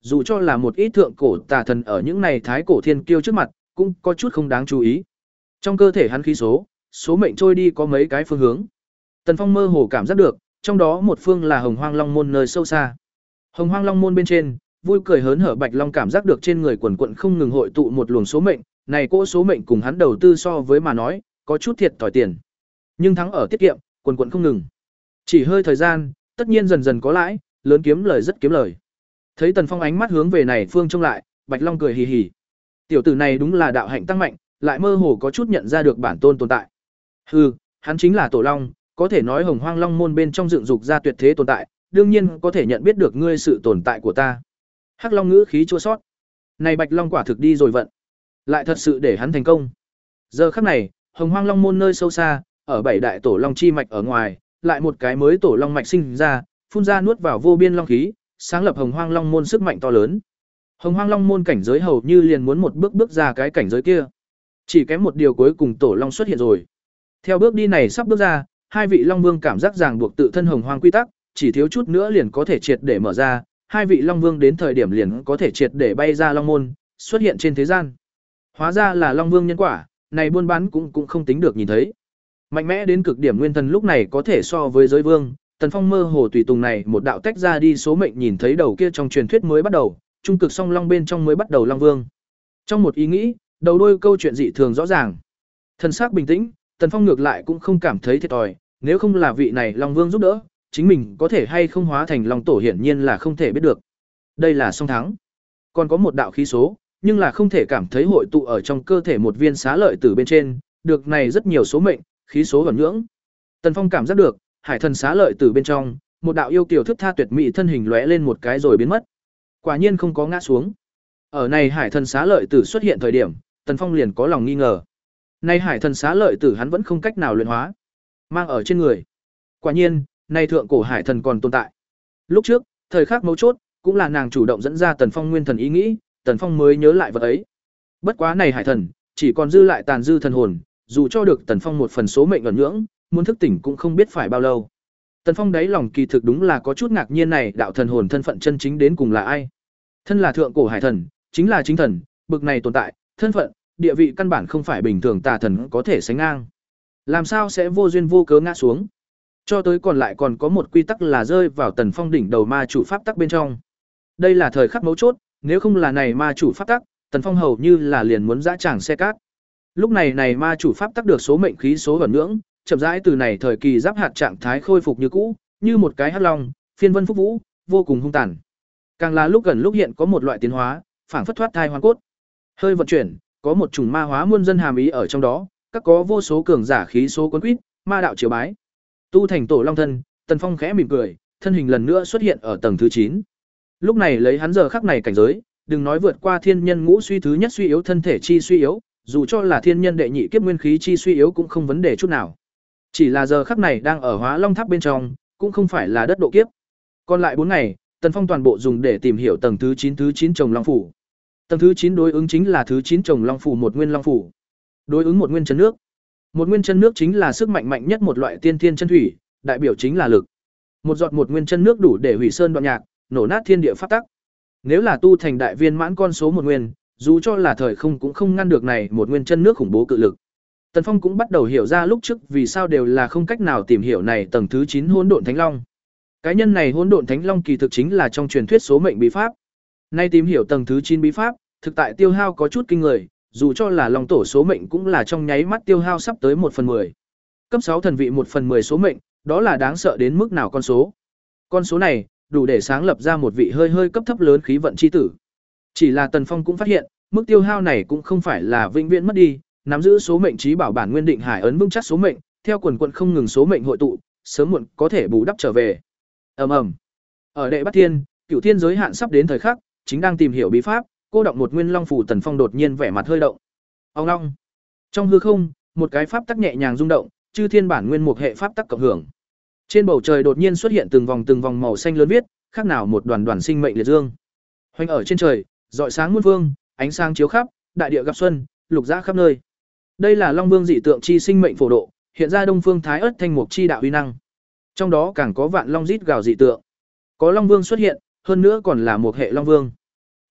dù cho là một ít thượng cổ tà thần ở những này thái cổ thiên kiêu trước mặt, cũng có chút không đáng chú ý. Trong cơ thể hắn khí số, số mệnh trôi đi có mấy cái phương hướng. Tần Phong mơ hồ cảm giác được, trong đó một phương là Hồng Hoang Long môn nơi sâu xa. Hồng Hoang Long môn bên trên, vui cười hớn hở Bạch Long cảm giác được trên người quần quần không ngừng hội tụ một luồng số mệnh, này cỗ số mệnh cùng hắn đầu tư so với mà nói, có chút thiệt thòi tiền. Nhưng thắng ở tiết kiệm, quần quần không ngừng. Chỉ hơi thời gian, tất nhiên dần dần có lãi, lớn kiếm lời rất kiếm lời. Thấy Tần Phong ánh mắt hướng về này phương trông lại, Bạch Long cười hì hì. Tiểu tử này đúng là đạo hạnh tăng mạnh, lại mơ hồ có chút nhận ra được bản tôn tồn tại. Hừ, hắn chính là Tổ Long, có thể nói Hồng Hoang Long môn bên trong dựng dục ra tuyệt thế tồn tại, đương nhiên có thể nhận biết được ngươi sự tồn tại của ta. Hắc Long ngữ khí chua xót. Này Bạch Long quả thực đi rồi vận, lại thật sự để hắn thành công. Giờ khắc này, Hồng Hoang Long môn nơi sâu xa, ở bảy đại tổ long chi mạch ở ngoài, lại một cái mới tổ long mạch sinh ra, phun ra nuốt vào vô biên long khí, sáng lập Hồng Hoang Long môn sức mạnh to lớn. Hồng Hoang Long môn cảnh giới hầu như liền muốn một bước bước ra cái cảnh giới kia. Chỉ kém một điều cuối cùng tổ long xuất hiện rồi. Theo bước đi này sắp bước ra, hai vị Long Vương cảm giác ràng buộc tự thân Hồng Hoang quy tắc, chỉ thiếu chút nữa liền có thể triệt để mở ra, hai vị Long Vương đến thời điểm liền có thể triệt để bay ra Long môn, xuất hiện trên thế gian. Hóa ra là Long Vương nhân quả, này buôn bán cũng cũng không tính được nhìn thấy. Mạnh mẽ đến cực điểm nguyên thần lúc này có thể so với giới vương, Tần Phong mơ hồ tùy tùng này một đạo tách ra đi số mệnh nhìn thấy đầu kia trong truyền thuyết mới bắt đầu, trung cực song long bên trong mới bắt đầu Long Vương. Trong một ý nghĩ, đầu đuôi câu chuyện dị thường rõ ràng. Thần sắc bình tĩnh, Tần Phong ngược lại cũng không cảm thấy thiệt thòi, nếu không là vị này Long Vương giúp đỡ, chính mình có thể hay không hóa thành Long Tổ hiển nhiên là không thể biết được. Đây là song thắng. Còn có một đạo khí số, nhưng là không thể cảm thấy hội tụ ở trong cơ thể một viên xá lợi tử bên trên, được này rất nhiều số mệnh, khí số vẩn nhưỡng. Tần Phong cảm giác được, hải thần xá lợi tử bên trong, một đạo yêu kiều thức tha tuyệt mỹ thân hình lóe lên một cái rồi biến mất. Quả nhiên không có ngã xuống. Ở này hải thần xá lợi tử xuất hiện thời điểm, Tần Phong liền có lòng nghi ngờ. Nay hải thần xá lợi tử hắn vẫn không cách nào luyện hóa, mang ở trên người. Quả nhiên, nay thượng cổ hải thần còn tồn tại. Lúc trước, thời khắc mấu chốt, cũng là nàng chủ động dẫn ra Tần Phong nguyên thần ý nghĩ, Tần Phong mới nhớ lại vật ấy. Bất quá này hải thần, chỉ còn dư lại tàn dư thần hồn, dù cho được Tần Phong một phần số mệnh ẩn nhưỡng, muốn thức tỉnh cũng không biết phải bao lâu. Tần Phong đáy lòng kỳ thực đúng là có chút ngạc nhiên này đạo thần hồn thân phận chân chính đến cùng là ai. Thân là thượng cổ hải thần, chính là chính thần, bực này tồn tại, thân phận, địa vị căn bản không phải bình thường tà thần có thể sánh ngang. Làm sao sẽ vô duyên vô cớ ngã xuống? Cho tới còn lại còn có một quy tắc là rơi vào Tần Phong đỉnh đầu ma chủ pháp tắc bên trong. Đây là thời khắc mấu chốt, nếu không là này ma chủ pháp tắc, Tần Phong hầu như là liền muốn dã tràng xe cát. Lúc này này ma chủ pháp tắc được số mệnh khí số ẩn nhưỡng, chậm rãi từ này thời kỳ giáp hạt trạng thái khôi phục như cũ, như một cái hắc long, phiên vân phúc vũ, vô cùng hung tàn. Càng là lúc gần lúc hiện có một loại tiến hóa, phảng phất thoát thai hoàn cốt. Hơi vận chuyển, có một chủng ma hóa muôn dân hàm ý ở trong đó, các có vô số cường giả khí số cuốn quýt, ma đạo triều bái. Tu thành tổ long thân, Tần Phong khẽ mỉm cười, thân hình lần nữa xuất hiện ở tầng thứ chín. Lúc này lấy hắn giờ khắc này cảnh giới, đừng nói vượt qua thiên nhân ngũ suy thứ nhất suy yếu thân thể chi suy yếu, dù cho là thiên nhân đệ nhị kiếp nguyên khí chi suy yếu cũng không vấn đề chút nào. Chỉ là giờ khắc này đang ở Hóa Long Tháp bên trong, cũng không phải là đất độ kiếp. Còn lại bốn ngày, Tần Phong toàn bộ dùng để tìm hiểu tầng thứ chín thứ chín trồng long phủ. Tầng thứ chín đối ứng chính là thứ chín trồng long phủ một nguyên long phủ. Đối ứng một nguyên chân nước. Một nguyên chân nước chính là sức mạnh mạnh nhất một loại tiên thiên chân thủy, đại biểu chính là lực. Một giọt một nguyên chân nước đủ để hủy sơn đoạn nhạc, nổ nát thiên địa pháp tắc. Nếu là tu thành đại viên mãn con số một nguyên, dù cho là thời không cũng không ngăn được này một nguyên chân nước khủng bố cự lực. Tần Phong cũng bắt đầu hiểu ra lúc trước vì sao đều là không cách nào tìm hiểu này tầng thứ chín hỗn độn thánh long. Cái nhân này hỗn độn thánh long kỳ thực chính là trong truyền thuyết số mệnh bí pháp. Nay tìm hiểu tầng thứ chín bí pháp, thực tại tiêu hao có chút kinh người, dù cho là long tổ số mệnh cũng là trong nháy mắt tiêu hao sắp tới một phần mười. Cấp sáu thần vị một phần mười số mệnh, đó là đáng sợ đến mức nào con số. Con số này, đủ để sáng lập ra một vị hơi hơi cấp thấp lớn khí vận chi tử. Chỉ là Tần Phong cũng phát hiện, mức tiêu hao này cũng không phải là vĩnh viễn mất đi, nắm giữ số mệnh trí bảo bản nguyên định hải ấn vững chắc số mệnh, theo quần quần không ngừng số mệnh hội tụ, sớm muộn có thể bù đắp trở về. Ầm ầm. Ở đệ bát thiên, cửu thiên giới hạn sắp đến thời khắc, chính đang tìm hiểu bí pháp, cô động một nguyên long phủ Tần Phong đột nhiên vẻ mặt hơi động. Ông long. Trong hư không, một cái pháp tắc nhẹ nhàng rung động, chư thiên bản nguyên một hệ pháp tắc cộng hưởng. Trên bầu trời đột nhiên xuất hiện từng vòng từng vòng màu xanh lớn viết, khác nào một đoàn đoàn sinh mệnh liệt dương. Hoành ở trên trời, rọi sáng muôn phương, ánh sáng chiếu khắp, đại địa gặp xuân, lục dã khắp nơi. Đây là Long Vương dị tượng chi sinh mệnh phổ độ, hiện ra Đông Phương Thái Ức thanh mục chi đạo uy năng. Trong đó càng có vạn long rít gào dị tượng. Có Long Vương xuất hiện, hơn nữa còn là một hệ Long Vương.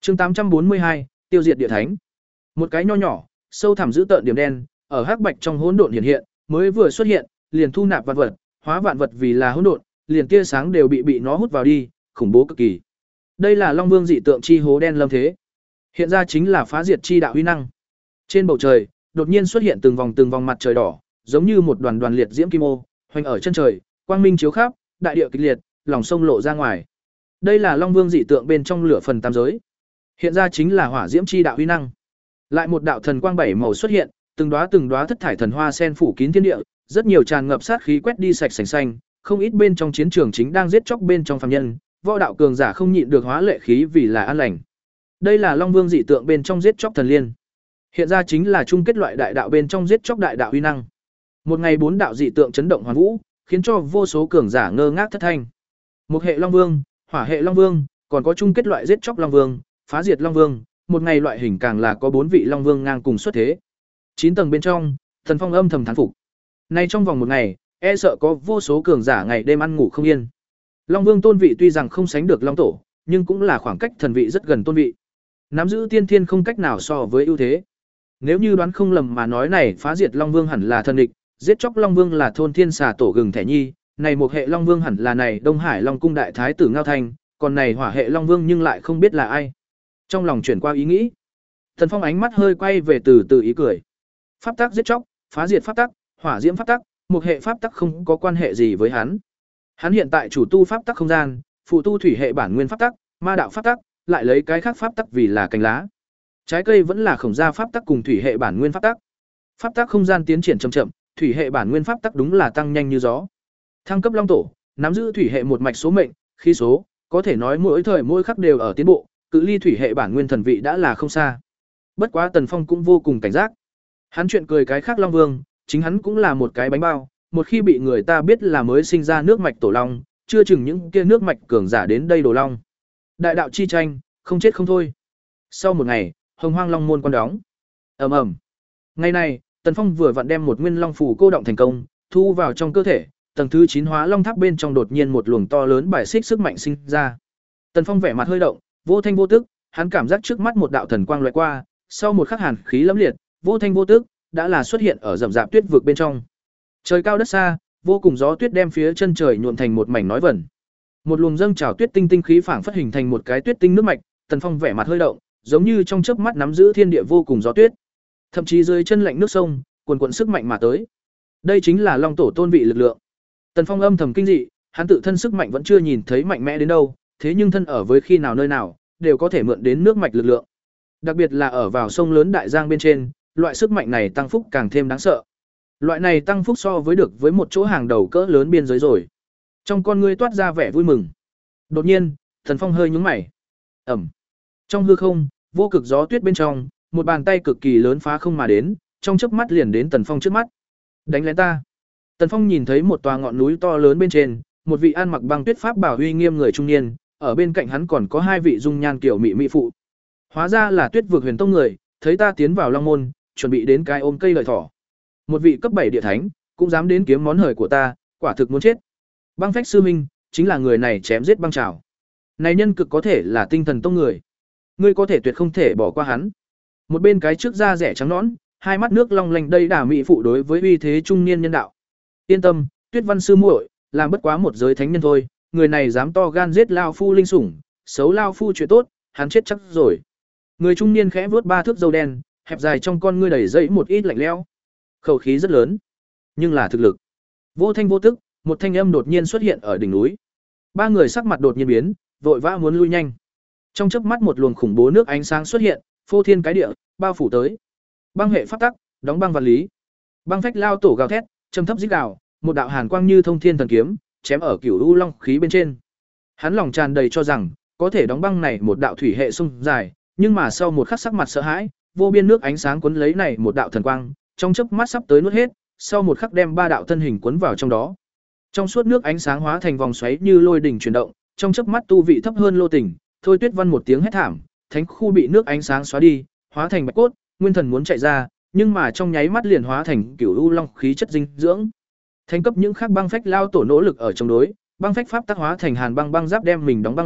Chương tám trăm bốn mươi hai, tiêu diệt địa thánh. Một cái nho nhỏ, sâu thẳm giữ tợn điểm đen, ở hắc bạch trong hỗn độn hiện hiện, mới vừa xuất hiện, liền thu nạp vạn vật, hóa vạn vật vì là hỗn độn, liền tia sáng đều bị bị nó hút vào đi, khủng bố cực kỳ. Đây là Long Vương dị tượng chi hố đen lâm thế. Hiện ra chính là phá diệt chi đạo uy năng. Trên bầu trời, đột nhiên xuất hiện từng vòng từng vòng mặt trời đỏ, giống như một đoàn đoàn liệt diễm kim ô, hoành ở chân trời, quang minh chiếu khắp, đại địa kịch liệt, lòng sông lộ ra ngoài. Đây là Long Vương dị tượng bên trong lửa phần tam giới. Hiện ra chính là hỏa diễm chi đạo uy năng. Lại một đạo thần quang bảy màu xuất hiện, từng đóa từng đóa thất thải thần hoa sen phủ kín thiên địa, rất nhiều tràn ngập sát khí quét đi sạch sành xanh, không ít bên trong chiến trường chính đang giết chóc bên trong phàm nhân, võ đạo cường giả không nhịn được hóa lệ khí vì là an lành. Đây là Long Vương dị tượng bên trong giết chóc thần liên. Hiện ra chính là chung kết loại đại đạo bên trong giết chóc đại đạo uy năng. Một ngày bốn đạo dị tượng chấn động hoàn vũ, khiến cho vô số cường giả ngơ ngác thất thanh. Một hệ Long Vương, hỏa hệ Long Vương, còn có chung kết loại giết chóc Long Vương, phá diệt Long Vương, một ngày loại hình càng là có bốn vị Long Vương ngang cùng xuất thế. Chín tầng bên trong, Thần Phong âm thầm thán phục. Nay trong vòng một ngày, e sợ có vô số cường giả ngày đêm ăn ngủ không yên. Long Vương tôn vị tuy rằng không sánh được Long Tổ, nhưng cũng là khoảng cách thần vị rất gần tôn vị. Nắm giữ tiên thiên không cách nào so với ưu thế. Nếu như đoán không lầm mà nói này phá diệt Long Vương hẳn là thần địch, giết chóc Long Vương là thôn thiên xà tổ gừng thẻ nhi, này một hệ Long Vương hẳn là này Đông Hải Long cung đại thái tử Ngao Thanh, còn này hỏa hệ Long Vương nhưng lại không biết là ai. Trong lòng chuyển qua ý nghĩ, Thần Phong ánh mắt hơi quay về từ từ ý cười. Pháp tắc giết chóc, phá diệt pháp tắc, hỏa diễm pháp tắc, một hệ pháp tắc không có quan hệ gì với hắn. Hắn hiện tại chủ tu pháp tắc không gian, phụ tu thủy hệ bản nguyên pháp tắc, ma đạo pháp tắc, lại lấy cái khác pháp tắc vì là cành lá. Trái cây vẫn là khổng gia pháp tắc cùng thủy hệ bản nguyên pháp tắc. Pháp tắc không gian tiến triển chậm chậm, thủy hệ bản nguyên pháp tắc đúng là tăng nhanh như gió. Thăng cấp Long Tổ, nắm giữ thủy hệ một mạch số mệnh, khí số, có thể nói mỗi thời mỗi khắc đều ở tiến bộ, cự ly thủy hệ bản nguyên thần vị đã là không xa. Bất quá Tần Phong cũng vô cùng cảnh giác. Hắn chuyện cười cái khác Long Vương, chính hắn cũng là một cái bánh bao, một khi bị người ta biết là mới sinh ra nước mạch tổ long, chưa chừng những kia nước mạch cường giả đến đây đổ long. Đại đạo chi tranh, không chết không thôi. Sau một ngày, Hồng Hoang Long môn quan đóng. Ầm ầm. Ngày này, Tần Phong vừa vặn đem một nguyên long phù cô động thành công, thu vào trong cơ thể, tầng thứ chín hóa long tháp bên trong đột nhiên một luồng to lớn bài xích sức mạnh sinh ra. Tần Phong vẻ mặt hơi động, vô thanh vô tức, hắn cảm giác trước mắt một đạo thần quang lóe qua, sau một khắc hàn khí lẫm liệt, vô thanh vô tức, đã là xuất hiện ở rậm rạp tuyết vực bên trong. Trời cao đất xa, vô cùng gió tuyết đem phía chân trời nhuộm thành một mảnh nói vẩn. Một luồng dâng trào tuyết tinh tinh khí phảng phất hình thành một cái tuyết tinh nước mạch, Tần Phong vẻ mặt hơi động, giống như trong chớp mắt nắm giữ thiên địa vô cùng gió tuyết. Thậm chí dưới chân lạnh nước sông, cuồn cuộn sức mạnh mà tới. Đây chính là Long Tổ tôn vị lực lượng. Tần Phong âm thầm kinh dị, hắn tự thân sức mạnh vẫn chưa nhìn thấy mạnh mẽ đến đâu, thế nhưng thân ở với khi nào nơi nào, đều có thể mượn đến nước mạch lực lượng. Đặc biệt là ở vào sông lớn đại giang bên trên, loại sức mạnh này tăng phúc càng thêm đáng sợ. Loại này tăng phúc so với được với một chỗ hàng đầu cỡ lớn biên giới rồi. Trong con ngươi toát ra vẻ vui mừng. Đột nhiên, Thần Phong hơi nhướng mày. Ầm. Trong hư không, vô cực gió tuyết bên trong, một bàn tay cực kỳ lớn phá không mà đến, trong chớp mắt liền đến Tần Phong trước mắt. Đánh lén ta. Tần Phong nhìn thấy một tòa ngọn núi to lớn bên trên, một vị ăn mặc băng tuyết pháp bảo uy nghiêm người trung niên, ở bên cạnh hắn còn có hai vị dung nhan kiểu mỹ mỹ phụ. Hóa ra là Tuyết Vực Huyền Tông người, thấy ta tiến vào Long môn, chuẩn bị đến cái ôm cây lợi thỏ. Một vị cấp bảy địa thánh, cũng dám đến kiếm món hời của ta, quả thực muốn chết. Băng Phách sư minh, chính là người này chém giết băng trảo. Này nhân cực có thể là Tinh Thần Tông người. Ngươi có thể tuyệt không thể bỏ qua hắn. Một bên cái trước da rẻ trắng nõn, hai mắt nước long lanh đây đả mỹ phụ đối với uy thế trung niên nhân đạo. Yên tâm, Tuyết Văn sư muội, làm bất quá một giới thánh nhân thôi, người này dám to gan giết lao phu linh sủng, xấu lao phu chuyện tốt, hắn chết chắc rồi. Người trung niên khẽ vuốt ba thước râu đen, hẹp dài trong con ngươi đầy dẫy một ít lạnh lẽo. Khẩu khí rất lớn, nhưng là thực lực. Vô thanh vô tức, một thanh âm đột nhiên xuất hiện ở đỉnh núi. Ba người sắc mặt đột nhiên biến, vội vã muốn lui nhanh. Trong chớp mắt một luồng khủng bố nước ánh sáng xuất hiện, phô thiên cái địa, bao phủ tới. Băng hệ pháp tắc, đóng băng vật lý. Băng Phách lao tổ gào thét, trầm thấp rít gào, một đạo hàn quang như thông thiên thần kiếm, chém ở cửu u long khí bên trên. Hắn lòng tràn đầy cho rằng, có thể đóng băng này một đạo thủy hệ sông dài, nhưng mà sau một khắc sắc mặt sợ hãi, vô biên nước ánh sáng cuốn lấy này một đạo thần quang, trong chớp mắt sắp tới nuốt hết, sau một khắc đem ba đạo thân hình cuốn vào trong đó. Trong suốt nước ánh sáng hóa thành vòng xoáy như lôi đỉnh chuyển động, trong chớp mắt tu vị thấp hơn Lô Tỉnh, Thôi Tuyết Văn một tiếng hét thảm, thánh khu bị nước ánh sáng xóa đi, hóa thành bạch cốt, nguyên thần muốn chạy ra, nhưng mà trong nháy mắt liền hóa thành cửu u long khí chất dinh dưỡng. Thành cấp những khác Băng Phách lao tổ nỗ lực ở chống đối, Băng Phách pháp tác hóa thành hàn băng băng giáp đem mình đóng băng lại,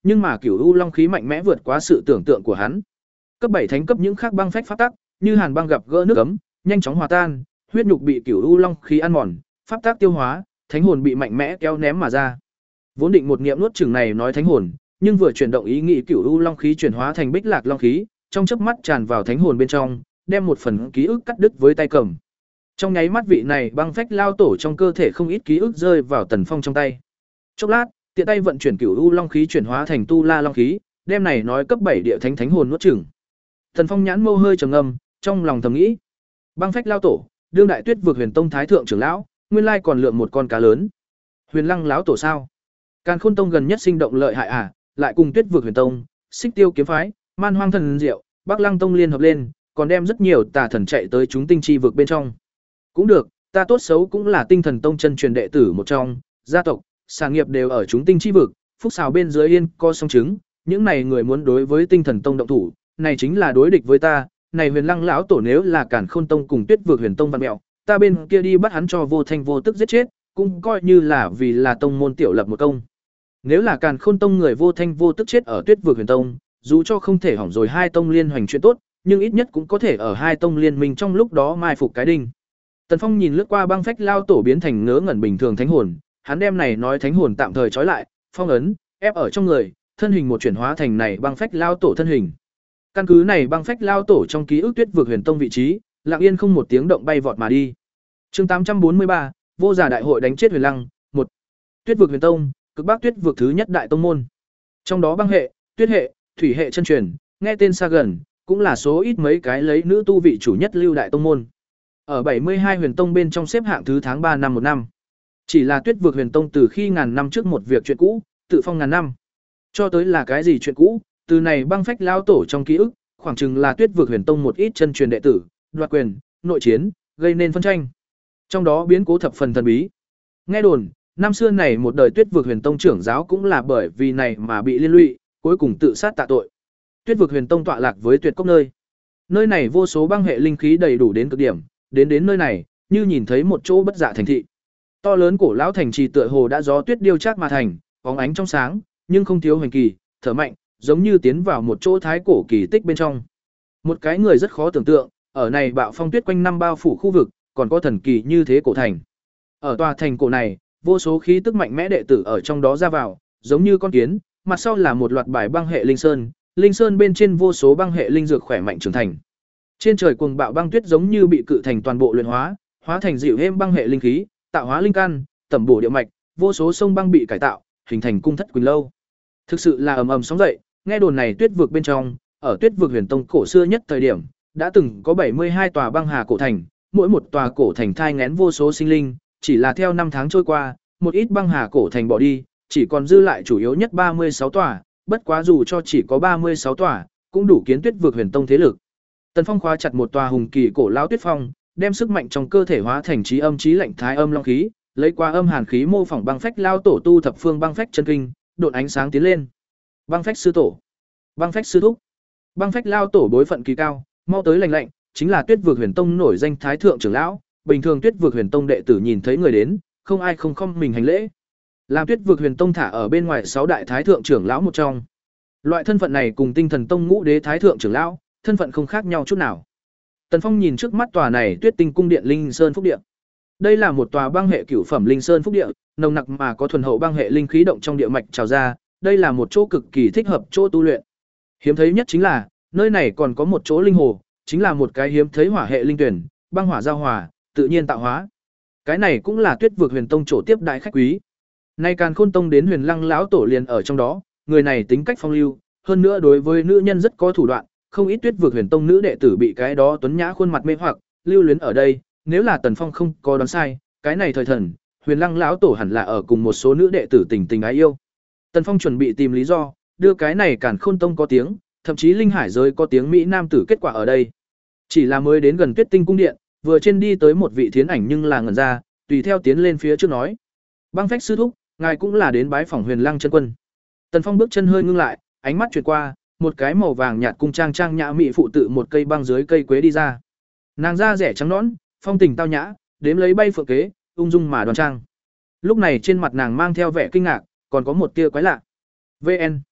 nhưng mà Cửu U Long khí mạnh mẽ vượt quá sự tưởng tượng của hắn. Cấp bảy thánh cấp những khác băng phách pháp tắc, như hàn băng gặp gỡ nước ấm, nhanh chóng hòa tan, huyết nhục bị Cửu U Long khí ăn mòn, pháp tắc tiêu hóa, thánh hồn bị mạnh mẽ kéo ném mà ra. Vốn định một niệm nuốt chửng này nói thánh hồn, nhưng vừa chuyển động ý nghĩ Cửu U Long khí chuyển hóa thành Bích Lạc Long khí, trong chớp mắt tràn vào thánh hồn bên trong, đem một phần ký ức cắt đứt với tay cầm. Trong nháy mắt vị này băng phách lao tổ trong cơ thể không ít ký ức rơi vào Tần Phong trong tay. Chốc lát, tiện tay vận chuyển Cửu U Long khí chuyển hóa thành Tu La Long khí, đem này nói cấp bảy địa thánh thánh hồn nuốt chửng. Tần Phong nhãn mâu hơi trầm ngâm, trong lòng thầm nghĩ: băng phách lao tổ, đương đại Tuyết vực Huyền Tông thái thượng trưởng lão, nguyên lai còn lượm một con cá lớn. Huyền Lăng lão tổ sao? Càn Khôn Tông gần nhất sinh động lợi hại à, lại cùng Tuyết vực Huyền Tông, Xích Tiêu kiếm phái, Man Hoang thần diệu, Bắc Lăng Tông liên hợp lên, còn đem rất nhiều tà thần chạy tới chúng tinh chi vực bên trong. Cũng được, ta tốt xấu cũng là Tinh Thần Tông chân truyền đệ tử một trong, gia tộc, sản nghiệp đều ở chúng tinh chi vực, phúc xào bên dưới yên co song chứng, những này người muốn đối với Tinh Thần Tông động thủ, này chính là đối địch với ta, này Huyền Lăng lão tổ nếu là Càn Khôn Tông cùng Tuyết vực Huyền Tông văn mẹo, ta bên kia đi bắt hắn cho vô thanh vô tức giết chết, cũng coi như là vì là tông môn tiểu lập một công. Nếu là Càn Khôn Tông người vô thanh vô tức chết ở Tuyết vực Huyền Tông, dù cho không thể hỏng rồi hai tông liên hoành chuyện tốt, nhưng ít nhất cũng có thể ở hai tông liên minh trong lúc đó mai phục cái đinh. Tần Phong nhìn lướt qua băng phách lao tổ biến thành ngớ ngẩn bình thường thánh hồn, hắn đem này nói thánh hồn tạm thời trói lại, phong ấn, ép ở trong người, thân hình một chuyển hóa thành này băng phách lao tổ thân hình. Căn cứ này băng phách lao tổ trong ký ức Tuyết vực Huyền Tông vị trí, lặng yên không một tiếng động bay vọt mà đi. Chương tám trăm bốn mươi ba, Vô Giả đại hội đánh chết Huyền Lăng, một. Tuyết vực Huyền Tông, cực bắc Tuyết vực thứ nhất đại tông môn. Trong đó băng hệ, tuyết hệ, thủy hệ chân truyền, nghe tên xa gần, cũng là số ít mấy cái lấy nữ tu vị chủ nhất lưu đại tông môn. Ở bảy mươi hai Huyền Tông bên trong xếp hạng thứ tháng ba năm một năm. Chỉ là Tuyết vực Huyền Tông từ khi ngàn năm trước một việc chuyện cũ, tự phong ngàn năm. Cho tới là cái gì chuyện cũ, từ này băng phách lao tổ trong ký ức, khoảng chừng là Tuyết vực Huyền Tông một ít chân truyền đệ tử, đoạt quyền, nội chiến, gây nên phân tranh. Trong đó biến cố thập phần thần bí. Nghe đồn, năm xưa này một đời Tuyết vực Huyền Tông trưởng giáo cũng là bởi vì này mà bị liên lụy, cuối cùng tự sát tạ tội. Tuyết vực Huyền Tông tọa lạc với tuyệt cốc nơi. Nơi này vô số băng hệ linh khí đầy đủ đến cực điểm, đến đến nơi này, như nhìn thấy một chỗ bất dạ thành thị. To lớn cổ lão thành trì tựa hồ đã gió tuyết điêu chắc mà thành, bóng ánh trong sáng, nhưng không thiếu hoành kỳ, thở mạnh, giống như tiến vào một chỗ thái cổ kỳ tích bên trong. Một cái người rất khó tưởng tượng, ở này bạo phong tuyết quanh năm bao phủ khu vực, còn có thần kỳ như thế cổ thành. Ở tòa thành cổ này, vô số khí tức mạnh mẽ đệ tử ở trong đó ra vào, giống như con kiến, mặt sau là một loạt bài băng hệ linh sơn, linh sơn bên trên vô số băng hệ linh dược khỏe mạnh trưởng thành. Trên trời cuồng bạo băng tuyết giống như bị cự thành toàn bộ luyện hóa, hóa thành dịu êm băng hệ linh khí, tạo hóa linh căn, tẩm bổ địa mạch, vô số sông băng bị cải tạo, hình thành cung thất quỳnh lâu. Thực sự là ầm ầm sóng dậy, nghe đồn này Tuyết vực bên trong, ở Tuyết vực Huyền Tông cổ xưa nhất thời điểm, đã từng có bảy mươi hai tòa băng hà cổ thành, mỗi một tòa cổ thành thai nghén vô số sinh linh, chỉ là theo năm tháng trôi qua, một ít băng hà cổ thành bỏ đi, chỉ còn dư lại chủ yếu nhất ba mươi sáu tòa, bất quá dù cho chỉ có ba mươi sáu tòa, cũng đủ kiến Tuyết vực Huyền Tông thế lực. Tần Phong khóa chặt một tòa hùng kỳ cổ lão tuyết phong, đem sức mạnh trong cơ thể hóa thành trí âm trí lạnh thái âm long khí, lấy qua âm hàn khí mô phỏng băng phách lao tổ tu thập phương băng phách chân kinh, độn ánh sáng tiến lên. Băng phách sư tổ, băng phách sư thúc, băng phách lao tổ bối phận kỳ cao, mau tới lành lạnh, chính là Tuyết vực Huyền Tông nổi danh thái thượng trưởng lão, bình thường Tuyết vực Huyền Tông đệ tử nhìn thấy người đến, không ai không không mình hành lễ. Làm Tuyết vực Huyền Tông thả ở bên ngoài sáu đại thái thượng trưởng lão một trong. Loại thân phận này cùng Tinh Thần Tông ngũ đế thái thượng trưởng lão, thân phận không khác nhau chút nào. Tần Phong nhìn trước mắt tòa này Tuyết Tinh cung điện Linh Sơn Phúc Địa. Đây là một tòa băng hệ cửu phẩm Linh Sơn Phúc Địa, nồng nặc mà có thuần hậu băng hệ linh khí động trong địa mạch trào ra, đây là một chỗ cực kỳ thích hợp chỗ tu luyện. Hiếm thấy nhất chính là, nơi này còn có một chỗ linh hồ, chính là một cái hiếm thấy hỏa hệ linh tuyển, băng hỏa giao hòa, tự nhiên tạo hóa. Cái này cũng là Tuyết vực Huyền Tông chỗ tiếp đại khách quý. Nay Càn Khôn Tông đến Huyền Lăng lão tổ liền ở trong đó, người này tính cách phong lưu, hơn nữa đối với nữ nhân rất có thủ đoạn, không ít Tuyết vực Huyền Tông nữ đệ tử bị cái đó tuấn nhã khuôn mặt mê hoặc, lưu luyến ở đây, nếu là Tần Phong không có đoán sai, cái này thời thần, Huyền Lăng lão tổ hẳn là ở cùng một số nữ đệ tử tình tình ái yêu. Tần Phong chuẩn bị tìm lý do, đưa cái này Càn Khôn Tông có tiếng, thậm chí linh hải giới có tiếng mỹ nam tử kết quả ở đây. Chỉ là mới đến gần Tuyết Tinh cung điện, vừa trên đi tới một vị thiến ảnh nhưng là ngẩn ra, tùy theo tiến lên phía trước nói: "Băng phách sư thúc, ngài cũng là đến bái phỏng Huyền Lăng chân quân." Tần Phong bước chân hơi ngưng lại, ánh mắt chuyển qua, một cái màu vàng nhạt cung trang trang nhã mỹ phụ tự một cây băng dưới cây quế đi ra. Nàng da rẻ trắng nõn, phong tình tao nhã, đếm lấy bay phượng kế, ung dung mà đoan trang. Lúc này trên mặt nàng mang theo vẻ kinh ngạc, còn có một tia quái lạ. vê en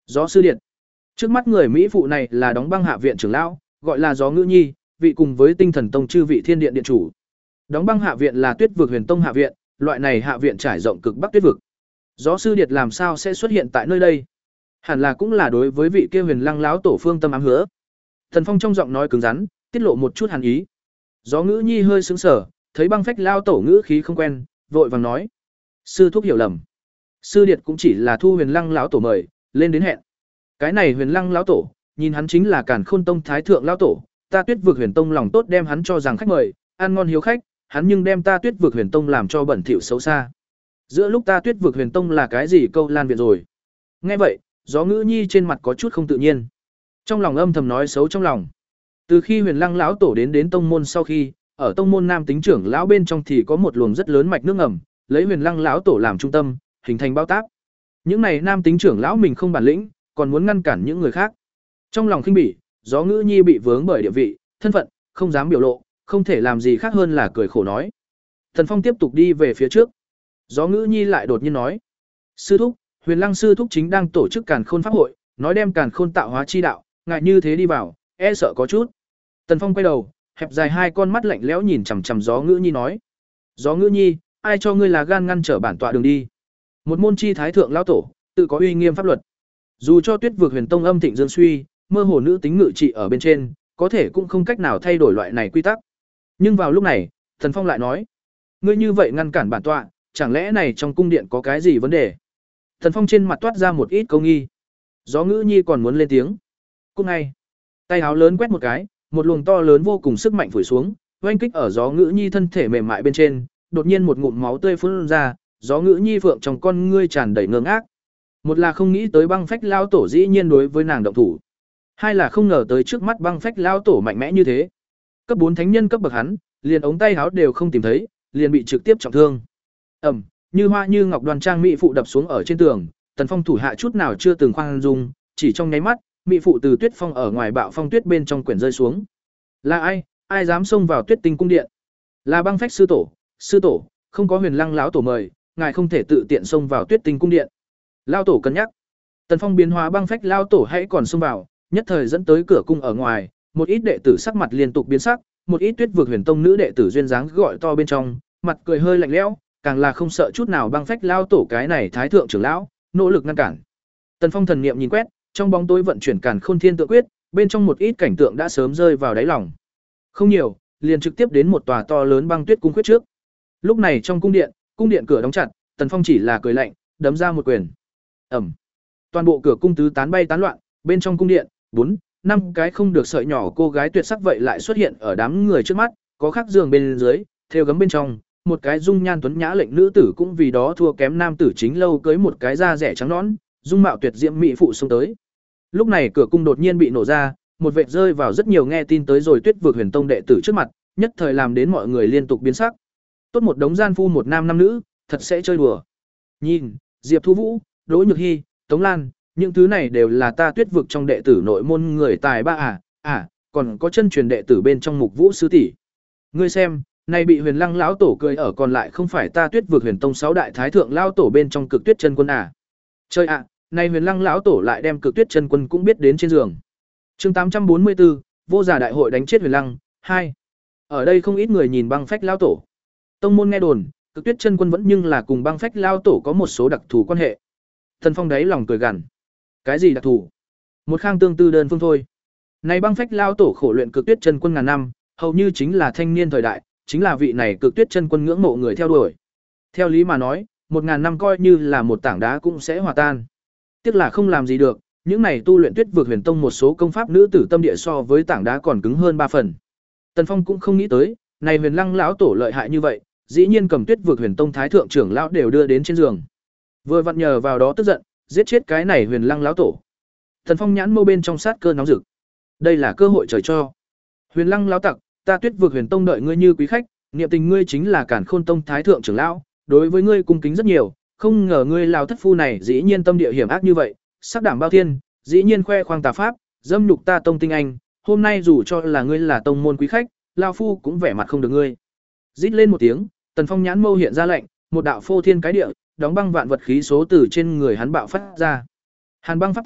Gió sư điện. Trước mắt người Mỹ phụ này là đóng băng hạ viện trưởng lão, gọi là Gió Ngữ Nhi, vị cùng với Tinh Thần Tông chư vị thiên điện điện chủ. Đóng băng hạ viện là Tuyết vực Huyền Tông hạ viện, loại này hạ viện trải rộng cực Bắc Tuyết vực. Gió sư điệt làm sao sẽ xuất hiện tại nơi đây? Hẳn là cũng là đối với vị kia Huyền Lăng lão tổ phương tâm ám hứa. Thần Phong trong giọng nói cứng rắn, tiết lộ một chút hàn ý. Gió Ngữ Nhi hơi sững sờ, thấy băng phách lao tổ ngữ khí không quen, vội vàng nói: "Sư thúc hiểu lầm. Sư điệt cũng chỉ là thu Huyền Lăng lão tổ mời, lên đến hẹn. Cái này Huyền Lăng lão tổ, nhìn hắn chính là Càn Khôn Tông thái thượng lão tổ, ta Tuyết vực Huyền Tông lòng tốt đem hắn cho rằng khách mời, ăn ngon hiếu khách, hắn nhưng đem ta Tuyết vực Huyền Tông làm cho bẩn thỉu xấu xa. Giữa lúc ta Tuyết vực Huyền Tông là cái gì câu lan viện rồi?" Nghe vậy, Gió Ngữ Nhi trên mặt có chút không tự nhiên. Trong lòng âm thầm nói xấu trong lòng. Từ khi Huyền Lăng lão tổ đến đến tông môn sau khi, ở tông môn nam tính trưởng lão bên trong thì có một luồng rất lớn mạch nước ngầm, lấy Huyền Lăng lão tổ làm trung tâm, hình thành bao táp. Những này nam tính trưởng lão mình không bản lĩnh, còn muốn ngăn cản những người khác. Trong lòng khinh bỉ, Gió Ngữ Nhi bị vướng bởi địa vị, thân phận, không dám biểu lộ, không thể làm gì khác hơn là cười khổ nói. Thần Phong tiếp tục đi về phía trước. Gió Ngữ Nhi lại đột nhiên nói: "Sư thúc, Huyền Lăng sư thúc chính đang tổ chức Càn Khôn pháp hội, nói đem Càn Khôn tạo hóa chi đạo, ngại như thế đi vào, e sợ có chút." Tần Phong quay đầu, hẹp dài hai con mắt lạnh lẽo nhìn chằm chằm Gió Ngữ Nhi nói: "Gió Ngữ Nhi, ai cho ngươi là gan ngăn trở bản tọa đường đi? Một môn chi thái thượng lão tổ, tự có uy nghiêm pháp luật. Dù cho Tuyết vực Huyền Tông âm thịnh dương suy, mơ hồ nữ tính ngự trị ở bên trên, có thể cũng không cách nào thay đổi loại này quy tắc." Nhưng vào lúc này, Tần Phong lại nói: "Ngươi như vậy ngăn cản bản tọa, chẳng lẽ này trong cung điện có cái gì vấn đề?" Tần Phong trên mặt toát ra một ít câu nghi. Gió Ngữ Nhi còn muốn lên tiếng. Cung ngay, tay áo lớn quét một cái, một luồng to lớn vô cùng sức mạnh phủi xuống, oanh kích ở Gió Ngữ Nhi thân thể mềm mại bên trên, đột nhiên một ngụm máu tươi phun ra, Gió Ngữ Nhi phượng trong con ngươi tràn đầy ngơ ngác. Một là không nghĩ tới băng phách lao tổ dĩ nhiên đối với nàng động thủ, hai là không ngờ tới trước mắt băng phách lao tổ mạnh mẽ như thế. Cấp bốn thánh nhân cấp bậc hắn, liền ống tay áo đều không tìm thấy, liền bị trực tiếp trọng thương. Ầm, như hoa như ngọc đoan trang mỹ phụ đập xuống ở trên tường, Tần Phong thủ hạ chút nào chưa từng khoan dung, chỉ trong nháy mắt, mỹ phụ từ tuyết phong ở ngoài bạo phong tuyết bên trong quyển rơi xuống. Là ai, ai dám xông vào Tuyết Tinh cung điện? Là băng phách sư tổ, sư tổ, không có Huyền Lăng lão tổ mời, ngài không thể tự tiện xông vào Tuyết Tinh cung điện. Lão tổ cân nhắc. Tần Phong biến hóa băng phách lão tổ hãy còn xông vào, nhất thời dẫn tới cửa cung ở ngoài, một ít đệ tử sắc mặt liên tục biến sắc, một ít Tuyết vực Huyền Tông nữ đệ tử duyên dáng gọi to bên trong, mặt cười hơi lạnh lẽo, càng là không sợ chút nào băng phách lão tổ cái này thái thượng trưởng lão, nỗ lực ngăn cản. Tần Phong thần niệm nhìn quét, trong bóng tối vận chuyển Càn Khôn Thiên Tượng Quyết, bên trong một ít cảnh tượng đã sớm rơi vào đáy lòng. Không nhiều, liền trực tiếp đến một tòa to lớn băng tuyết cung khuyết trước. Lúc này trong cung điện, cung điện cửa đóng chặt, Tần Phong chỉ là cười lạnh, đấm ra một quyền. Ầm. Toàn bộ cửa cung tứ tán bay tán loạn, bên trong cung điện, bốn, năm cái không được sợi nhỏ cô gái tuyệt sắc vậy lại xuất hiện ở đám người trước mắt, có khắc giường bên dưới, theo gấm bên trong, một cái dung nhan tuấn nhã lệnh nữ tử cũng vì đó thua kém nam tử chính lâu cưới một cái da rẻ trắng nõn, dung mạo tuyệt diễm mỹ phụ xông tới. Lúc này cửa cung đột nhiên bị nổ ra, một vệt rơi vào rất nhiều nghe tin tới rồi Tuyết vực Huyền Tông đệ tử trước mặt, nhất thời làm đến mọi người liên tục biến sắc. Tốt một đống gian phu một nam năm nữ, thật sẽ chơi đùa. Nhìn, Diệp Thu Vũ, Đỗ Nhược Hi, Tống Lan, những thứ này đều là ta Tuyết vực trong đệ tử nội môn người tài ba à, à, còn có chân truyền đệ tử bên trong Mục Vũ sư tỷ. Ngươi xem, này bị Huyền Lăng lão tổ cười ở còn lại không phải ta Tuyết vực Huyền Tông sáu đại thái thượng lão tổ bên trong Cực Tuyết chân quân à. Chơi ạ, à, này Huyền Lăng lão tổ lại đem Cực Tuyết chân quân cũng biết đến trên giường. Chương tám trăm bốn mươi tư, vô giả đại hội đánh chết Huyền Lăng, hai. Ở đây không ít người nhìn băng phách lão tổ. Tông môn nghe đồn, Cực Tuyết chân quân vẫn nhưng là cùng băng phách lão tổ có một số đặc thù quan hệ. Thần Phong đáy lòng cười gằn. Cái gì đặc thù? Một khang tương tư đơn phương thôi. Này băng phách lão tổ khổ luyện Cực Tuyết chân quân ngàn năm, hầu như chính là thanh niên thời đại, chính là vị này Cực Tuyết chân quân ngưỡng mộ người theo đuổi. Theo lý mà nói, một ngàn năm coi như là một tảng đá cũng sẽ hòa tan. Tiếc là không làm gì được, những này tu luyện Tuyết vực Huyền Tông một số công pháp nữ tử tâm địa so với tảng đá còn cứng hơn ba phần. Tần Phong cũng không nghĩ tới, này Huyền Lăng lão tổ lợi hại như vậy, dĩ nhiên cầm Tuyết vực Huyền Tông thái thượng trưởng lão đều đưa đến trên giường. Vừa vặn nhờ vào đó tức giận, giết chết cái này Huyền Lăng lão tổ. Tần Phong nhãn mâu bên trong sát cơ nóng rực. Đây là cơ hội trời cho. Huyền Lăng lão tặc, ta Tuyết vực Huyền Tông đợi ngươi như quý khách, niệm tình ngươi chính là Càn Khôn Tông thái thượng trưởng lão, đối với ngươi cung kính rất nhiều, không ngờ ngươi lão thất phu này dĩ nhiên tâm địa hiểm ác như vậy, sắc đảm bao thiên, dĩ nhiên khoe khoang tà pháp, dâm nhục ta tông tinh anh, hôm nay dù cho là ngươi là tông môn quý khách, lão phu cũng vẻ mặt không được ngươi. Rít lên một tiếng, Tần Phong nhãn mâu hiện ra lệnh, một đạo phô thiên cái địa, đóng băng vạn vật khí số từ trên người hắn bạo phát ra. Hàn băng pháp tắc,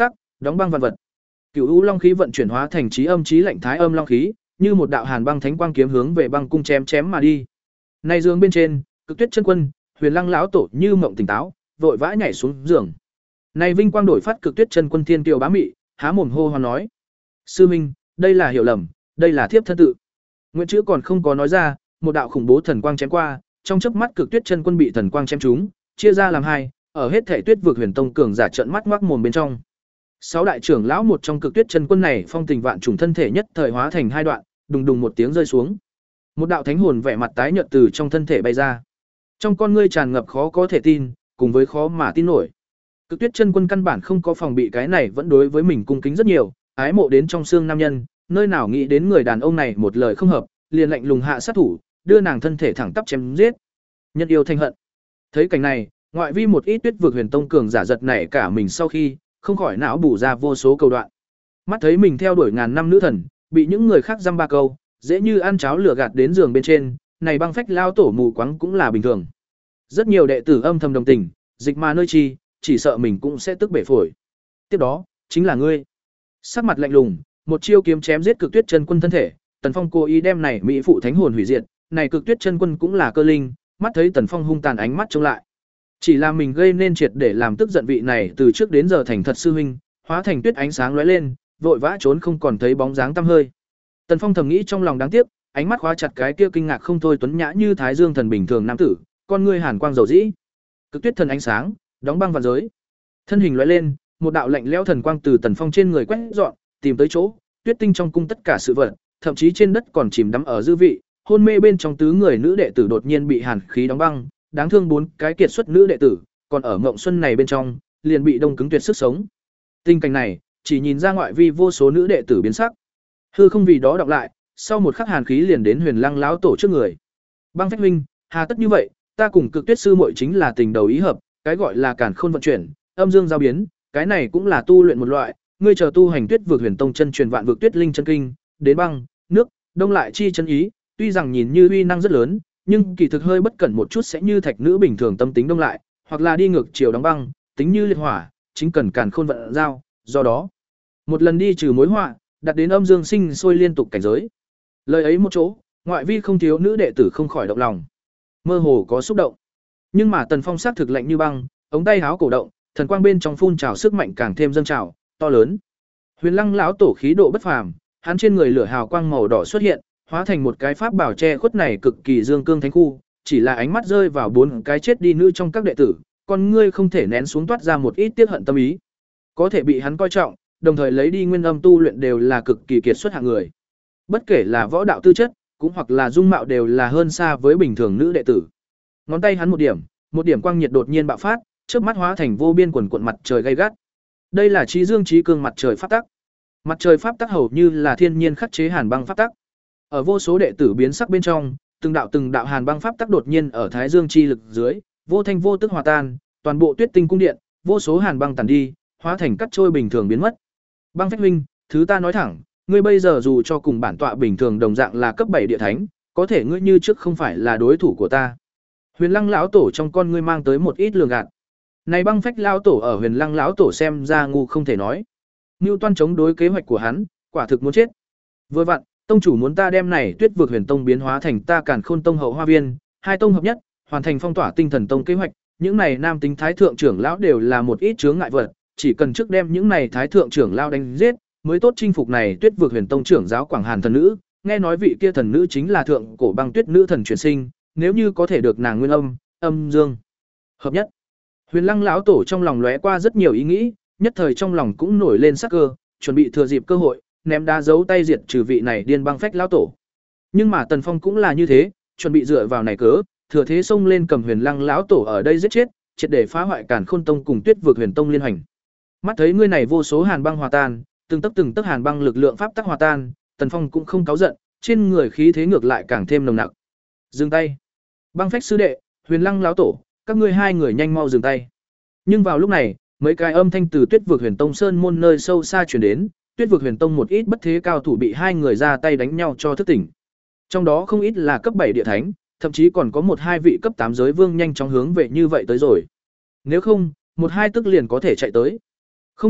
Đóng băng vạn vật. Cửu U Long khí vận chuyển hóa thành trí âm trí lạnh thái âm long khí, như một đạo hàn băng thánh quang kiếm hướng về băng cung chém chém mà đi. Nay giường bên trên, Cực Tuyết chân quân, Huyền Lăng lão tổ như mộng tỉnh táo, vội vã nhảy xuống giường. Này vinh quang đổi phát Cực Tuyết chân quân thiên kiều bá mị, há mồm hô hoán nói: "Sư minh, đây là hiểu lầm, đây là thiếp thân tự." Nguyện chữ còn không có nói ra, một đạo khủng bố thần quang chém qua, trong chớp mắt Cực Tuyết chân quân bị thần quang chém trúng, chia ra làm hai, ở hết thể Tuyết vực Huyền Tông cường giả trợn mắt ngoác mồm bên trong. Sáu đại trưởng lão một trong Cực Tuyết chân quân này phong tình vạn trùng thân thể nhất thời hóa thành hai đoạn, đùng đùng một tiếng rơi xuống. Một đạo thánh hồn vẻ mặt tái nhợt từ trong thân thể bay ra. Trong con ngươi tràn ngập khó có thể tin, cùng với khó mà tin nổi. Cực Tuyết chân quân căn bản không có phòng bị cái này vẫn đối với mình cung kính rất nhiều, ái mộ đến trong xương nam nhân, nơi nào nghĩ đến người đàn ông này một lời không hợp, liền lạnh lùng hạ sát thủ, đưa nàng thân thể thẳng tắp chém giết. Nhân yêu thanh hận. Thấy cảnh này, ngoại vi một ít Tuyết vực Huyền Tông cường giả giật nảy cả mình sau khi, không khỏi não bù ra vô số câu đoạn. Mắt thấy mình theo đuổi ngàn năm nữ thần, bị những người khác dăm ba câu, dễ như ăn cháo lửa gạt đến giường bên trên, này băng phách lao tổ mù quáng cũng là bình thường. Rất nhiều đệ tử âm thầm đồng tình, dịch mà nơi chi, chỉ sợ mình cũng sẽ tức bể phổi. Tiếp đó, chính là ngươi. Sắc mặt lạnh lùng, một chiêu kiếm chém giết Cực Tuyết chân quân thân thể, Tần Phong cố ý đem này mỹ phụ thánh hồn hủy diệt, này Cực Tuyết chân quân cũng là cơ linh, mắt thấy Tần Phong hung tàn ánh mắt trông lại. Chỉ là mình gây nên triệt để làm tức giận vị này từ trước đến giờ thành thật sư huynh, hóa thành tuyết ánh sáng lóe lên, vội vã trốn không còn thấy bóng dáng tăm hơi. Tần Phong thầm nghĩ trong lòng đáng tiếc, ánh mắt khóa chặt cái kia kinh ngạc không thôi tuấn nhã như thái dương thần bình thường nam tử, con ngươi hàn quang dầu dĩ. Cực tuyết thần ánh sáng, đóng băng vạn giới. Thân hình lóe lên, một đạo lạnh lẽo thần quang từ Tần Phong trên người quét dọn, tìm tới chỗ, tuyết tinh trong cung tất cả sự vật, thậm chí trên đất còn chìm đắm ở dư vị, hôn mê bên trong tứ người nữ đệ tử đột nhiên bị hàn khí đóng băng, đáng thương bốn cái kiệt xuất nữ đệ tử, còn ở ngộng xuân này bên trong, liền bị đông cứng tuyệt sức sống. Tình cảnh này, chỉ nhìn ra ngoại vi vô số nữ đệ tử biến sắc. Hư không vì đó đọc lại, sau một khắc hàn khí liền đến Huyền Lăng lão tổ trước người. Băng Phách huynh, hà tất như vậy, ta cùng Cực Tuyết sư muội chính là tình đầu ý hợp, cái gọi là càn khôn vận chuyển, âm dương giao biến, cái này cũng là tu luyện một loại, ngươi chờ tu hành Tuyết vực Huyền Tông chân truyền vạn vực Tuyết linh chân kinh, đến băng, nước, đông lại chi chân ý, tuy rằng nhìn như uy năng rất lớn, nhưng kỳ thực hơi bất cẩn một chút sẽ như thạch nữ bình thường tâm tính đông lại, hoặc là đi ngược chiều đóng băng, tính như liệt hỏa, chính cần càn khôn vận giao, do đó, một lần đi trừ mối họa, đặt đến âm dương sinh sôi liên tục cảnh giới. Lời ấy một chỗ, ngoại vi không thiếu nữ đệ tử không khỏi động lòng, mơ hồ có xúc động. Nhưng mà Tần Phong sắc thực lạnh như băng, ống tay háo cổ động, thần quang bên trong phun trào sức mạnh càng thêm dâng trào, to lớn. Huyền Lăng lão tổ khí độ bất phàm, hắn trên người lửa hào quang màu đỏ xuất hiện, hóa thành một cái pháp bảo che khuất này cực kỳ dương cương thánh khu, chỉ là ánh mắt rơi vào bốn cái chết đi nữ trong các đệ tử, con ngươi không thể nén xuống toát ra một ít tiếc hận tâm ý. Có thể bị hắn coi trọng, đồng thời lấy đi nguyên âm tu luyện đều là cực kỳ kiệt xuất hạng người. Bất kể là võ đạo tư chất, cũng hoặc là dung mạo đều là hơn xa với bình thường nữ đệ tử. Ngón tay hắn một điểm, một điểm quang nhiệt đột nhiên bạo phát, trước mắt hóa thành vô biên quần quần mặt trời gay gắt. Đây là trí dương trí cương mặt trời pháp tắc. Mặt trời pháp tắc hầu như là thiên nhiên khắc chế hàn băng pháp tắc. Ở vô số đệ tử biến sắc bên trong, từng đạo từng đạo hàn băng pháp tắc đột nhiên ở thái dương chi lực dưới, vô thanh vô tức hòa tan, toàn bộ Tuyết tinh cung điện, vô số hàn băng tàn đi, hóa thành cắt trôi bình thường biến mất. Băng Phách huynh, thứ ta nói thẳng, ngươi bây giờ dù cho cùng bản tọa bình thường đồng dạng là cấp bảy địa thánh, có thể ngươi như trước không phải là đối thủ của ta. Huyền Lăng lão tổ trong con ngươi mang tới một ít lường gạt. Này Băng Phách lão tổ ở Huyền Lăng lão tổ xem ra ngu không thể nói. Nưu Toan chống đối kế hoạch của hắn, quả thực muốn chết. Vừa vặn, tông chủ muốn ta đem này Tuyết vực Huyền Tông biến hóa thành ta Càn Khôn Tông hậu hoa viên, hai tông hợp nhất, hoàn thành phong tỏa Tinh Thần Tông kế hoạch, những này nam tính thái thượng trưởng lão đều là một ít chướng ngại vật, chỉ cần trước đem những này thái thượng trưởng lão đánh giết, mới tốt chinh phục này Tuyết vực Huyền Tông trưởng giáo Quảng Hàn thần nữ, nghe nói vị kia thần nữ chính là thượng cổ băng tuyết nữ thần chuyển sinh, nếu như có thể được nàng nguyên âm, âm dương hợp nhất. Huyền Lăng lão tổ trong lòng lóe qua rất nhiều ý nghĩ, nhất thời trong lòng cũng nổi lên sắc cơ, chuẩn bị thừa dịp cơ hội, ném đá giấu tay diệt trừ vị này điên băng phách lão tổ. Nhưng mà Tần Phong cũng là như thế, chuẩn bị dựa vào này cớ, thừa thế xông lên cầm Huyền Lăng lão tổ ở đây giết chết, triệt để phá hoại Càn Khôn Tông cùng Tuyết vực Huyền Tông liên hành. Mắt thấy ngươi này vô số hàn băng hòa tan, từng tấc từng tấc hàn băng lực lượng pháp tắc hòa tan, Tần Phong cũng không cáu giận, trên người khí thế ngược lại càng thêm nồng nặc. Dừng tay. Băng phách sư đệ, Huyền Lăng lão tổ, các ngươi hai người nhanh mau dừng tay. Nhưng vào lúc này, mấy cái âm thanh từ Tuyết vực Huyền Tông sơn môn nơi sâu xa truyền đến, Tuyết vực Huyền Tông một ít bất thế cao thủ bị hai người ra tay đánh nhau cho thức tỉnh. Trong đó không ít là cấp bảy địa thánh, thậm chí còn có một hai vị cấp tám giới vương nhanh chóng hướng về như vậy tới rồi. Nếu không, một hai tức liền có thể chạy tới. Không được,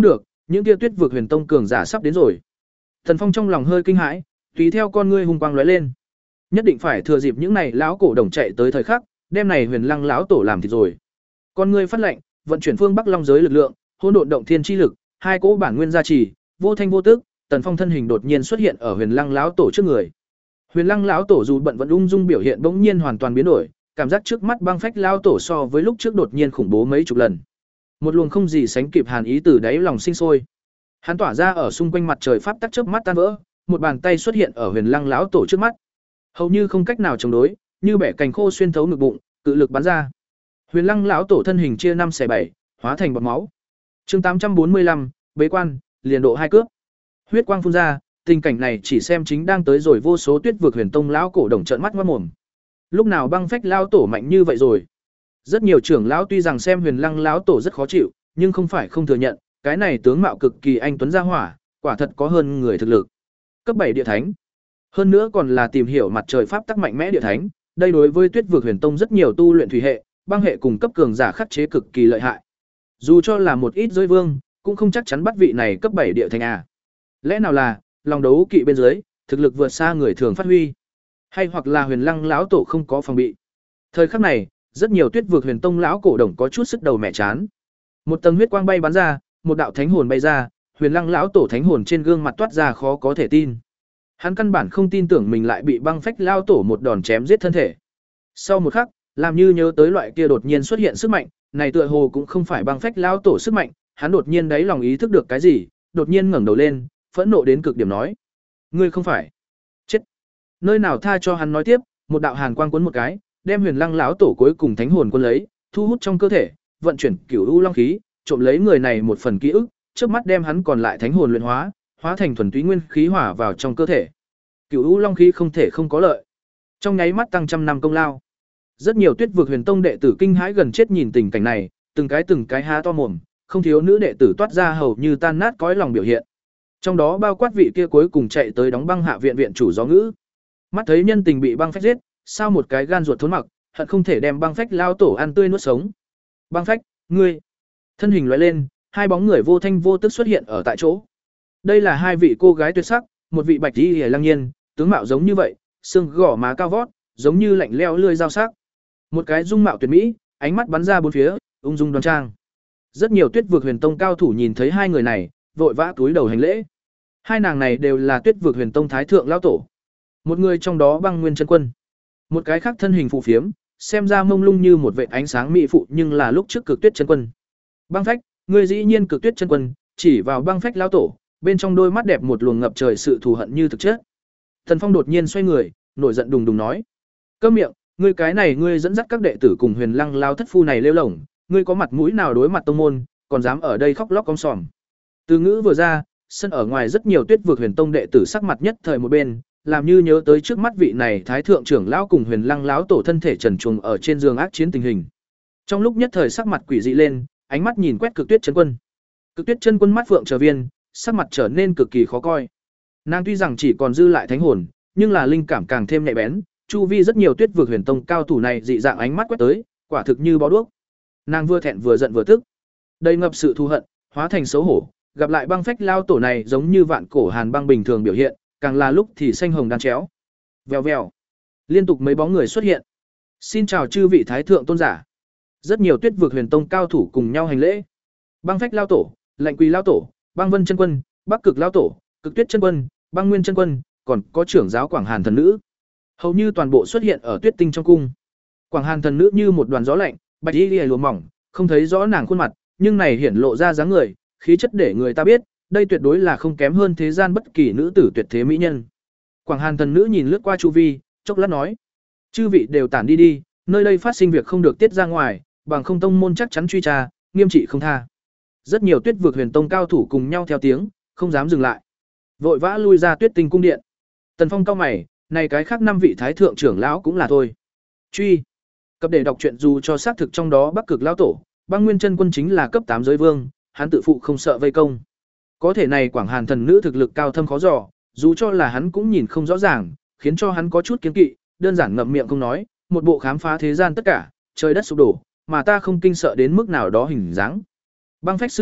những kia Tuyết vực Huyền Tông cường giả sắp đến rồi. Thần Phong trong lòng hơi kinh hãi, tùy theo con ngươi hung quang lóe lên. Nhất định phải thừa dịp những này lão cổ đồng chạy tới thời khắc, đem này Huyền Lăng lão tổ làm thịt rồi. Con ngươi phát lệnh, vận chuyển phương Bắc Long giới lực lượng, hỗn độn động thiên chi lực, hai cỗ bản nguyên gia trì, vô thanh vô tức, Tần Phong thân hình đột nhiên xuất hiện ở Huyền Lăng lão tổ trước người. Huyền Lăng lão tổ dù bận vẫn ung dung biểu hiện bỗng nhiên hoàn toàn biến đổi, cảm giác trước mắt băng phách lão tổ so với lúc trước đột nhiên khủng bố mấy chục lần. Một luồng không gì sánh kịp hàn ý từ đáy lòng sinh sôi. Hắn tỏa ra ở xung quanh mặt trời pháp tắc chớp mắt tan vỡ, một bàn tay xuất hiện ở Huyền Lăng lão tổ trước mắt. Hầu như không cách nào chống đối, như bẻ cành khô xuyên thấu ngực bụng, cự lực bắn ra. Huyền Lăng lão tổ thân hình chia năm xẻ bảy, hóa thành bọt máu. Chương tám trăm bốn mươi lăm, bế quan, liền độ hai cướp. Huyết quang phun ra, tình cảnh này chỉ xem chính đang tới rồi vô số Tuyết vực Huyền Tông lão cổ đồng trợn mắt ngoác mồm. Lúc nào băng phách lão tổ mạnh như vậy rồi? Rất nhiều trưởng lão tuy rằng xem Huyền Lăng lão tổ rất khó chịu, nhưng không phải không thừa nhận, cái này tướng mạo cực kỳ anh tuấn gia hỏa, quả thật có hơn người thực lực. Cấp bảy địa thánh. Hơn nữa còn là tìm hiểu mặt trời pháp tắc mạnh mẽ địa thánh, đây đối với Tuyết vực Huyền Tông rất nhiều tu luyện thủy hệ, băng hệ cùng cấp cường giả khắc chế cực kỳ lợi hại. Dù cho là một ít giới vương, cũng không chắc chắn bắt vị này cấp bảy địa thánh à. Lẽ nào là lòng đấu kỵ bên dưới, thực lực vượt xa người thường phát huy, hay hoặc là Huyền Lăng lão tổ không có phòng bị. Thời khắc này, rất nhiều Tuyết vực Huyền Tông lão cổ đồng có chút sức đầu mẹ chán. Một tầng huyết quang bay bắn ra, một đạo thánh hồn bay ra, Huyền Lăng lão tổ thánh hồn trên gương mặt toát ra khó có thể tin. Hắn căn bản không tin tưởng mình lại bị băng phách lão tổ một đòn chém giết thân thể. Sau một khắc, làm như nhớ tới loại kia đột nhiên xuất hiện sức mạnh, này tựa hồ cũng không phải băng phách lão tổ sức mạnh, hắn đột nhiên đáy lòng ý thức được cái gì, đột nhiên ngẩng đầu lên, phẫn nộ đến cực điểm nói: "Ngươi không phải chết." Nơi nào tha cho hắn nói tiếp, một đạo hàn quang cuốn một cái, đem Huyền Lăng lão tổ cuối cùng thánh hồn quân lấy, thu hút trong cơ thể, vận chuyển Cửu U Long khí, trộm lấy người này một phần ký ức, chớp mắt đem hắn còn lại thánh hồn luyện hóa, hóa thành thuần túy nguyên khí hỏa vào trong cơ thể. Cửu U Long khí không thể không có lợi. Trong nháy mắt tăng trăm năm công lao. Rất nhiều Tuyết vực Huyền Tông đệ tử kinh hãi gần chết nhìn tình cảnh này, từng cái từng cái há to mồm, không thiếu nữ đệ tử toát ra hầu như tan nát cõi lòng biểu hiện. Trong đó bao quát vị kia cuối cùng chạy tới đóng băng hạ viện viện chủ Gió Ngữ. Mắt thấy nhân tình bị băng phách giết, sao một cái gan ruột thốn mặc, hận không thể đem băng phách lao tổ ăn tươi nuốt sống. Băng phách, ngươi. Thân hình lóe lên, hai bóng người vô thanh vô tức xuất hiện ở tại chỗ. Đây là hai vị cô gái tuyệt sắc, một vị bạch y hề lăng nhiên, tướng mạo giống như vậy, xương gò má cao vót, giống như lạnh leo lươi dao sắc. Một cái dung mạo tuyệt mỹ, ánh mắt bắn ra bốn phía, ung dung đoan trang. Rất nhiều Tuyết vực Huyền Tông cao thủ nhìn thấy hai người này, vội vã cúi đầu hành lễ. Hai nàng này đều là Tuyết vực Huyền Tông thái thượng lão tổ. Một người trong đó Băng Nguyên chân quân, một cái khác thân hình phù phiếm, xem ra mông lung như một vệt ánh sáng mỹ phụ, nhưng là lúc trước Cực Tuyết chân quân. Băng phách, ngươi dĩ nhiên Cực Tuyết chân quân, chỉ vào băng phách lão tổ, bên trong đôi mắt đẹp một luồng ngập trời sự thù hận như thực chất. Thần Phong đột nhiên xoay người, nổi giận đùng đùng nói: "Câm miệng, ngươi cái này ngươi dẫn dắt các đệ tử cùng Huyền Lăng lao thất phu này lêu lổng, ngươi có mặt mũi nào đối mặt tông môn, còn dám ở đây khóc lóc om sòm." Từ ngữ vừa ra, sân ở ngoài rất nhiều Tuyết vực Huyền Tông đệ tử sắc mặt nhất thời một bên, làm như nhớ tới trước mắt vị này thái thượng trưởng lão cùng Huyền Lăng lão tổ thân thể trần truồng ở trên giường ác chiến tình hình. Trong lúc nhất thời sắc mặt quỷ dị lên, ánh mắt nhìn quét Cực Tuyết chân quân. Cực Tuyết chân quân mắt phượng trở viên, sắc mặt trở nên cực kỳ khó coi. Nàng tuy rằng chỉ còn dư lại thánh hồn, nhưng là linh cảm càng thêm nhạy bén, chu vi rất nhiều Tuyết vực Huyền Tông cao thủ này dị dạng ánh mắt quét tới, quả thực như bó đuốc. Nàng vừa thẹn vừa giận vừa tức, đầy ngập sự thù hận, hóa thành xấu hổ, gặp lại băng phách lao tổ này giống như vạn cổ hàn băng bình thường biểu hiện, càng là lúc thì xanh hồng đan chéo. Vèo vèo, liên tục mấy bóng người xuất hiện. "Xin chào chư vị thái thượng tôn giả." Rất nhiều Tuyết vực Huyền Tông cao thủ cùng nhau hành lễ. Băng phách lao tổ, Lạnh Quỳ lao tổ, Băng Vân chân quân, Bắc Cực lao tổ, Cực Tuyết chân quân, Băng Nguyên chân quân, còn có trưởng giáo Quảng Hàn thần nữ, hầu như toàn bộ xuất hiện ở Tuyết Tinh trong cung. Quảng Hàn thần nữ như một đoàn gió lạnh, bạch y lìa lụa mỏng, không thấy rõ nàng khuôn mặt, nhưng này hiển lộ ra dáng người, khí chất để người ta biết, đây tuyệt đối là không kém hơn thế gian bất kỳ nữ tử tuyệt thế mỹ nhân. Quảng Hàn thần nữ nhìn lướt qua chu vi, chốc lát nói: "Chư vị đều tản đi đi, nơi đây phát sinh việc không được tiết ra ngoài, bằng không tông môn chắc chắn truy tra, nghiêm trị không tha." Rất nhiều Tuyết vực Huyền Tông cao thủ cùng nhau theo tiếng, không dám dừng lại, vội vã lui ra Tuyết Tinh cung điện. Tần Phong cau mày, này cái khác năm vị thái thượng trưởng lão cũng là thôi. Truy cấp để đọc truyện dù cho xác thực trong đó Bắc Cực lão tổ, Băng Nguyên chân quân chính là cấp tám giới vương, hắn tự phụ không sợ vây công. Có thể này Quảng Hàn thần nữ thực lực cao thâm khó dò, dù cho là hắn cũng nhìn không rõ ràng, khiến cho hắn có chút kiêng kỵ, đơn giản ngậm miệng không nói, một bộ khám phá thế gian tất cả, trời đất sụp đổ, mà ta không kinh sợ đến mức nào đó hình dáng. Băng phách sư đệ,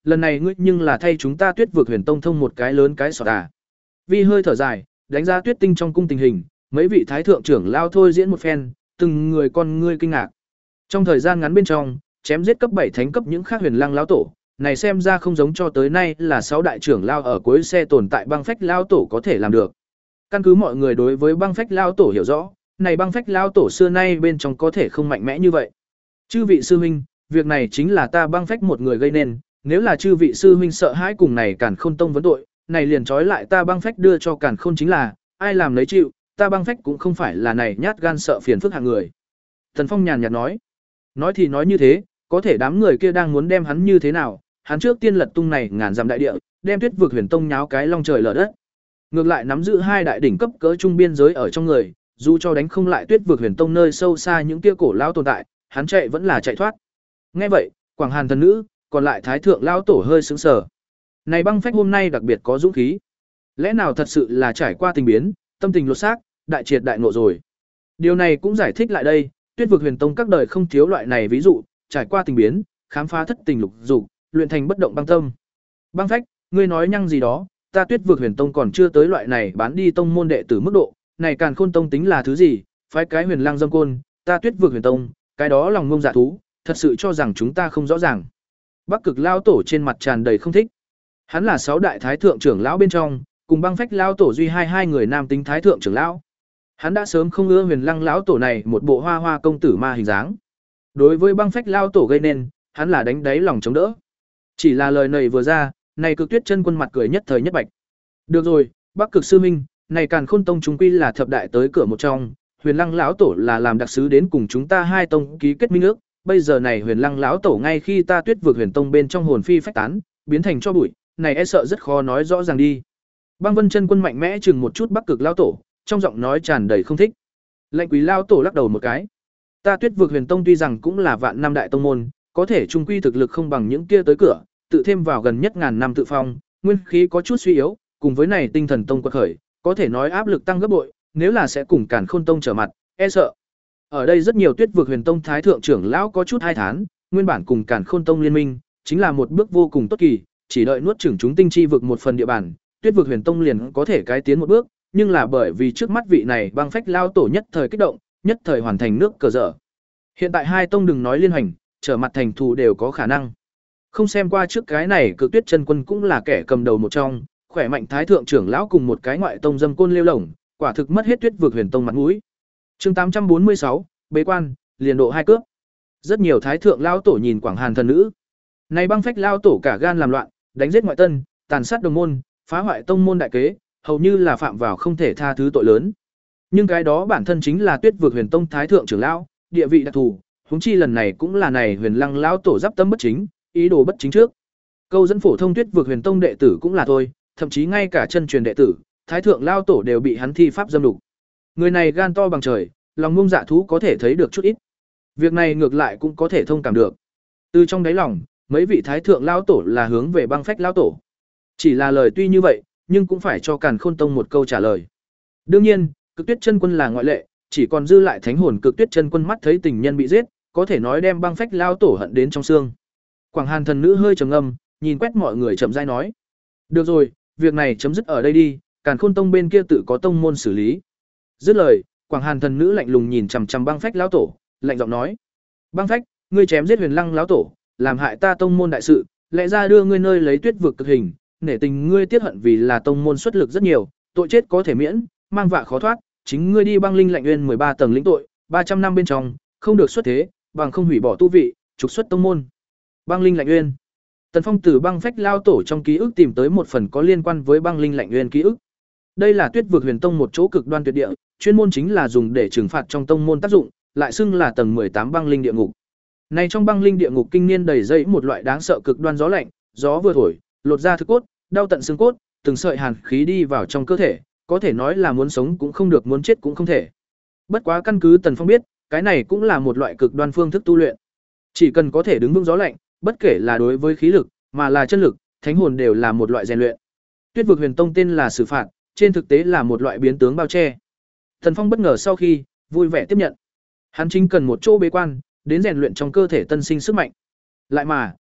lần này ngươi nhưng là thay chúng ta Tuyết Vực Huyền Tông thông một cái lớn cái sọt à. Vi hơi thở dài, đánh giá Tuyết Tinh trong cung tình hình, mấy vị thái thượng trưởng lao thôi diễn một phen, từng người con ngươi kinh ngạc. Trong thời gian ngắn bên trong, chém giết cấp bảy thánh cấp những khác Huyền Lăng lão tổ, này xem ra không giống cho tới nay là sáu đại trưởng lao ở cuối xe tồn tại băng phách lao tổ có thể làm được. Căn cứ mọi người đối với băng phách lao tổ hiểu rõ, này băng phách lao tổ xưa nay bên trong có thể không mạnh mẽ như vậy. Chư vị sư huynh, việc này chính là ta băng phách một người gây nên, nếu là chư vị sư huynh sợ hãi cùng này Càn Khôn Tông vấn tội, này liền trói lại ta băng phách đưa cho Càn Khôn chính là, ai làm lấy chịu, ta băng phách cũng không phải là này nhát gan sợ phiền phức hạng người. Thần Phong nhàn nhạt nói, nói thì nói như thế, có thể đám người kia đang muốn đem hắn như thế nào, hắn trước tiên lật tung này ngàn dặm đại địa, đem Tuyết Vực Huyền Tông nháo cái long trời lở đất. Ngược lại nắm giữ hai đại đỉnh cấp cỡ trung biên giới ở trong người, dù cho đánh không lại Tuyết Vực Huyền Tông nơi sâu xa những kia cổ lão tồn tại, hắn chạy vẫn là chạy thoát. Nghe vậy, Quảng Hàn thần nữ, còn lại Thái thượng lão tổ hơi sững sờ. Này băng phách hôm nay đặc biệt có dũng khí. Lẽ nào thật sự là trải qua tình biến, tâm tình lột xác, đại triệt đại ngộ rồi. Điều này cũng giải thích lại đây, Tuyết Vực Huyền Tông các đời không thiếu loại này ví dụ, trải qua tình biến, khám phá thất tình lục dục, luyện thành bất động băng tâm. Băng phách, ngươi nói nhăng gì đó, ta Tuyết Vực Huyền Tông còn chưa tới loại này bán đi tông môn đệ tử mức độ, này Càn Khôn Tông tính là thứ gì, phái cái Huyền Lang dâm côn, ta Tuyết Vực Huyền Tông, cái đó lòng ngông dạ thú, thật sự cho rằng chúng ta không rõ ràng. Bắc Cực lao tổ trên mặt tràn đầy không thích. Hắn là sáu đại thái thượng trưởng lão bên trong, cùng băng phách lao tổ duy hai hai người nam tính thái thượng trưởng lão. Hắn đã sớm không ưa Huyền Lăng lão tổ này một bộ hoa hoa công tử ma hình dáng. Đối với băng phách lao tổ gây nên, hắn là đánh đáy lòng chống đỡ. Chỉ là lời này vừa ra, này Cực Tuyết chân quân mặt cười nhất thời nhất bạch. Được rồi, Bắc Cực sư minh, này Càn Khôn Tông chúng quy là thập đại tới cửa một trong, Huyền Lăng lão tổ là làm đặc sứ đến cùng chúng ta hai tông ký kết minh ước, bây giờ này Huyền Lăng lão tổ ngay khi ta Tuyết Vực Huyền Tông bên trong hồn phi phách tán, biến thành cho bụi, này e sợ rất khó nói rõ ràng đi. Băng Vân chân quân mạnh mẽ chừng một chút Bắc Cực lão tổ, trong giọng nói tràn đầy không thích. Lệnh Quý lão tổ lắc đầu một cái. Ta Tuyết Vực Huyền Tông tuy rằng cũng là vạn năm đại tông môn, có thể trung quy thực lực không bằng những kia tới cửa, tự thêm vào gần nhất ngàn năm tự phong, nguyên khí có chút suy yếu, cùng với này tinh thần tông quật khởi, có thể nói áp lực tăng gấp bội, nếu là sẽ cùng Càn Khôn Tông trở mặt, e sợ. Ở đây rất nhiều Tuyết Vực Huyền Tông thái thượng trưởng lão có chút hai thán, nguyên bản cùng Càn Khôn Tông liên minh, chính là một bước vô cùng tốt kỳ, chỉ đợi nuốt chửng chúng tinh chi vực một phần địa bàn, Tuyết Vực Huyền Tông liền có thể cái tiến một bước, nhưng là bởi vì trước mắt vị này băng phách lao tổ nhất thời kích động, nhất thời hoàn thành nước cờ dở. Hiện tại hai tông đừng nói liên hành, trở mặt thành thù đều có khả năng. Không xem qua trước cái này Cực Tuyết chân quân cũng là kẻ cầm đầu một trong, khỏe mạnh thái thượng trưởng lão cùng một cái ngoại tông dâm côn lêu lổng, quả thực mất hết Tuyết Vực Huyền Tông mặt mũi. Chương tám trăm bốn mươi sáu, bế quan, liền độ hai cướp. Rất nhiều thái thượng lão tổ nhìn Quảng Hàn thần nữ. Này băng phách lão tổ cả gan làm loạn, đánh giết ngoại tân, tàn sát đồng môn, phá hoại tông môn đại kế, hầu như là phạm vào không thể tha thứ tội lớn. Nhưng cái đó bản thân chính là Tuyết Vực Huyền Tông thái thượng trưởng lão, địa vị đặc thù, huống chi lần này cũng là này Huyền Lăng lão tổ giáp tâm bất chính, ý đồ bất chính trước. Câu dẫn phổ thông Tuyết Vực Huyền Tông đệ tử cũng là thôi, thậm chí ngay cả chân truyền đệ tử, thái thượng lão tổ đều bị hắn thi pháp dâm đục. Người này gan to bằng trời, lòng ngông dạ thú có thể thấy được chút ít. Việc này ngược lại cũng có thể thông cảm được. Từ trong đáy lòng, mấy vị thái thượng lão tổ là hướng về băng phách lão tổ. Chỉ là lời tuy như vậy, nhưng cũng phải cho Càn Khôn Tông một câu trả lời. Đương nhiên, Cực Tuyết chân quân là ngoại lệ, chỉ còn dư lại thánh hồn Cực Tuyết chân quân mắt thấy tình nhân bị giết, có thể nói đem băng phách lão tổ hận đến trong xương. Quảng Hàn thần nữ hơi trầm ngâm, nhìn quét mọi người chậm rãi nói: "Được rồi, việc này chấm dứt ở đây đi, Càn Khôn Tông bên kia tự có tông môn xử lý." Dứt lời, Quảng Hàn thần nữ lạnh lùng nhìn chằm chằm băng phách lão tổ, lạnh giọng nói: "Băng phách, ngươi chém giết Huyền Lăng lão tổ, làm hại ta tông môn đại sự, lẽ ra đưa ngươi nơi lấy Tuyết vực cực hình, nể tình ngươi tiết hận vì là tông môn xuất lực rất nhiều, tội chết có thể miễn, mang vạ khó thoát, chính ngươi đi băng linh lạnh nguyên mười ba tầng lĩnh tội, ba trăm năm bên trong, không được xuất thế, bằng không hủy bỏ tu vị, trục xuất tông môn." Băng linh lạnh nguyên. Tần Phong từ băng phách lao tổ trong ký ức tìm tới một phần có liên quan với băng linh lạnh nguyên ký ức. Đây là Tuyết vực Huyền Tông một chỗ cực đoan tuyệt địa, chuyên môn chính là dùng để trừng phạt trong tông môn tác dụng, lại xưng là tầng mười tám băng linh địa ngục. Này trong băng linh địa ngục kinh niên đầy dẫy một loại đáng sợ cực đoan gió lạnh, gió vừa thổi, lột ra thực cốt, đau tận xương cốt, từng sợi hàn khí đi vào trong cơ thể, có thể nói là muốn sống cũng không được, muốn chết cũng không thể. Bất quá căn cứ Tần Phong biết, cái này cũng là một loại cực đoan phương thức tu luyện. Chỉ cần có thể đứng vững gió lạnh, bất kể là đối với khí lực, mà là chân lực, thánh hồn đều là một loại rèn luyện. Tuyết vực Huyền Tông tên là xử phạt, trên thực tế là một loại biến tướng bao che. Tần Phong bất ngờ sau khi, vui vẻ tiếp nhận. Hắn chính cần một chỗ bế quan, đến rèn luyện trong cơ thể tân sinh sức mạnh. Lại mà,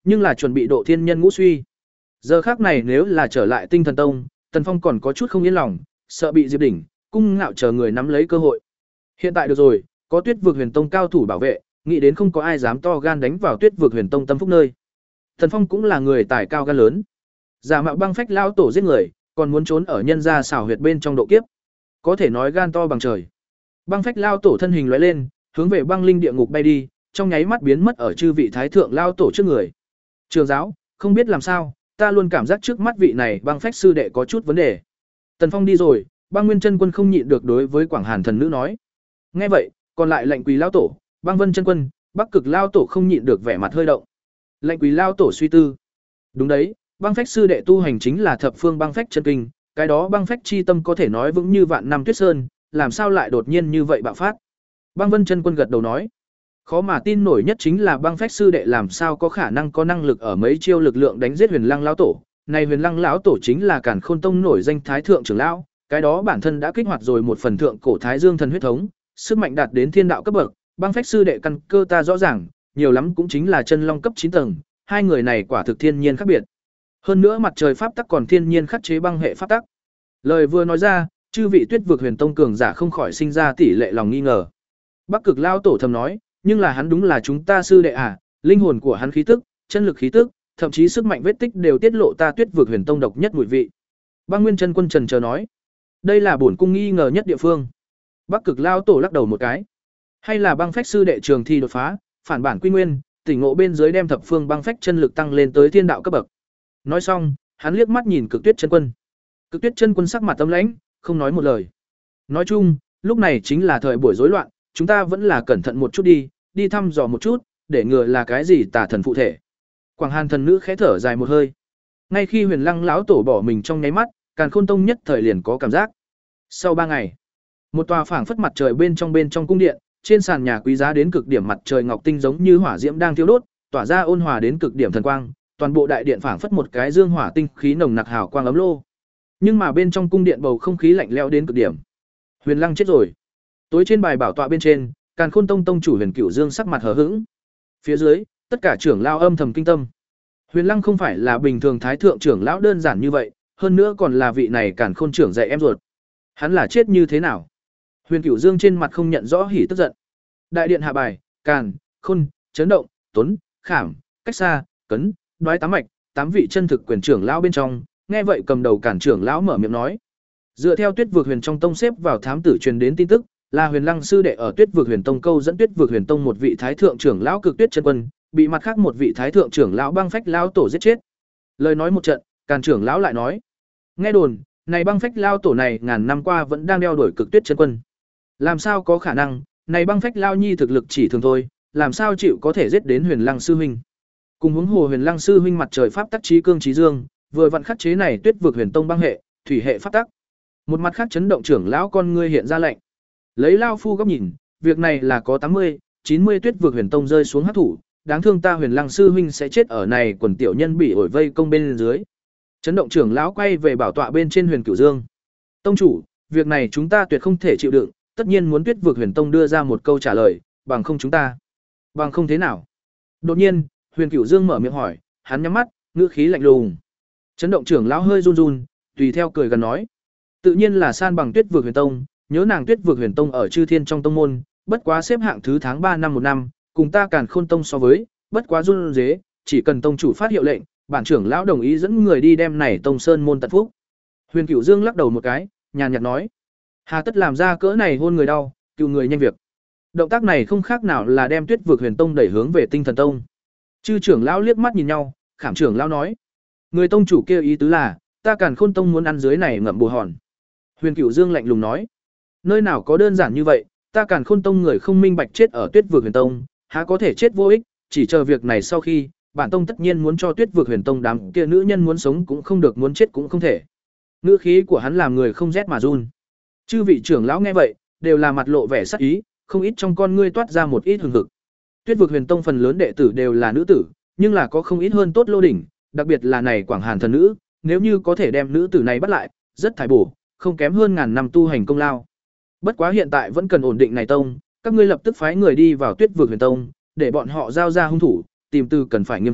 nhưng là chuẩn bị độ thiên nhân ngũ suy. Giờ khác này nếu là trở lại Tinh Thần Tông, Tần Phong còn có chút không yên lòng, sợ bị Diệp Đỉnh, Cung Ngạo chờ người nắm lấy cơ hội. Hiện tại được rồi, có Tuyết Vực Huyền Tông cao thủ bảo vệ, nghĩ đến không có ai dám to gan đánh vào Tuyết Vực Huyền Tông tâm phúc nơi. Tần Phong cũng là người tài cao gan lớn. Giả mạo băng phách lao tổ giết người, còn muốn trốn ở nhân gia xảo huyệt bên trong độ kiếp. Có thể nói gan to bằng trời. Băng phách lao tổ thân hình lóe lên, hướng về băng linh địa ngục bay đi, trong nháy mắt biến mất ở chư vị thái thượng lao tổ trước người. Trường giáo, không biết làm sao, ta luôn cảm giác trước mắt vị này băng phách sư đệ có chút vấn đề. Tần Phong đi rồi, Băng Nguyên chân quân không nhịn được đối với Quảng Hàn thần nữ nói. Nghe vậy, còn lại Lệnh Quỳ lao tổ, Băng Vân chân quân, Bắc Cực lao tổ không nhịn được vẻ mặt hơi động. Lệnh Quỳ lao tổ suy tư. Đúng đấy, băng phách sư đệ tu hành chính là thập phương băng phách chân kinh, cái đó băng phách chi tâm có thể nói vững như vạn năm tuyết sơn, làm sao lại đột nhiên như vậy bạo phát? Băng Vân chân quân gật đầu nói. Khó mà tin nổi nhất chính là băng phách sư đệ làm sao có khả năng có năng lực ở mấy chiêu lực lượng đánh giết Huyền Lăng lão tổ. Này Huyền Lăng lão tổ chính là Càn Khôn tông nổi danh thái thượng trưởng lão, cái đó bản thân đã kích hoạt rồi một phần thượng cổ thái dương thần huyết thống, sức mạnh đạt đến thiên đạo cấp bậc, băng phách sư đệ căn cơ ta rõ ràng, nhiều lắm cũng chính là chân long cấp chín tầng, hai người này quả thực thiên nhiên khác biệt. Hơn nữa mặt trời pháp tắc còn thiên nhiên khắc chế băng hệ pháp tắc. Lời vừa nói ra, chư vị Tuyết Vực Huyền Tông cường giả không khỏi sinh ra tỷ lệ lòng nghi ngờ. Bắc Cực lão tổ thầm nói, nhưng là hắn đúng là chúng ta sư đệ à, linh hồn của hắn khí tức, chân lực khí tức, thậm chí sức mạnh vết tích đều tiết lộ ta Tuyết Vực Huyền Tông độc nhất mùi vị. Băng Nguyên chân quân trần chờ nói, đây là bổn cung nghi ngờ nhất địa phương. Bắc Cực lão tổ lắc đầu một cái, hay là băng phách sư đệ trường thi đột phá, phản bản quy nguyên, tỉnh ngộ bên dưới đem thập phương băng phách chân lực tăng lên tới thiên đạo cấp bậc. Nói xong, hắn liếc mắt nhìn Cực Tuyết chân quân. Cực Tuyết chân quân sắc mặt tâm lãnh, không nói một lời. Nói chung, lúc này chính là thời buổi rối loạn, chúng ta vẫn là cẩn thận một chút đi, đi thăm dò một chút, để ngừa là cái gì tà thần phụ thể. Quảng Hàn thần nữ khẽ thở dài một hơi. Ngay khi Huyền Lăng lão tổ bỏ mình trong nháy mắt, Càn Khôn tông nhất thời liền có cảm giác. Sau ba ngày, một tòa phảng phất mặt trời bên trong bên trong cung điện, trên sàn nhà quý giá đến cực điểm mặt trời ngọc tinh giống như hỏa diễm đang thiêu đốt, tỏa ra ôn hòa đến cực điểm thần quang, toàn bộ đại điện phảng phất một cái dương hỏa tinh khí nồng nặc hào quang ấm lô. Nhưng mà bên trong cung điện bầu không khí lạnh lẽo đến cực điểm. Huyền Lăng chết rồi. Tối trên bài bảo tọa bên trên, Càn Khôn tông tông chủ Huyền Cửu Dương sắc mặt hờ hững. Phía dưới, tất cả trưởng lão âm thầm kinh tâm. Huyền Lăng không phải là bình thường thái thượng trưởng lão đơn giản như vậy, hơn nữa còn là vị này Càn Khôn trưởng dạy em ruột. Hắn là chết như thế nào? Huyền Cửu Dương trên mặt không nhận rõ hỉ tức giận. Đại điện hạ bài, Càn, Khôn, Chấn Động, Tuấn, Khảm, Cách Xa, Cấn, Đoái tám mạch, tám vị chân thực quyền trưởng lão bên trong, nghe vậy cầm đầu Càn trưởng lão mở miệng nói: dựa theo Tuyết Vực Huyền trong tông xếp vào thám tử truyền đến tin tức, là Huyền Lăng sư đệ ở Tuyết Vực Huyền tông câu dẫn Tuyết Vực Huyền tông một vị thái thượng trưởng lão Cực Tuyết chân quân, bị mặt khác một vị thái thượng trưởng lão băng phách lão tổ giết chết. Lời nói một trận, Càn trưởng lão lại nói: nghe đồn, này băng phách lão tổ này ngàn năm qua vẫn đang đeo đuổi Cực Tuyết chân quân. Làm sao có khả năng, này băng phách lão nhi thực lực chỉ thường thôi, làm sao chịu có thể giết đến Huyền Lăng sư huynh. Cùng huống hồ Huyền Lăng sư huynh mặt trời pháp tắc trí cương trí dương, vừa vặn khắc chế này Tuyết Vực Huyền tông băng hệ, thủy hệ pháp tắc. Một mặt khác chấn động trưởng lão con ngươi hiện ra lạnh. Lấy lao phu góc nhìn, việc này là có tám mươi, chín mươi Tuyết Vực Huyền tông rơi xuống hắc thủ, đáng thương ta Huyền Lăng sư huynh sẽ chết ở này quần tiểu nhân bị ổi vây công bên dưới. Chấn động trưởng lão quay về bảo tọa bên trên Huyền Cửu Dương. Tông chủ, việc này chúng ta tuyệt không thể chịu đựng, tất nhiên muốn Tuyết Vực Huyền tông đưa ra một câu trả lời, bằng không chúng ta. Bằng không thế nào? Đột nhiên, Huyền Cửu Dương mở miệng hỏi, hắn nhắm mắt, ngữ khí lạnh lùng. Chấn động trưởng lão hơi run run, tùy theo cười gần nói: tự nhiên là san bằng Tuyết Vực Huyền tông, nhớ nàng Tuyết Vực Huyền tông ở chư thiên trong tông môn, bất quá xếp hạng thứ tháng ba năm một năm, cùng ta Càn Khôn tông so với, bất quá run rế, chỉ cần tông chủ phát hiệu lệnh, bản trưởng lão đồng ý dẫn người đi đem này tông sơn môn tận phúc. Huyền Cửu Dương lắc đầu một cái, nhàn nhạt nói: hà tất làm ra cỡ này hôn người đau, cứu người nhanh việc. Động tác này không khác nào là đem Tuyết Vực Huyền tông đẩy hướng về Tinh Thần tông. Chư trưởng lão liếc mắt nhìn nhau, Khảm trưởng lão nói: người tông chủ kia ý tứ là, ta Càn Khôn tông muốn ăn dưới này ngậm bù hòn. Huyền Cửu Dương lạnh lùng nói: nơi nào có đơn giản như vậy, ta Càn Khôn tông người không minh bạch chết ở Tuyết Vực Huyền tông, há có thể chết vô ích, chỉ chờ việc này sau khi, bản tông tất nhiên muốn cho Tuyết Vực Huyền tông đám kia nữ nhân muốn sống cũng không được, muốn chết cũng không thể. Ngữ khí của hắn làm người không rét mà run. Chư vị trưởng lão nghe vậy, đều là mặt lộ vẻ sắc ý, không ít trong con ngươi toát ra một ít hừng hực. Tuyết Vực Huyền tông phần lớn đệ tử đều là nữ tử, nhưng là có không ít hơn tốt lô đỉnh, đặc biệt là này Quảng Hàn thần nữ, nếu như có thể đem nữ tử này bắt lại, rất thải bổ, không kém hơn ngàn năm tu hành công lao. Bất quá hiện tại vẫn cần ổn định này tông, các ngươi lập tức phái người đi vào Tuyết Vực Huyền tông, để bọn họ giao ra hung thủ, tìm từ cần phải nghiêm khắc,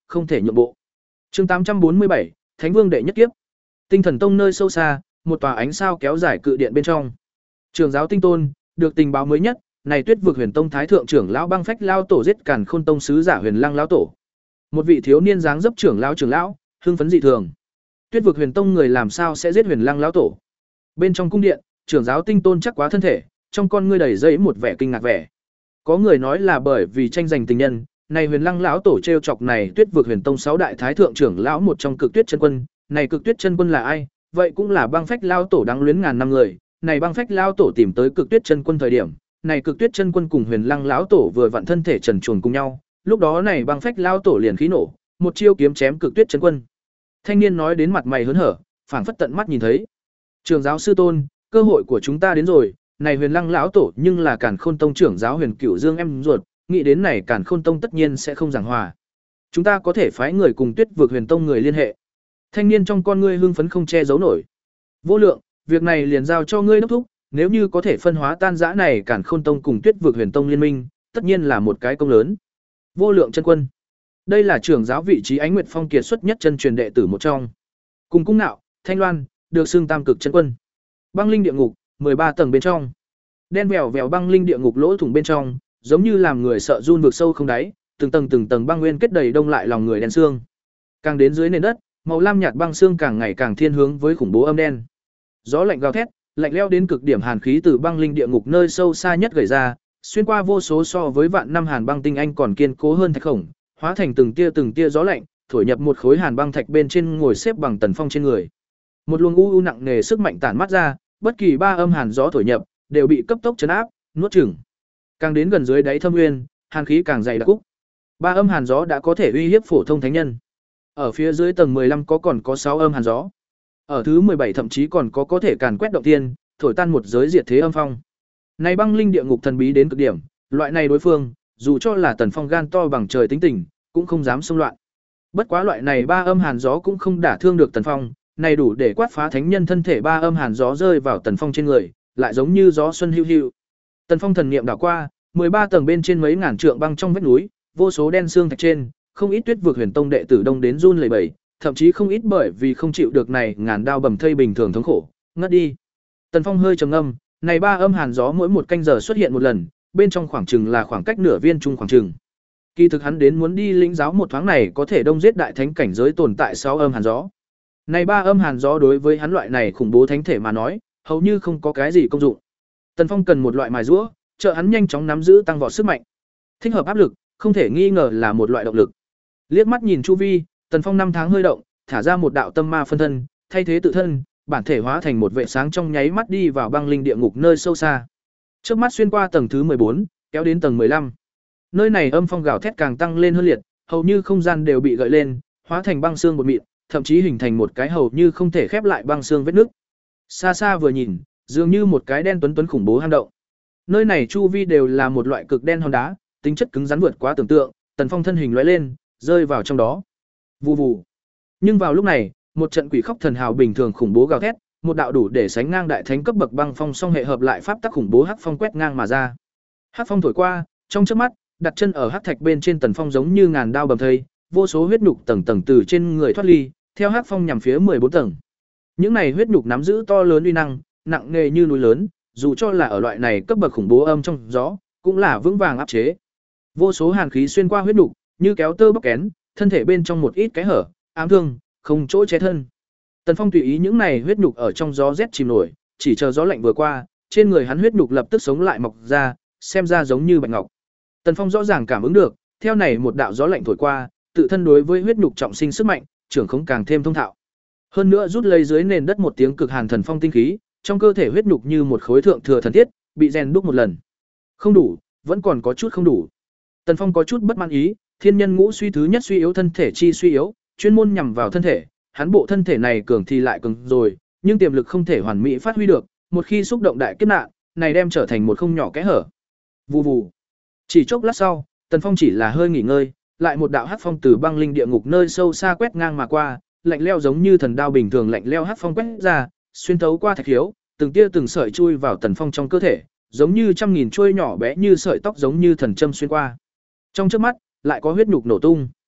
không thể nhượng bộ. Chương tám trăm bốn mươi bảy, Thánh Vương đệ nhất kiếp. Tinh Thần Tông nơi sâu xa, một tòa ánh sao kéo dài cự điện bên trong. Trường giáo Tinh Tôn, được tình báo mới nhất, này Tuyết vực Huyền Tông thái thượng trưởng lão Băng Phách lão tổ giết Càn Khôn Tông sứ giả Huyền Lăng lão tổ. Một vị thiếu niên dáng dấp trưởng lão trưởng lão, hưng phấn dị thường. Tuyết vực Huyền Tông người làm sao sẽ giết Huyền Lăng lão tổ? Bên trong cung điện, trưởng giáo Tinh Tôn chắc quá thân thể, trong con ngươi đầy dẫy một vẻ kinh ngạc vẻ. Có người nói là bởi vì tranh giành tình nhân, này Huyền Lăng lão tổ trêu chọc này Tuyết vực Huyền Tông sáu đại thái thượng trưởng lão một trong Cực Tuyết chân quân, này Cực Tuyết chân quân là ai? Vậy cũng là Băng Phách lão tổ đáng luyến ngàn năm người, này Băng Phách lão tổ tìm tới Cực Tuyết chân quân thời điểm, này Cực Tuyết chân quân cùng Huyền Lăng lão tổ vừa vặn thân thể trần truồng cùng nhau, lúc đó này Băng Phách lão tổ liền khí nổ, một chiêu kiếm chém Cực Tuyết chân quân. Thanh niên nói đến mặt mày hớn hở, phảng phất tận mắt nhìn thấy. Trường giáo sư tôn, cơ hội của chúng ta đến rồi, này Huyền Lăng lão tổ nhưng là Càn Khôn Tông trưởng giáo Huyền Cửu Dương em ruột, nghĩ đến này Càn Khôn Tông tất nhiên sẽ không giảng hòa. Chúng ta có thể phái người cùng Tuyết vực Huyền Tông người liên hệ. Thanh niên trong con ngươi hưng phấn không che giấu nổi. Vô Lượng, việc này liền giao cho ngươi đốc thúc, nếu như có thể phân hóa tan rã này Càn Khôn Tông cùng Tuyết vực Huyền Tông liên minh, tất nhiên là một cái công lớn. Vô Lượng chân quân, đây là trưởng giáo vị trí Ánh Nguyệt Phong kiệt xuất nhất chân truyền đệ tử một trong. Cùng Cung Nạo, Thanh Loan, được xưng Tam cực chân quân. Băng linh địa ngục, mười ba tầng bên trong. Đen vèo vèo băng linh địa ngục lỗ thủng bên trong, giống như làm người sợ run vực sâu không đáy, từng tầng từng tầng băng nguyên kết đầy đông lại lòng người đen xương. Càng đến dưới nền đất, màu lam nhạt băng xương càng ngày càng thiên hướng với khủng bố âm đen. Gió lạnh gào thét, lạnh lẽo đến cực điểm hàn khí từ băng linh địa ngục nơi sâu xa nhất gửi ra, xuyên qua vô số so với vạn năm hàn băng tinh anh còn kiên cố hơn thạch khổng, hóa thành từng tia từng tia gió lạnh, thổi nhập một khối hàn băng thạch bên trên ngồi xếp bằng Tần Phong trên người. Một luồng u u nặng nề sức mạnh tản mát ra, bất kỳ ba âm hàn gió thổi nhập, đều bị cấp tốc chấn áp, nuốt chửng. Càng đến gần dưới đáy thâm nguyên, hàn khí càng dày đặc cúc. Ba âm hàn gió đã có thể uy hiếp phổ thông thánh nhân. Ở phía dưới tầng mười lăm có còn có sáu âm hàn gió. Ở thứ mười bảy thậm chí còn có có thể càn quét động thiên, thổi tan một giới diệt thế âm phong. Này băng linh địa ngục thần bí đến cực điểm, loại này đối phương, dù cho là Tần Phong gan to bằng trời tính tình, cũng không dám xông loạn. Bất quá loại này ba âm hàn gió cũng không đả thương được Tần Phong, này đủ để quát phá thánh nhân thân thể ba âm hàn gió rơi vào Tần Phong trên người, lại giống như gió xuân hữu hữu. Tần Phong thần niệm đảo qua, mười ba tầng bên trên mấy ngàn trượng băng trong vách núi, vô số đen xương thạch trên, không ít Tuyết vực Huyền Tông đệ tử đông đến run lẩy bẩy, thậm chí không ít bởi vì không chịu được này ngàn đao bầm thây bình thường thống khổ, ngất đi. Tần Phong hơi trầm ngâm, này ba âm hàn gió mỗi một canh giờ xuất hiện một lần, bên trong khoảng chừng là khoảng cách nửa viên trung khoảng chừng. Kỳ thực hắn đến muốn đi lĩnh giáo một thoáng này có thể đông giết đại thánh cảnh giới tồn tại sáu âm hàn gió. Này ba âm hàn gió đối với hắn loại này khủng bố thánh thể mà nói, hầu như không có cái gì công dụng. Tần Phong cần một loại mài giũa, trợ hắn nhanh chóng nắm giữ tăng vọt sức mạnh. Thích hợp áp lực, không thể nghi ngờ là một loại động lực. Liếc mắt nhìn chu vi, Tần Phong năm tháng hơi động, thả ra một đạo tâm ma phân thân, thay thế tự thân, bản thể hóa thành một vệ sáng trong nháy mắt đi vào băng linh địa ngục nơi sâu xa. Trước mắt xuyên qua tầng thứ mười bốn, kéo đến tầng mười lăm. Nơi này âm phong gào thét càng tăng lên hơn liệt, hầu như không gian đều bị gợi lên, hóa thành băng xương bột mịn, thậm chí hình thành một cái hầu như không thể khép lại băng xương vết nước. Xa xa vừa nhìn, dường như một cái đen tuấn tuấn khủng bố hang động. Nơi này chu vi đều là một loại cực đen hòn đá, tính chất cứng rắn vượt quá tưởng tượng, Tần Phong thân hình lóe lên, rơi vào trong đó. Vù vù. Nhưng vào lúc này, một trận quỷ khóc thần hào bình thường khủng bố gào thét, một đạo đủ để sánh ngang đại thánh cấp bậc băng phong song hệ hợp lại pháp tắc khủng bố hắc phong quét ngang mà ra. Hắc phong thổi qua, trong chớp mắt, đặt chân ở hắc thạch bên trên Tần Phong giống như ngàn đao bầm thây, vô số huyết nhục tầng tầng từ trên người thoát ly, theo hắc phong nhằm phía mười bốn tầng. Những này huyết nhục nắm giữ to lớn uy năng, nặng nề như núi lớn, dù cho là ở loại này cấp bậc khủng bố âm trong gió, cũng là vững vàng áp chế. Vô số hàn khí xuyên qua huyết nhục, như kéo tơ bóc kén, thân thể bên trong một ít cái hở, ám thương, không chỗ che thân. Tần Phong tùy ý những này huyết nhục ở trong gió rét chìm nổi, chỉ chờ gió lạnh vừa qua, trên người hắn huyết nhục lập tức sống lại mọc ra, xem ra giống như bạch ngọc. Tần Phong rõ ràng cảm ứng được, theo này một đạo gió lạnh thổi qua, tự thân đối với huyết nhục trọng sinh sức mạnh, trưởng khống càng thêm thông thạo. Hơn nữa rút lấy dưới nền đất một tiếng cực hàn thần phong tinh khí, trong cơ thể huyết nhục như một khối thượng thừa thần thiết, bị rèn đúc một lần. Không đủ, vẫn còn có chút không đủ. Tần Phong có chút bất mãn ý, thiên nhân ngũ suy thứ nhất suy yếu thân thể chi suy yếu, chuyên môn nhằm vào thân thể, hắn bộ thân thể này cường thì lại cường rồi, nhưng tiềm lực không thể hoàn mỹ phát huy được, một khi xúc động đại kiếp nạn, này đem trở thành một không nhỏ kẽ hở. Vù vù. Chỉ chốc lát sau, Tần Phong chỉ là hơi nghỉ ngơi, lại một đạo hắc phong từ băng linh địa ngục nơi sâu xa quét ngang mà qua, lạnh lẽo giống như thần đao bình thường lạnh lẽo hắc phong quét ra, xuyên thấu qua thạch khiếu, từng tia từng sợi chui vào Tần Phong trong cơ thể, giống như trăm nghìn chuôi nhỏ bé như sợi tóc giống như thần châm xuyên qua. Trong chớp mắt, lại có huyết nhục nổ tung.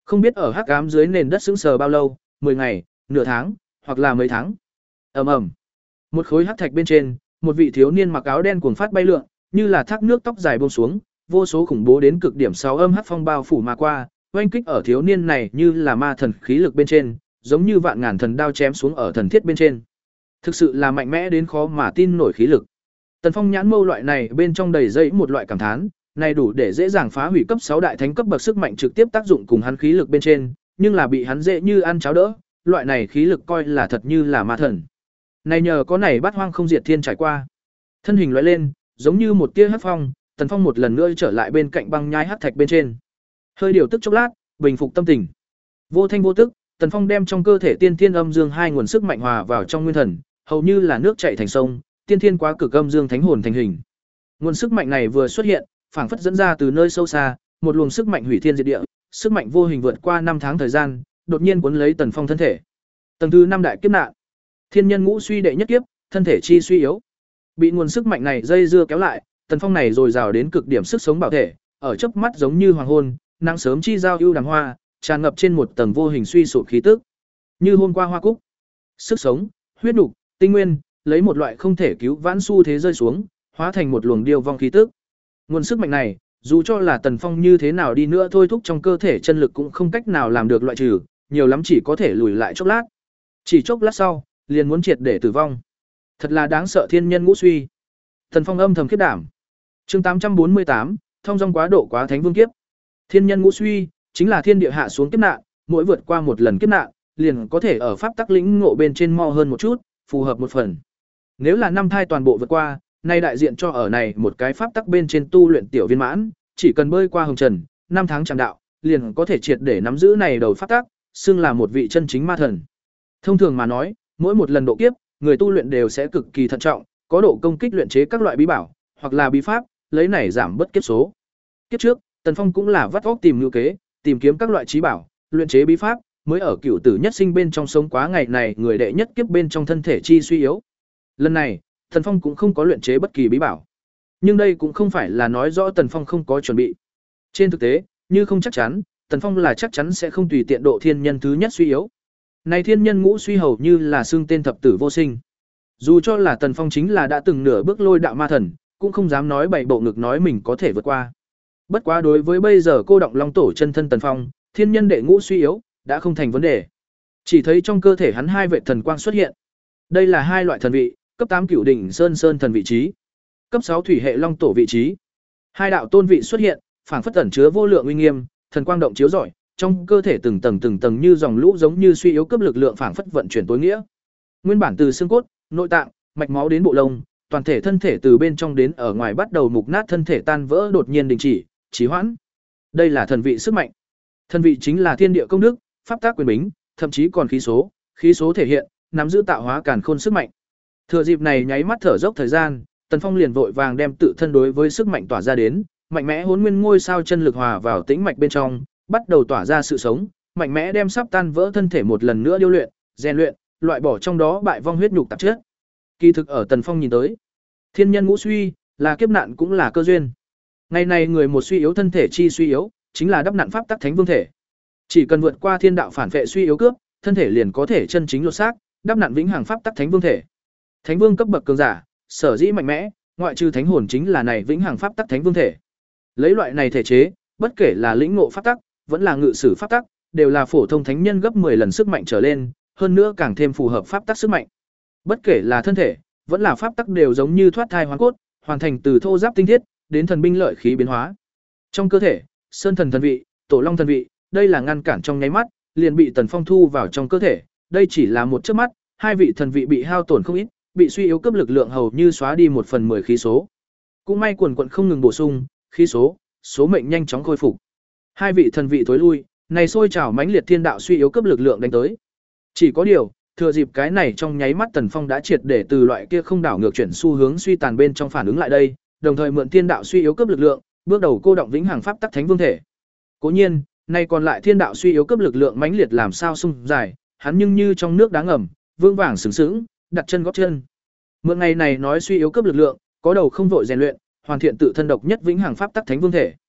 Không biết ở hắc ám dưới nền đất sững sờ bao lâu, mười ngày, nửa tháng, hoặc là mấy tháng. Ầm ầm. Một khối hắc thạch bên trên, một vị thiếu niên mặc áo đen cuồng phát bay lượn, như là thác nước tóc dài buông xuống, vô số khủng bố đến cực điểm sáu âm hắc phong bao phủ mà qua, oanh kích ở thiếu niên này như là ma thần khí lực bên trên, giống như vạn ngàn thần đao chém xuống ở thần thiết bên trên. Thực sự là mạnh mẽ đến khó mà tin nổi khí lực. Tần Phong nhãn mâu loại này bên trong đầy dẫy một loại cảm thán, này đủ để dễ dàng phá hủy cấp sáu đại thánh cấp bậc sức mạnh trực tiếp tác dụng cùng hắn khí lực bên trên, nhưng là bị hắn dễ như ăn cháo đỡ, loại này khí lực coi là thật như là ma thần. Này nhờ có này Bát Hoang không diệt thiên trải qua. Thân hình lóe lên, giống như một tia hắc phong, Tần Phong một lần nữa trở lại bên cạnh băng nhai hắc thạch bên trên. Hơi điều tức chốc lát, bình phục tâm tình. Vô thanh vô tức, Tần Phong đem trong cơ thể tiên thiên âm dương hai nguồn sức mạnh hòa vào trong nguyên thần, hầu như là nước chảy thành sông, tiên thiên quá cực âm dương thánh hồn thành hình. Nguồn sức mạnh này vừa xuất hiện, phảng phất dẫn ra từ nơi sâu xa, một luồng sức mạnh hủy thiên diệt địa, sức mạnh vô hình vượt qua năm tháng thời gian, đột nhiên cuốn lấy Tần Phong thân thể. Tầng thứ năm đại kiếp nạn. Thiên nhân ngũ suy đệ nhất kiếp, thân thể chi suy yếu. Bị nguồn sức mạnh này dây dưa kéo lại, Tần Phong này rồi rào đến cực điểm sức sống bảo thể, ở chớp mắt giống như hoàng hôn, nắng sớm chi giao ưu đàm hoa, tràn ngập trên một tầng vô hình suy sụp khí tức. Như hôm qua hoa cúc. Sức sống, huyết nục, tinh nguyên, lấy một loại không thể cứu vãn xu thế rơi xuống, hóa thành một luồng điêu vong khí tức. Nguồn sức mạnh này, dù cho là Tần Phong như thế nào đi nữa thôi thúc trong cơ thể chân lực cũng không cách nào làm được loại trừ, nhiều lắm chỉ có thể lùi lại chốc lát. Chỉ chốc lát sau, liền muốn triệt để tử vong. Thật là đáng sợ thiên nhân ngũ suy. Tần Phong âm thầm khiếp đảm. Chương tám trăm bốn mươi tám, thông dong quá độ quá thánh vương kiếp. Thiên nhân ngũ suy chính là thiên địa hạ xuống kiếp nạn, mỗi vượt qua một lần kiếp nạn, liền có thể ở pháp tắc lĩnh ngộ bên trên mo hơn một chút, phù hợp một phần. Nếu là năm thai toàn bộ vượt qua, nay đại diện cho ở này một cái pháp tắc bên trên tu luyện tiểu viên mãn, chỉ cần bơi qua hồng trần, năm tháng tràng đạo, liền có thể triệt để nắm giữ này đầu pháp tắc, xưng là một vị chân chính ma thần. Thông thường mà nói, mỗi một lần độ kiếp, người tu luyện đều sẽ cực kỳ thận trọng, có độ công kích luyện chế các loại bí bảo, hoặc là bí pháp, lấy này giảm bất kiếp số. Kiếp trước, Tần Phong cũng là vắt óc tìm ngữ kế, tìm kiếm các loại trí bảo, luyện chế bí pháp, mới ở cửu tử nhất sinh bên trong sống quá ngày này người đệ nhất kiếp bên trong thân thể chi suy yếu. Lần này, Tần Phong cũng không có luyện chế bất kỳ bí bảo. Nhưng đây cũng không phải là nói rõ Tần Phong không có chuẩn bị. Trên thực tế, như không chắc chắn, Tần Phong là chắc chắn sẽ không tùy tiện độ thiên nhân thứ nhất suy yếu. Này thiên nhân ngũ suy hầu như là xương tên thập tử vô sinh. Dù cho là Tần Phong chính là đã từng nửa bước lôi đạo ma thần, cũng không dám nói bậy bộ ngực nói mình có thể vượt qua. Bất quá đối với bây giờ cô động long tổ chân thân Tần Phong, thiên nhân đệ ngũ suy yếu đã không thành vấn đề. Chỉ thấy trong cơ thể hắn hai vệ thần quang xuất hiện. Đây là hai loại thần vị, cấp tám cửu đỉnh sơn sơn thần vị trí, cấp sáu thủy hệ long tổ vị trí. Hai đạo tôn vị xuất hiện, phảng phất ẩn chứa vô lượng uy nghiêm, thần quang động chiếu rọi, trong cơ thể từng tầng từng tầng như dòng lũ giống như suy yếu cấp lực lượng phảng phất vận chuyển tối nghĩa. Nguyên bản từ xương cốt, nội tạng, mạch máu đến bộ lông, toàn thể thân thể từ bên trong đến ở ngoài bắt đầu mục nát, thân thể tan vỡ đột nhiên đình chỉ, trì hoãn. Đây là thần vị sức mạnh. Thần vị chính là thiên địa công đức, pháp tác quyền bính, thậm chí còn khí số, khí số thể hiện, nắm giữ tạo hóa càn khôn sức mạnh. Thừa dịp này nháy mắt thở dốc thời gian, Tần Phong liền vội vàng đem tự thân đối với sức mạnh tỏa ra đến, mạnh mẽ hỗn nguyên ngôi sao chân lực hòa vào tĩnh mạch bên trong, bắt đầu tỏa ra sự sống, mạnh mẽ đem sắp tan vỡ thân thể một lần nữa điêu luyện, rèn luyện, loại bỏ trong đó bại vong huyết nhục tạp chất. Kỳ thực ở Tần Phong nhìn tới, thiên nhân ngũ suy là kiếp nạn cũng là cơ duyên. Ngày này người một suy yếu thân thể chi suy yếu, chính là đắp nạn pháp tắc thánh vương thể. Chỉ cần vượt qua thiên đạo phản vệ suy yếu cướp, thân thể liền có thể chân chính lột xác, đắp nạn vĩnh hằng pháp tắc thánh vương thể. Thánh vương cấp bậc cường giả, sở dĩ mạnh mẽ, ngoại trừ thánh hồn chính là này vĩnh hằng pháp tắc thánh vương thể. Lấy loại này thể chế, bất kể là lĩnh ngộ pháp tắc, vẫn là ngự sử pháp tắc, đều là phổ thông thánh nhân gấp mười lần sức mạnh trở lên, hơn nữa càng thêm phù hợp pháp tắc sức mạnh. Bất kể là thân thể, vẫn là pháp tắc đều giống như thoát thai hoàn cốt, hoàn thành từ thô giáp tinh thiết đến thần binh lợi khí biến hóa. Trong cơ thể, sơn thần thần vị, tổ long thần vị, đây là ngăn cản trong nháy mắt, liền bị Tần Phong thu vào trong cơ thể, đây chỉ là một chớp mắt, hai vị thần vị bị hao tổn không ít, bị suy yếu cấp lực lượng hầu như xóa đi một phần mười khí số. Cũng may quần quần không ngừng bổ sung, khí số, số mệnh nhanh chóng khôi phục. Hai vị thần vị tối lui, này sôi trào mãnh liệt thiên đạo suy yếu cấp lực lượng đánh tới. Chỉ có điều, thừa dịp cái này trong nháy mắt Tần Phong đã triệt để từ loại kia không đảo ngược chuyển xu hướng suy tàn bên trong phản ứng lại đây, đồng thời mượn thiên đạo suy yếu cấp lực lượng, bước đầu cô động vĩnh hằng pháp tắc thánh vương thể. Cố nhiên, nay còn lại thiên đạo suy yếu cấp lực lượng mãnh liệt làm sao sung dài, hắn nhưng như trong nước đá ngầm, vương vàng sừng sững, đặt chân gót chân. Mượn ngày này nói suy yếu cấp lực lượng, có đầu không vội rèn luyện, hoàn thiện tự thân độc nhất vĩnh hằng pháp tắc thánh vương thể.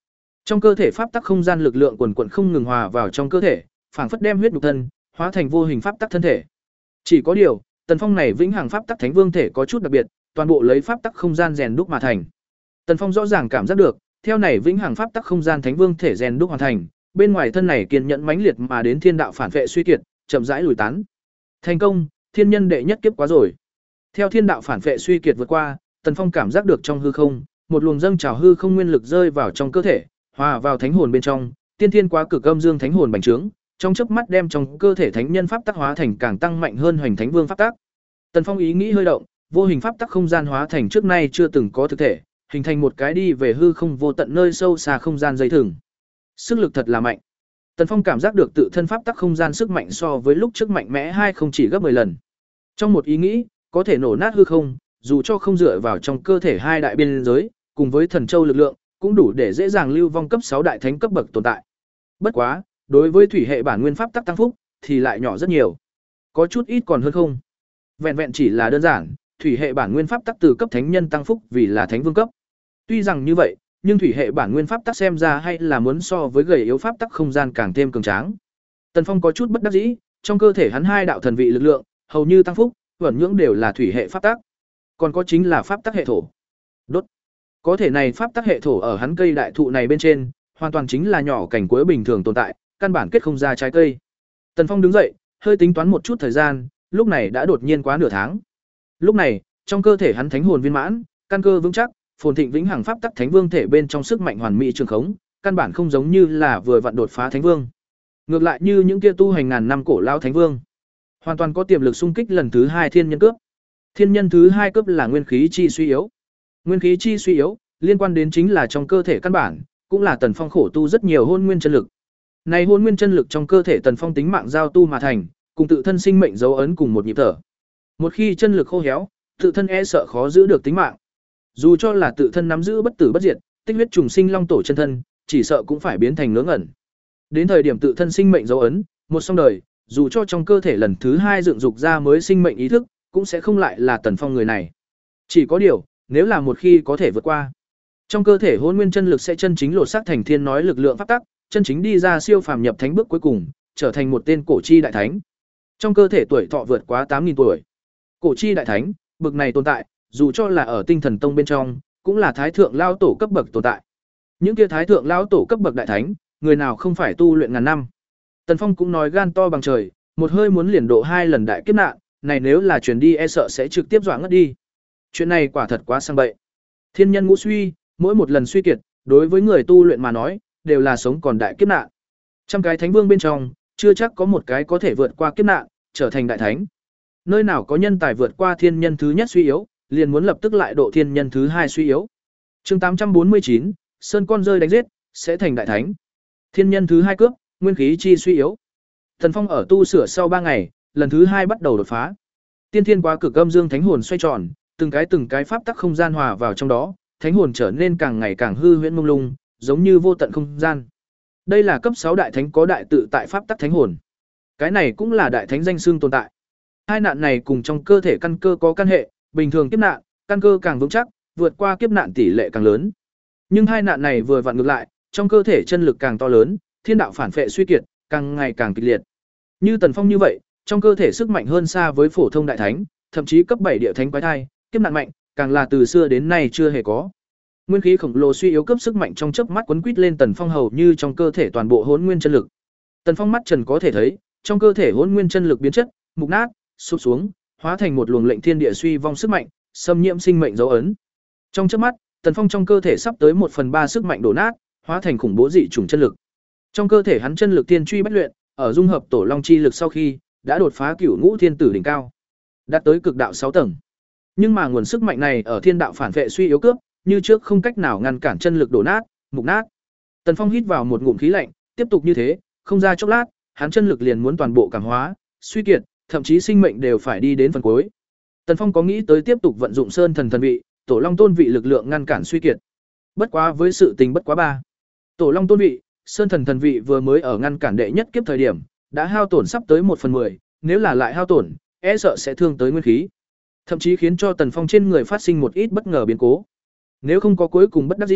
Trong cơ thể pháp tắc không gian lực lượng quần quần không ngừng hòa vào trong cơ thể, phảng phất đem huyết nhục thân hóa thành vô hình pháp tắc thân thể. Chỉ có điều, Tần Phong này vĩnh hằng pháp tắc thánh vương thể có chút đặc biệt, toàn bộ lấy pháp tắc không gian rèn đúc mà thành. Tần Phong rõ ràng cảm giác được, theo này vĩnh hằng pháp tắc không gian thánh vương thể rèn đúc hoàn thành, bên ngoài thân này kiên nhẫn mãnh liệt mà đến thiên đạo phản vệ suy kiệt, chậm rãi lùi tán. Thành công, thiên nhân đệ nhất kiếp quá rồi. Theo thiên đạo phản vệ suy kiệt vượt qua, Tần Phong cảm giác được trong hư không, một luồng dâng trào hư không nguyên lực rơi vào trong cơ thể, hòa vào thánh hồn bên trong, tiên thiên quá cực âm dương thánh hồn bành trướng, trong chớp mắt đem trong cơ thể thánh nhân pháp tắc hóa thành càng tăng mạnh hơn hoành thánh vương pháp tắc. Tần Phong ý nghĩ hơi động, vô hình pháp tắc không gian hóa thành trước nay chưa từng có thực thể, hình thành một cái đi về hư không vô tận nơi sâu xa không gian dây thừng. Sức lực thật là mạnh. Tần Phong cảm giác được tự thân pháp tắc không gian sức mạnh so với lúc trước mạnh mẽ hai không chỉ gấp mười lần. Trong một ý nghĩ, có thể nổ nát hư không, dù cho không dựa vào trong cơ thể hai đại biên giới, cùng với thần châu lực lượng, cũng đủ để dễ dàng lưu vong cấp sáu đại thánh cấp bậc tồn tại. Bất quá, đối với thủy hệ bản nguyên pháp tắc tăng phúc thì lại nhỏ rất nhiều. Có chút ít còn hơn không. Vẹn vẹn chỉ là đơn giản, thủy hệ bản nguyên pháp tắc từ cấp thánh nhân tăng phúc vì là thánh vương cấp. Tuy rằng như vậy, nhưng thủy hệ bản nguyên pháp tắc xem ra hay là muốn so với gầy yếu pháp tắc không gian càng thêm cường tráng. Tần Phong có chút bất đắc dĩ, trong cơ thể hắn hai đạo thần vị lực lượng, hầu như tăng phúc, vẩn nhưỡng đều là thủy hệ pháp tắc. Còn có chính là pháp tắc hệ thổ. Đốt. Có thể này pháp tắc hệ thổ ở hắn cây đại thụ này bên trên, hoàn toàn chính là nhỏ cảnh cuối bình thường tồn tại, căn bản kết không ra trái cây. Tần Phong đứng dậy, hơi tính toán một chút thời gian, lúc này đã đột nhiên quá nửa tháng. Lúc này, trong cơ thể hắn thánh hồn viên mãn, căn cơ vững chắc, phồn thịnh vĩnh hằng pháp tắc thánh vương thể bên trong sức mạnh hoàn mỹ trường khống, căn bản không giống như là vừa vặn đột phá thánh vương. Ngược lại như những kia tu hành ngàn năm cổ lao thánh vương, hoàn toàn có tiềm lực xung kích lần thứ hai thiên nhân cướp. Thiên nhân thứ hai cướp là nguyên khí chi suy yếu. Nguyên khí chi suy yếu, liên quan đến chính là trong cơ thể căn bản, cũng là Tần Phong khổ tu rất nhiều hôn nguyên chân lực. Này hôn nguyên chân lực trong cơ thể Tần Phong tính mạng giao tu mà thành, cùng tự thân sinh mệnh dấu ấn cùng một nhịp thở. Một khi chân lực khô héo, tự thân e sợ khó giữ được tính mạng. Dù cho là tự thân nắm giữ bất tử bất diệt, tích huyết trùng sinh long tổ chân thân, chỉ sợ cũng phải biến thành ngớ ngẩn. Đến thời điểm tự thân sinh mệnh dấu ấn, một xong đời, dù cho trong cơ thể lần thứ hai dựng dục ra mới sinh mệnh ý thức, cũng sẽ không lại là Tần Phong người này. Chỉ có điều, nếu là một khi có thể vượt qua, trong cơ thể hôn nguyên chân lực sẽ chân chính lột xác thành thiên nói lực lượng pháp tắc, chân chính đi ra siêu phàm nhập thánh bước cuối cùng, trở thành một tên cổ chi đại thánh. Trong cơ thể tuổi thọ vượt quá tám nghìn tuổi. Cổ chi đại thánh, bậc này tồn tại, dù cho là ở Tinh Thần Tông bên trong, cũng là thái thượng lao tổ cấp bậc tồn tại. Những kia thái thượng lao tổ cấp bậc đại thánh, người nào không phải tu luyện ngàn năm. Tần Phong cũng nói gan to bằng trời, một hơi muốn liền độ hai lần đại kiếp nạn, này nếu là truyền đi e sợ sẽ trực tiếp dọa ngất đi. Chuyện này quả thật quá sang bậy. Thiên nhân ngũ suy, mỗi một lần suy kiệt, đối với người tu luyện mà nói, đều là sống còn đại kiếp nạn. Trăm cái thánh vương bên trong, chưa chắc có một cái có thể vượt qua kiếp nạn, trở thành đại thánh. Nơi nào có nhân tài vượt qua thiên nhân thứ nhất suy yếu, liền muốn lập tức lại độ thiên nhân thứ hai suy yếu. Chương tám trăm bốn mươi chín, sơn con rơi đánh giết, sẽ thành đại thánh. Thiên nhân thứ hai cướp, nguyên khí chi suy yếu. Thần Phong ở tu sửa sau ba ngày, lần thứ hai bắt đầu đột phá. Tiên thiên quá cực âm dương thánh hồn xoay tròn, từng cái từng cái pháp tắc không gian hòa vào trong đó, thánh hồn trở nên càng ngày càng hư huyễn mông lung, giống như vô tận không gian. Đây là cấp sáu đại thánh có đại tự tại pháp tắc thánh hồn. Cái này cũng là đại thánh danh xưng tồn tại. Hai nạn này cùng trong cơ thể căn cơ có căn hệ, bình thường kiếp nạn, căn cơ càng vững chắc, vượt qua kiếp nạn tỷ lệ càng lớn. Nhưng hai nạn này vừa vặn ngược lại, trong cơ thể chân lực càng to lớn, thiên đạo phản phệ suy kiệt, càng ngày càng kịch liệt. Như Tần Phong như vậy, trong cơ thể sức mạnh hơn xa với phổ thông đại thánh, thậm chí cấp bảy địa thánh quái thai, kiếp nạn mạnh, càng là từ xưa đến nay chưa hề có. Nguyên khí khổng lồ suy yếu cấp sức mạnh trong chớp mắt quấn quýt lên Tần Phong hầu như trong cơ thể toàn bộ hỗn nguyên chân lực. Tần Phong mắt trần có thể thấy, trong cơ thể hỗn nguyên chân lực biến chất, mục nát, sụp xuống, hóa thành một luồng lệnh thiên địa suy vong sức mạnh, xâm nhiễm sinh mệnh dấu ấn. Trong chớp mắt, Tần Phong trong cơ thể sắp tới một phần ba sức mạnh đổ nát, hóa thành khủng bố dị chủng chân lực. Trong cơ thể hắn chân lực tiên truy bách luyện, ở dung hợp tổ long chi lực sau khi, đã đột phá cửu ngũ thiên tử đỉnh cao, đạt tới cực đạo sáu tầng. Nhưng mà nguồn sức mạnh này ở thiên đạo phản vệ suy yếu cướp, như trước không cách nào ngăn cản chân lực đổ nát, mục nát. Tần Phong hít vào một ngụm khí lạnh, tiếp tục như thế, không ra chốc lát, hắn chân lực liền muốn toàn bộ cảm hóa, suy kiệt, thậm chí sinh mệnh đều phải đi đến phần cuối. Tần Phong có nghĩ tới tiếp tục vận dụng Sơn Thần thần vị, Tổ Long tôn vị lực lượng ngăn cản suy kiệt. Bất quá với sự tình bất quá ba. Tổ Long tôn vị, Sơn Thần thần vị vừa mới ở ngăn cản đệ nhất kiếp thời điểm, đã hao tổn sắp tới một phần mười, nếu là lại hao tổn, e sợ sẽ thương tới nguyên khí. Thậm chí khiến cho Tần Phong trên người phát sinh một ít bất ngờ biến cố. Nếu không có cuối cùng bất đắc dĩ,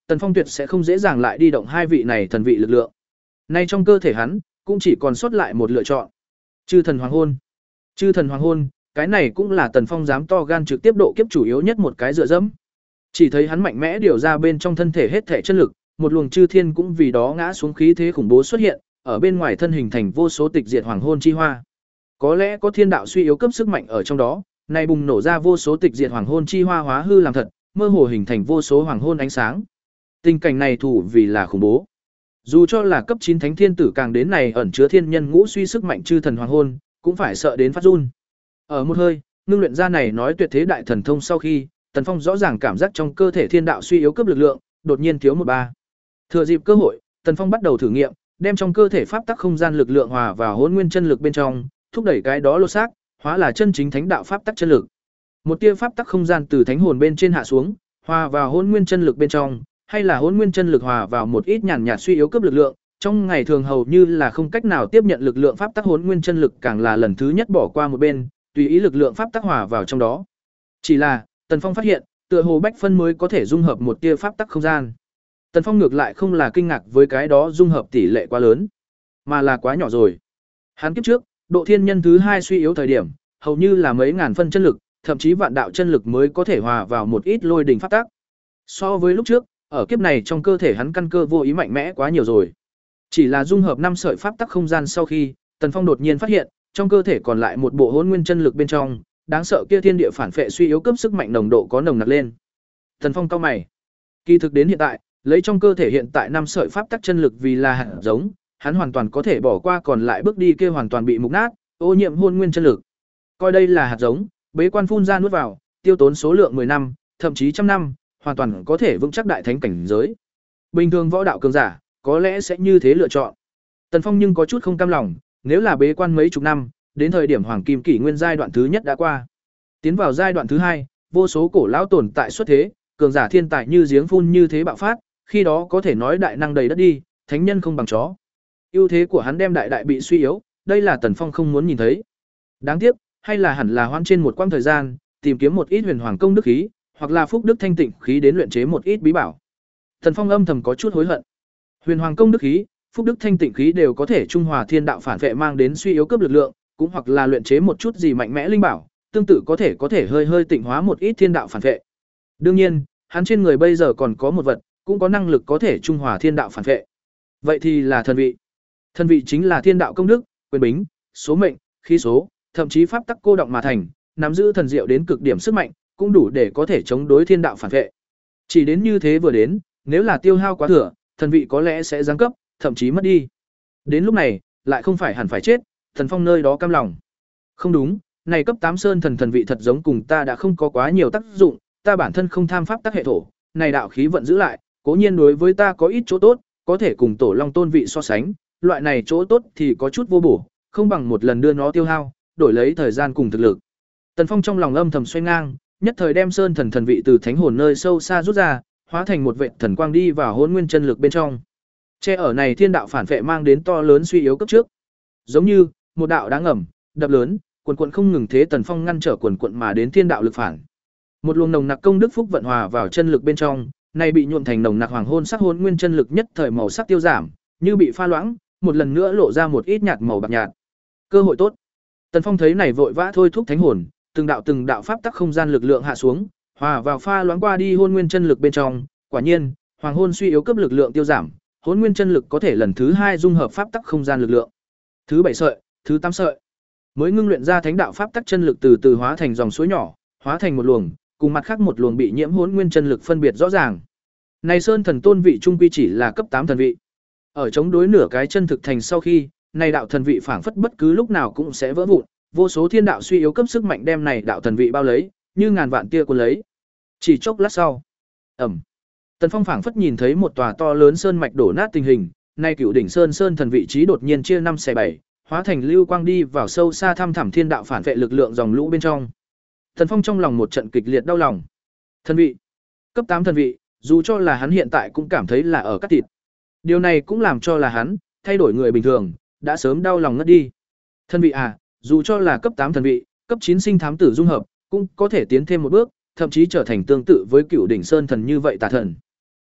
Tần Phong tuyệt sẽ không dễ dàng lại đi động hai vị này thần vị lực lượng. Nay trong cơ thể hắn cũng chỉ còn sót lại một lựa chọn. Chư thần hoàng hôn. Chư thần hoàng hôn, cái này cũng là Tần Phong dám to gan trực tiếp độ kiếp chủ yếu nhất một cái dựa dẫm. Chỉ thấy hắn mạnh mẽ điều ra bên trong thân thể hết thể chân lực, một luồng chư thiên cũng vì đó ngã xuống khí thế khủng bố xuất hiện, ở bên ngoài thân hình thành vô số tịch diệt hoàng hôn chi hoa. Có lẽ có thiên đạo suy yếu cấp sức mạnh ở trong đó, này bùng nổ ra vô số tịch diệt hoàng hôn chi hoa hóa hư làm thật, mơ hồ hình thành vô số hoàng hôn ánh sáng. Tình cảnh này thủ vì là khủng bố. Dù cho là cấp chín thánh thiên tử càng đến này ẩn chứa thiên nhân ngũ suy sức mạnh chư thần hoàng hôn, cũng phải sợ đến phát run. Ở một hơi, ngưng luyện ra này nói tuyệt thế đại thần thông sau khi, Tần Phong rõ ràng cảm giác trong cơ thể thiên đạo suy yếu cấp lực lượng, đột nhiên thiếu một ba. Thừa dịp cơ hội, Tần Phong bắt đầu thử nghiệm, đem trong cơ thể pháp tắc không gian lực lượng hòa vào hỗn nguyên chân lực bên trong, thúc đẩy cái đó lột xác, hóa là chân chính thánh đạo pháp tắc chân lực. Một tia pháp tắc không gian từ thánh hồn bên trên hạ xuống, hòa vào hỗn nguyên chân lực bên trong, hay là hỗn nguyên chân lực hòa vào một ít nhàn nhạt suy yếu cấp lực lượng, trong ngày thường hầu như là không cách nào tiếp nhận lực lượng pháp tắc hỗn nguyên chân lực, càng là lần thứ nhất bỏ qua một bên, tùy ý lực lượng pháp tắc hòa vào trong đó. Chỉ là, Tần Phong phát hiện, tựa hồ bách phân mới có thể dung hợp một tia pháp tắc không gian. Tần Phong ngược lại không là kinh ngạc với cái đó dung hợp tỷ lệ quá lớn, mà là quá nhỏ rồi. Hắn kiếp trước, độ thiên nhân thứ hai suy yếu thời điểm, hầu như là mấy ngàn phân chân lực, thậm chí vạn đạo chân lực mới có thể hòa vào một ít lôi đỉnh pháp tắc. So với lúc trước, ở kiếp này trong cơ thể hắn căn cơ vô ý mạnh mẽ quá nhiều rồi. Chỉ là dung hợp năm sợi pháp tắc không gian sau khi, Tần Phong đột nhiên phát hiện, trong cơ thể còn lại một bộ hỗn nguyên chân lực bên trong, đáng sợ kia thiên địa phản phệ suy yếu cấp sức mạnh nồng độ có nồng nặc lên. Tần Phong cau mày. Kỳ thực đến hiện tại, lấy trong cơ thể hiện tại năm sợi pháp tắc chân lực vì là hạt giống, hắn hoàn toàn có thể bỏ qua còn lại bước đi kia hoàn toàn bị mục nát, ô nhiễm hỗn nguyên chân lực. Coi đây là hạt giống, bế quan phun ra nuốt vào, tiêu tốn số lượng mười năm, thậm chí trăm năm, hoàn toàn có thể vững chắc đại thánh cảnh giới. Bình thường võ đạo cường giả, có lẽ sẽ như thế lựa chọn. Tần Phong nhưng có chút không cam lòng, nếu là bế quan mấy chục năm, đến thời điểm hoàng kim kỷ nguyên giai đoạn thứ nhất đã qua. Tiến vào giai đoạn thứ hai, vô số cổ lão tồn tại xuất thế, cường giả thiên tài như giếng phun như thế bạo phát, khi đó có thể nói đại năng đầy đất đi, thánh nhân không bằng chó. Ưu thế của hắn đem đại đại bị suy yếu, đây là Tần Phong không muốn nhìn thấy. Đáng tiếc, hay là hẳn là hoãn trên một quãng thời gian, tìm kiếm một ít huyền hoàng công đức khí, hoặc là phúc đức thanh tịnh khí đến luyện chế một ít bí bảo. Tần Phong âm thầm có chút hối hận. Huyền hoàng công đức khí, phúc đức thanh tịnh khí đều có thể trung hòa thiên đạo phản vệ mang đến suy yếu cấp lực lượng, cũng hoặc là luyện chế một chút gì mạnh mẽ linh bảo, tương tự có thể có thể hơi hơi tịnh hóa một ít thiên đạo phản vệ. Đương nhiên, hắn trên người bây giờ còn có một vật, cũng có năng lực có thể trung hòa thiên đạo phản vệ. Vậy thì là thần vị. Thần vị chính là thiên đạo công đức, quyền bính, số mệnh, khí số, thậm chí pháp tắc cô động mà thành, nắm giữ thần diệu đến cực điểm sức mạnh, cũng đủ để có thể chống đối thiên đạo phản vệ. Chỉ đến như thế vừa đến, nếu là tiêu hao quá thừa, thần vị có lẽ sẽ giáng cấp, thậm chí mất đi. Đến lúc này, lại không phải hẳn phải chết, Thần Phong nơi đó cam lòng. Không đúng, này cấp tám sơn thần thần vị thật giống cùng ta đã không có quá nhiều tác dụng, ta bản thân không tham pháp tắc hệ thổ, này đạo khí vận giữ lại, cố nhiên đối với ta có ít chỗ tốt, có thể cùng tổ long tôn vị so sánh, loại này chỗ tốt thì có chút vô bổ, không bằng một lần đưa nó tiêu hao, đổi lấy thời gian cùng thực lực. Tần Phong trong lòng âm thầm xoay ngang, nhất thời đem sơn thần thần vị từ thánh hồn nơi sâu xa rút ra, hóa thành một vệt thần quang đi vào hỗn nguyên chân lực bên trong. Che ở này thiên đạo phản vệ mang đến to lớn suy yếu cấp trước. Giống như một đạo đá ngầm, đập lớn, quần quần không ngừng thế Tần Phong ngăn trở quần quần mà đến thiên đạo lực phản. Một luồng nồng nặc công đức phúc vận hòa vào chân lực bên trong, này bị nhuộm thành nồng nặc hoàng hôn sắc hỗn nguyên chân lực nhất thời màu sắc tiêu giảm, như bị pha loãng, một lần nữa lộ ra một ít nhạt màu bạc nhạt. Cơ hội tốt. Tần Phong thấy này vội vã thôi thúc thánh hồn, từng đạo từng đạo pháp tắc không gian lực lượng hạ xuống, hòa vào pha loãng qua đi hỗn nguyên chân lực bên trong, quả nhiên, hoàng hôn suy yếu cấp lực lượng tiêu giảm, hỗn nguyên chân lực có thể lần thứ hai dung hợp pháp tắc không gian lực lượng. Thứ bảy sợi, thứ tám sợi, mới ngưng luyện ra thánh đạo pháp tắc chân lực từ từ hóa thành dòng suối nhỏ, hóa thành một luồng, cùng mặt khác một luồng bị nhiễm hỗn nguyên chân lực phân biệt rõ ràng. Này sơn thần tôn vị trung quy chỉ là cấp tám thần vị. Ở chống đối nửa cái chân thực thành sau khi, này đạo thần vị phảng phất bất cứ lúc nào cũng sẽ vỡ vụn, vô số thiên đạo suy yếu cấp sức mạnh đem này đạo thần vị bao lấy, như ngàn vạn tia cuốn lấy. Chỉ chốc lát sau, ầm. Tần Phong phảng phất nhìn thấy một tòa to lớn sơn mạch đổ nát tình hình, nay cửu đỉnh sơn sơn thần vị trí đột nhiên chia năm xẻ bảy, hóa thành lưu quang đi vào sâu xa thăm thẳm thiên đạo phản vệ lực lượng dòng lũ bên trong. Tần Phong trong lòng một trận kịch liệt đau lòng. Thần vị, cấp tám thần vị, dù cho là hắn hiện tại cũng cảm thấy là ở cắt thịt. Điều này cũng làm cho là hắn thay đổi người bình thường, đã sớm đau lòng ngất đi. Thần vị à, dù cho là cấp tám thần vị, cấp chín sinh thám tử dung hợp, cũng có thể tiến thêm một bước, thậm chí trở thành tương tự với cửu đỉnh sơn thần như vậy tà thần.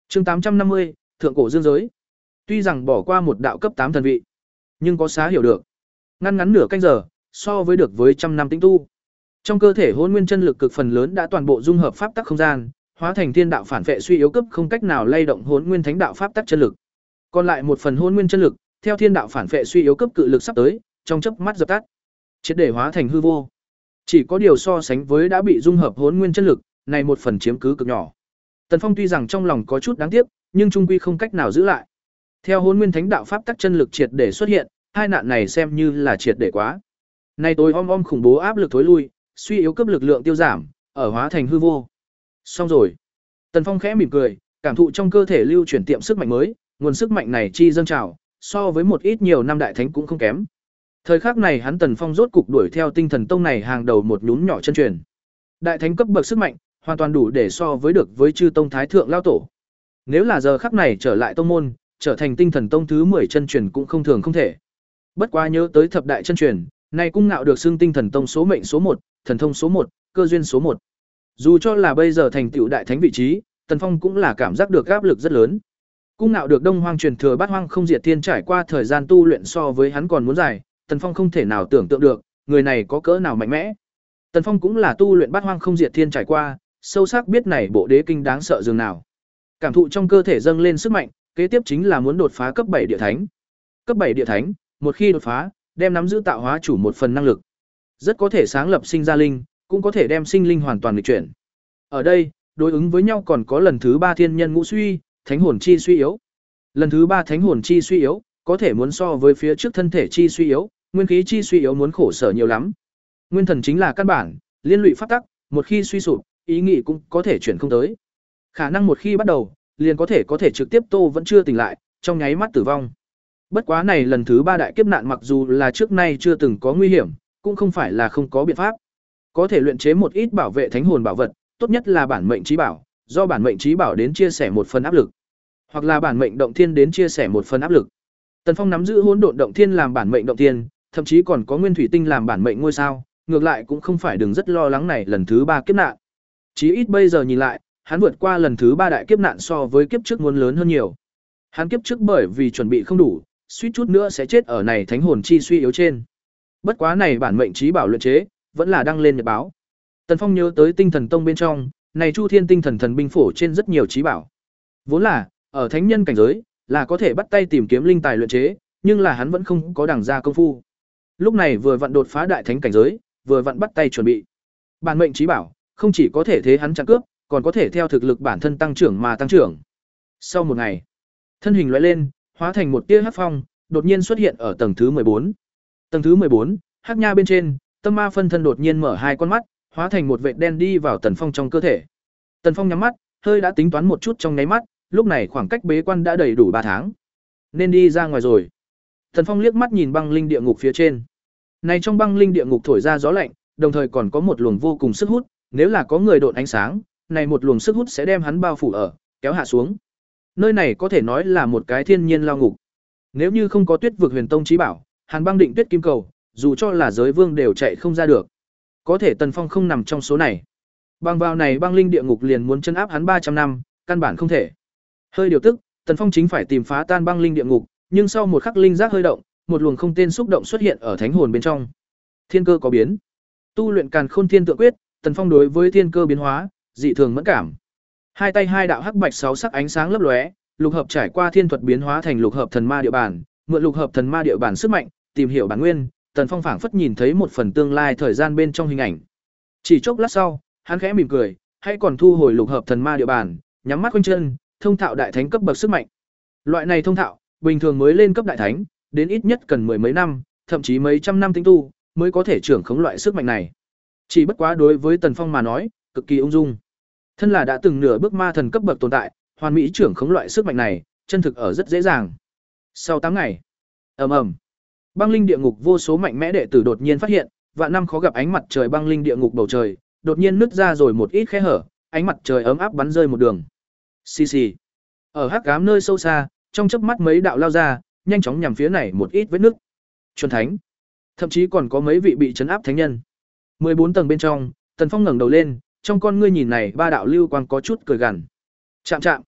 Chương tám trăm năm mươi, thượng cổ dương giới. Tuy rằng bỏ qua một đạo cấp tám thần vị, nhưng có xá hiểu được. Ngăn ngắn nửa canh giờ, so với được với trăm năm tĩnh tu. Trong cơ thể Hỗn Nguyên chân lực cực phần lớn đã toàn bộ dung hợp pháp tắc không gian, hóa thành thiên đạo phản vệ suy yếu cấp không cách nào lay động Hỗn Nguyên thánh đạo pháp tắc chân lực. Còn lại một phần Hỗn Nguyên chân lực, theo thiên đạo phản vệ suy yếu cấp cự lực sắp tới, trong chớp mắt dập tắt, triệt để hóa thành hư vô. Chỉ có điều so sánh với đã bị dung hợp Hỗn Nguyên chân lực, này một phần chiếm cứ cực nhỏ. Tần Phong tuy rằng trong lòng có chút đáng tiếc, nhưng trung quy không cách nào giữ lại. Theo Hỗn Nguyên thánh đạo pháp tắc chân lực triệt để xuất hiện, hai nạn này xem như là triệt để quá. Nay tối om om khủng bố áp lực thối lui, suy yếu cấp lực lượng tiêu giảm, ở hóa thành hư vô. Xong rồi. Tần Phong khẽ mỉm cười, cảm thụ trong cơ thể lưu chuyển tiệm sức mạnh mới, nguồn sức mạnh này chi dâng trào, so với một ít nhiều năm đại thánh cũng không kém. Thời khắc này hắn Tần Phong rốt cục đuổi theo Tinh Thần Tông này hàng đầu một nhún nhỏ chân truyền. Đại thánh cấp bậc sức mạnh, hoàn toàn đủ để so với được với chư tông thái thượng lao tổ. Nếu là giờ khắc này trở lại tông môn, trở thành Tinh Thần Tông thứ mười chân truyền cũng không thường không thể. Bất quá nhớ tới thập đại chân truyền, này cung ngạo được xưng Tinh Thần Tông số mệnh số một, thần thông số một, cơ duyên số một. Dù cho là bây giờ thành tựu đại thánh vị trí, Tần Phong cũng là cảm giác được áp lực rất lớn. Cung ngạo được Đông Hoang truyền thừa Bát Hoang không diệt thiên trải qua thời gian tu luyện so với hắn còn muốn dài, Tần Phong không thể nào tưởng tượng được, người này có cỡ nào mạnh mẽ. Tần Phong cũng là tu luyện Bát Hoang không diệt thiên trải qua, sâu sắc biết này bộ đế kinh đáng sợ dường nào. Cảm thụ trong cơ thể dâng lên sức mạnh, kế tiếp chính là muốn đột phá cấp bảy địa thánh. Cấp bảy địa thánh, một khi đột phá, đem nắm giữ tạo hóa chủ một phần năng lực. Rất có thể sáng lập sinh ra linh, cũng có thể đem sinh linh hoàn toàn nghịch chuyển. Ở đây, đối ứng với nhau còn có lần thứ ba thiên nhân ngũ suy, thánh hồn chi suy yếu. Lần thứ ba thánh hồn chi suy yếu, có thể muốn so với phía trước thân thể chi suy yếu, nguyên khí chi suy yếu muốn khổ sở nhiều lắm. Nguyên thần chính là căn bản, liên lụy pháp tắc, một khi suy sụp, ý nghĩ cũng có thể chuyển không tới. Khả năng một khi bắt đầu, liền có thể có thể trực tiếp Tô vẫn chưa tỉnh lại, trong nháy mắt tử vong. Bất quá này lần thứ ba đại kiếp nạn mặc dù là trước nay chưa từng có nguy hiểm, cũng không phải là không có biện pháp. Có thể luyện chế một ít bảo vệ thánh hồn bảo vật, tốt nhất là bản mệnh trí bảo, do bản mệnh trí bảo đến chia sẻ một phần áp lực, hoặc là bản mệnh động thiên đến chia sẻ một phần áp lực. Tần Phong nắm giữ hỗn độn động thiên làm bản mệnh động thiên, thậm chí còn có nguyên thủy tinh làm bản mệnh ngôi sao, ngược lại cũng không phải đừng rất lo lắng này lần thứ ba kiếp nạn. Chí ít bây giờ nhìn lại, hắn vượt qua lần thứ ba đại kiếp nạn so với kiếp trước muốn lớn hơn nhiều. Hắn kiếp trước bởi vì chuẩn bị không đủ, suýt chút nữa sẽ chết ở này thánh hồn chi suy yếu trên. Bất quá này bản mệnh trí bảo luyện chế, vẫn là đăng lên nhật báo. Tần Phong nhớ tới Tinh Thần Tông bên trong, này Chu Thiên Tinh Thần Thần binh phổ trên rất nhiều trí bảo. Vốn là, ở thánh nhân cảnh giới, là có thể bắt tay tìm kiếm linh tài luyện chế, nhưng là hắn vẫn không có đẳng ra công phu. Lúc này vừa vặn đột phá đại thánh cảnh giới, vừa vặn bắt tay chuẩn bị. Bản mệnh trí bảo, không chỉ có thể thế hắn chặn cướp, còn có thể theo thực lực bản thân tăng trưởng mà tăng trưởng. Sau một ngày, thân hình lóe lên, hóa thành một tia hắc phong, đột nhiên xuất hiện ở tầng thứ mười bốn. Tầng thứ mười bốn, hắc nha bên trên, tâm ma phân thân đột nhiên mở hai con mắt, hóa thành một vệt đen đi vào Tần Phong trong cơ thể. Tần Phong nhắm mắt, hơi đã tính toán một chút trong nháy mắt, lúc này khoảng cách bế quan đã đầy đủ ba tháng. Nên đi ra ngoài rồi. Tần Phong liếc mắt nhìn băng linh địa ngục phía trên. Này trong băng linh địa ngục thổi ra gió lạnh, đồng thời còn có một luồng vô cùng sức hút, nếu là có người độn ánh sáng, này một luồng sức hút sẽ đem hắn bao phủ ở, kéo hạ xuống. Nơi này có thể nói là một cái thiên nhiên lao ngục. Nếu như không có Tuyết vực Huyền Tông chí bảo, Hàn Băng Định Tuyết Kim Cầu, dù cho là giới vương đều chạy không ra được. Có thể Tần Phong không nằm trong số này. Bằng vào này băng linh địa ngục liền muốn chân áp hắn ba trăm năm, căn bản không thể. Hơi điều tức, Tần Phong chính phải tìm phá tan băng linh địa ngục, nhưng sau một khắc linh giác hơi động, một luồng không tên xúc động xuất hiện ở thánh hồn bên trong. Thiên cơ có biến. Tu luyện Càn Khôn Thiên Tượng Quyết, Tần Phong đối với thiên cơ biến hóa, dị thường mẫn cảm. Hai tay hai đạo hắc bạch sáu sắc ánh sáng lấp lóe, lục hợp trải qua thiên thuật biến hóa thành lục hợp thần ma địa bản, mượn lục hợp thần ma địa bản sức mạnh, tìm hiểu bản nguyên, Tần Phong phảng phất nhìn thấy một phần tương lai thời gian bên trong hình ảnh. Chỉ chốc lát sau, hắn khẽ mỉm cười, hay còn thu hồi lục hợp thần ma địa bản, nhắm mắt quanh chân, thông thạo đại thánh cấp bậc sức mạnh. Loại này thông thạo, bình thường mới lên cấp đại thánh, đến ít nhất cần mười mấy năm, thậm chí mấy trăm năm tinh tu, mới có thể trưởng khống loại sức mạnh này. Chỉ bất quá đối với Tần Phong mà nói, cực kỳ ung dung. Thân là đã từng nửa bước ma thần cấp bậc tồn tại, hoàn mỹ trưởng khống loại sức mạnh này, chân thực ở rất dễ dàng. Sau tám ngày, ầm ầm, băng linh địa ngục vô số mạnh mẽ đệ tử đột nhiên phát hiện, vạn năm khó gặp ánh mặt trời băng linh địa ngục bầu trời, đột nhiên nứt ra rồi một ít khe hở, ánh mặt trời ấm áp bắn rơi một đường. Xì xì. Ở hắc ám nơi sâu xa, trong chớp mắt mấy đạo lao ra, nhanh chóng nhằm phía này một ít vết nứt. Chuẩn thánh, thậm chí còn có mấy vị bị trấn áp thánh nhân. mười bốn tầng bên trong, Tần Phong ngẩng đầu lên, trong con ngươi nhìn này ba đạo lưu quang có chút cười gằn. Chạm chạm.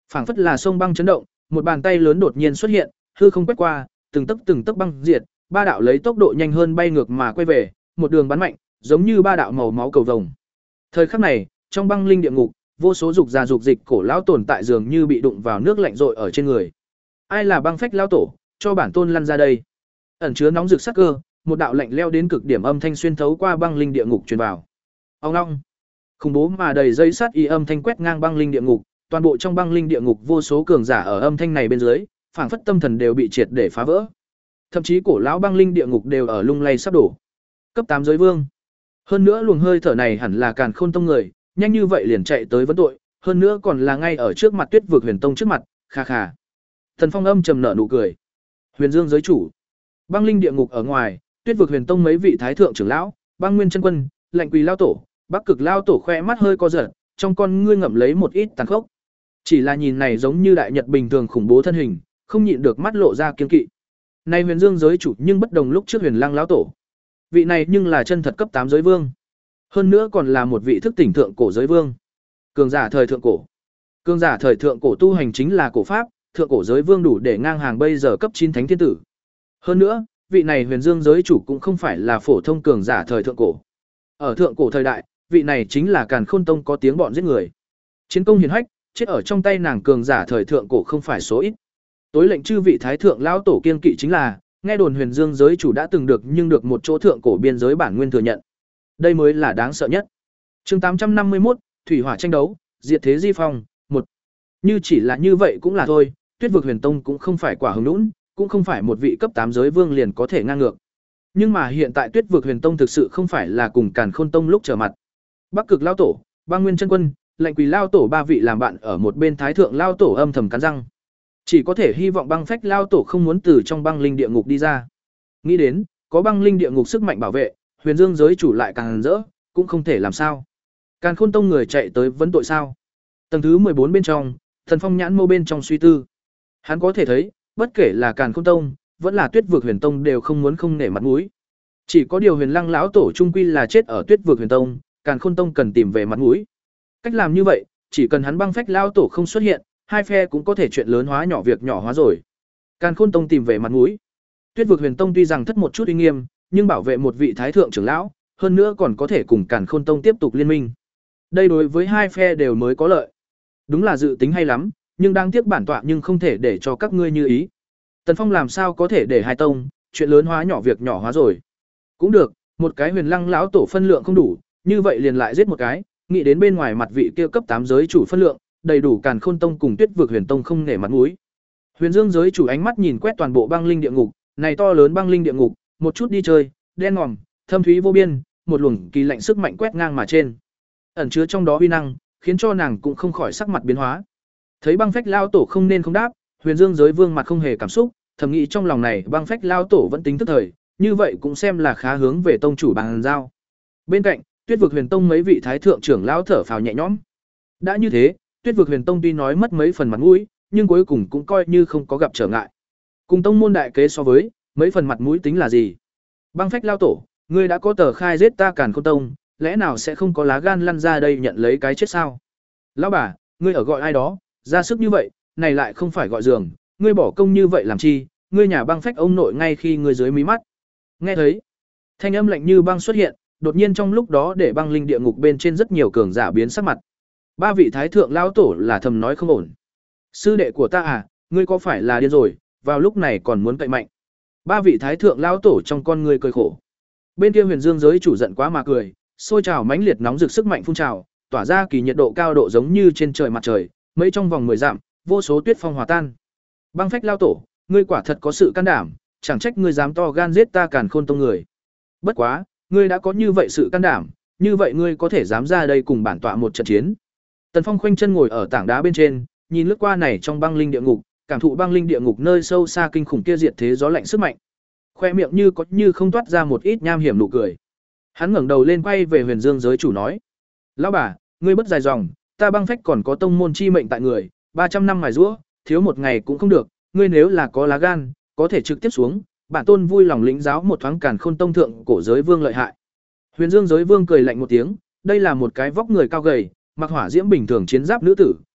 Phảng phất là sông băng chấn động, một bàn tay lớn đột nhiên xuất hiện, hư không quét qua, từng tấc từng tấc băng diệt, ba đạo lấy tốc độ nhanh hơn bay ngược mà quay về, một đường bắn mạnh, giống như ba đạo màu máu cầu vồng. Thời khắc này, trong băng linh địa ngục, vô số dục già dục dịch cổ lão tồn tại dường như bị đụng vào nước lạnh rội ở trên người. Ai là băng phách lão tổ, cho bản tôn lăn ra đây. Ẩn chứa nóng rực sắc cơ, một đạo lạnh leo đến cực điểm âm thanh xuyên thấu qua băng linh địa ngục truyền vào. Ong long. Khủng bố mà đầy dây sát y âm thanh quét ngang băng linh địa ngục, toàn bộ trong băng linh địa ngục vô số cường giả ở âm thanh này bên dưới, phảng phất tâm thần đều bị triệt để phá vỡ. Thậm chí cổ lão băng linh địa ngục đều ở lung lay sắp đổ. Cấp tám giới vương. Hơn nữa luồng hơi thở này hẳn là Càn Khôn tông người, nhanh như vậy liền chạy tới vấn tội, hơn nữa còn là ngay ở trước mặt Tuyết Vực Huyền tông trước mặt, kha kha. Thần Phong âm trầm nở nụ cười. Huyền Dương giới chủ. Băng linh địa ngục ở ngoài, Tuyết Vực Huyền tông mấy vị thái thượng trưởng lão, Băng Nguyên chân quân, Lệnh Quỳ lao tổ, Bắc Cực lao tổ khoe mắt hơi co giật, trong con ngươi ngậm lấy một ít tàn khốc. Chỉ là nhìn này giống như đại nhật bình thường khủng bố thân hình, không nhịn được mắt lộ ra kiên kỵ. Này Huyền Dương giới chủ nhưng bất đồng lúc trước Huyền Lăng lão tổ. Vị này nhưng là chân thật cấp tám giới vương. Hơn nữa còn là một vị thức tỉnh thượng cổ giới vương. Cường giả thời thượng cổ. Cường giả thời thượng cổ tu hành chính là cổ pháp, thượng cổ giới vương đủ để ngang hàng bây giờ cấp chín thánh thiên tử. Hơn nữa, vị này Huyền Dương giới chủ cũng không phải là phổ thông cường giả thời thượng cổ. Ở thượng cổ thời đại, vị này chính là Càn Khôn tông có tiếng bọn giết người. Chiến công hiển hách, chết ở trong tay nàng cường giả thời thượng cổ không phải số ít. Tối lệnh chư vị thái thượng lão tổ kiên kỵ chính là, nghe đồn Huyền Dương giới chủ đã từng được nhưng được một chỗ thượng cổ biên giới bản nguyên thừa nhận. Đây mới là đáng sợ nhất. Chương tám trăm năm mươi mốt, thủy hỏa tranh đấu, diệt thế di phong, một. Như chỉ là như vậy cũng là thôi, Tuyết Vực Huyền tông cũng không phải quả hứng nũng, cũng không phải một vị cấp tám giới vương liền có thể ngang ngược. Nhưng mà hiện tại Tuyết Vực Huyền tông thực sự không phải là cùng Càn Khôn tông lúc trở mặt. Bắc Cực lao tổ, Băng Nguyên chân quân, Lệnh Quỳ lao tổ ba vị làm bạn ở một bên thái thượng lao tổ âm thầm cắn răng. Chỉ có thể hy vọng băng phách lao tổ không muốn từ trong băng linh địa ngục đi ra. Nghĩ đến, có băng linh địa ngục sức mạnh bảo vệ, Huyền Dương giới chủ lại càng rỡ, cũng không thể làm sao. Càn Khôn tông người chạy tới vấn tội sao? Tầng thứ mười bốn bên trong, Thần Phong nhãn mâu bên trong suy tư. Hắn có thể thấy, bất kể là Càn Khôn tông, vẫn là Tuyết Vực Huyền tông đều không muốn không nể mặt mũi. Chỉ có điều Huyền Lăng lão tổ trung quy là chết ở Tuyết Vực Huyền tông, Càn Khôn tông cần tìm về mặt mũi. Cách làm như vậy, chỉ cần hắn băng phách lão tổ không xuất hiện, hai phe cũng có thể chuyện lớn hóa nhỏ việc nhỏ hóa rồi. Càn Khôn tông tìm về mặt mũi. Tuyết Vực Huyền tông tuy rằng thất một chút uy nghiêm, nhưng bảo vệ một vị thái thượng trưởng lão, hơn nữa còn có thể cùng Càn Khôn tông tiếp tục liên minh. Đây đối với hai phe đều mới có lợi. Đúng là dự tính hay lắm, nhưng đáng tiếc bản tọa nhưng không thể để cho các ngươi như ý. Tần Phong làm sao có thể để hai tông chuyện lớn hóa nhỏ việc nhỏ hóa rồi. Cũng được, một cái Huyền Lăng lão tổ phân lượng không đủ, như vậy liền lại giết một cái, nghĩ đến bên ngoài mặt vị kia cấp tám giới chủ phân lượng, đầy đủ Càn Khôn tông cùng Tuyết Vực Huyền tông không nể mặt mũi. Huyền Dương giới chủ ánh mắt nhìn quét toàn bộ băng linh địa ngục, này to lớn băng linh địa ngục, một chút đi chơi, đen ngòm, thâm thúy vô biên, một luồng kỳ lạnh sức mạnh quét ngang mà trên. Ẩn chứa trong đó uy năng, khiến cho nàng cũng không khỏi sắc mặt biến hóa. Thấy băng phách lao tổ không nên không đáp, Huyền Dương giới vương mặt không hề cảm xúc, thầm nghĩ trong lòng này băng phách lao tổ vẫn tính tức thời, như vậy cũng xem là khá hướng về tông chủ bàn giao. Bên cạnh, Tuyết Vực Huyền tông mấy vị thái thượng trưởng lão thở phào nhẹ nhõm. Đã như thế, Tuyết Vực Huyền tông tuy nói mất mấy phần mặt mũi, nhưng cuối cùng cũng coi như không có gặp trở ngại. Cùng tông môn đại kế so với, mấy phần mặt mũi tính là gì? Băng phách lao tổ, ngươi đã có tờ khai giết ta Càn Khôn tông, lẽ nào sẽ không có lá gan lăn ra đây nhận lấy cái chết sao? Lão bà, ngươi ở gọi ai đó, ra sức như vậy, này lại không phải gọi giường, ngươi bỏ công như vậy làm chi? Ngươi nhà băng phách ông nội ngay khi ngươi dưới mí mắt. Nghe thấy, thanh âm lạnh như băng xuất hiện, đột nhiên trong lúc đó để băng linh địa ngục bên trên rất nhiều cường giả biến sắc mặt. Ba vị thái thượng lão tổ là thầm nói không ổn. Sư đệ của ta à, ngươi có phải là điên rồi, vào lúc này còn muốn cậy mạnh. Ba vị thái thượng lão tổ trong con ngươi cười khổ. Bên kia Huyền Dương giới chủ giận quá mà cười, sôi trào mãnh liệt nóng rực sức mạnh phun trào, tỏa ra kỳ nhiệt độ cao độ giống như trên trời mặt trời, mấy trong vòng mười dặm, vô số tuyết phong hòa tan. Băng phách lão tổ, ngươi quả thật có sự can đảm, chẳng trách ngươi dám to gan giết ta Càn Khôn tông người. Bất quá, ngươi đã có như vậy sự can đảm, như vậy ngươi có thể dám ra đây cùng bản tọa một trận chiến. Tần Phong khoanh chân ngồi ở tảng đá bên trên, nhìn lướt qua này trong băng linh địa ngục, cảm thụ băng linh địa ngục nơi sâu xa kinh khủng kia diệt thế gió lạnh sức mạnh. Khoe miệng như có như không toát ra một ít nham hiểm nụ cười. Hắn ngẩng đầu lên quay về Huyền Dương giới chủ nói: "Lão bà, ngươi bất dài dòng, ta băng phách còn có tông môn chi mệnh tại người, ba trăm năm mài giũa, thiếu một ngày cũng không được, ngươi nếu là có lá gan, có thể trực tiếp xuống, bản tôn vui lòng lĩnh giáo một thoáng Càn Khôn tông thượng cổ giới vương lợi hại." Huyền Dương giới vương cười lạnh một tiếng, đây là một cái vóc người cao gầy, mặc hỏa diễm bình thường chiến giáp nữ tử,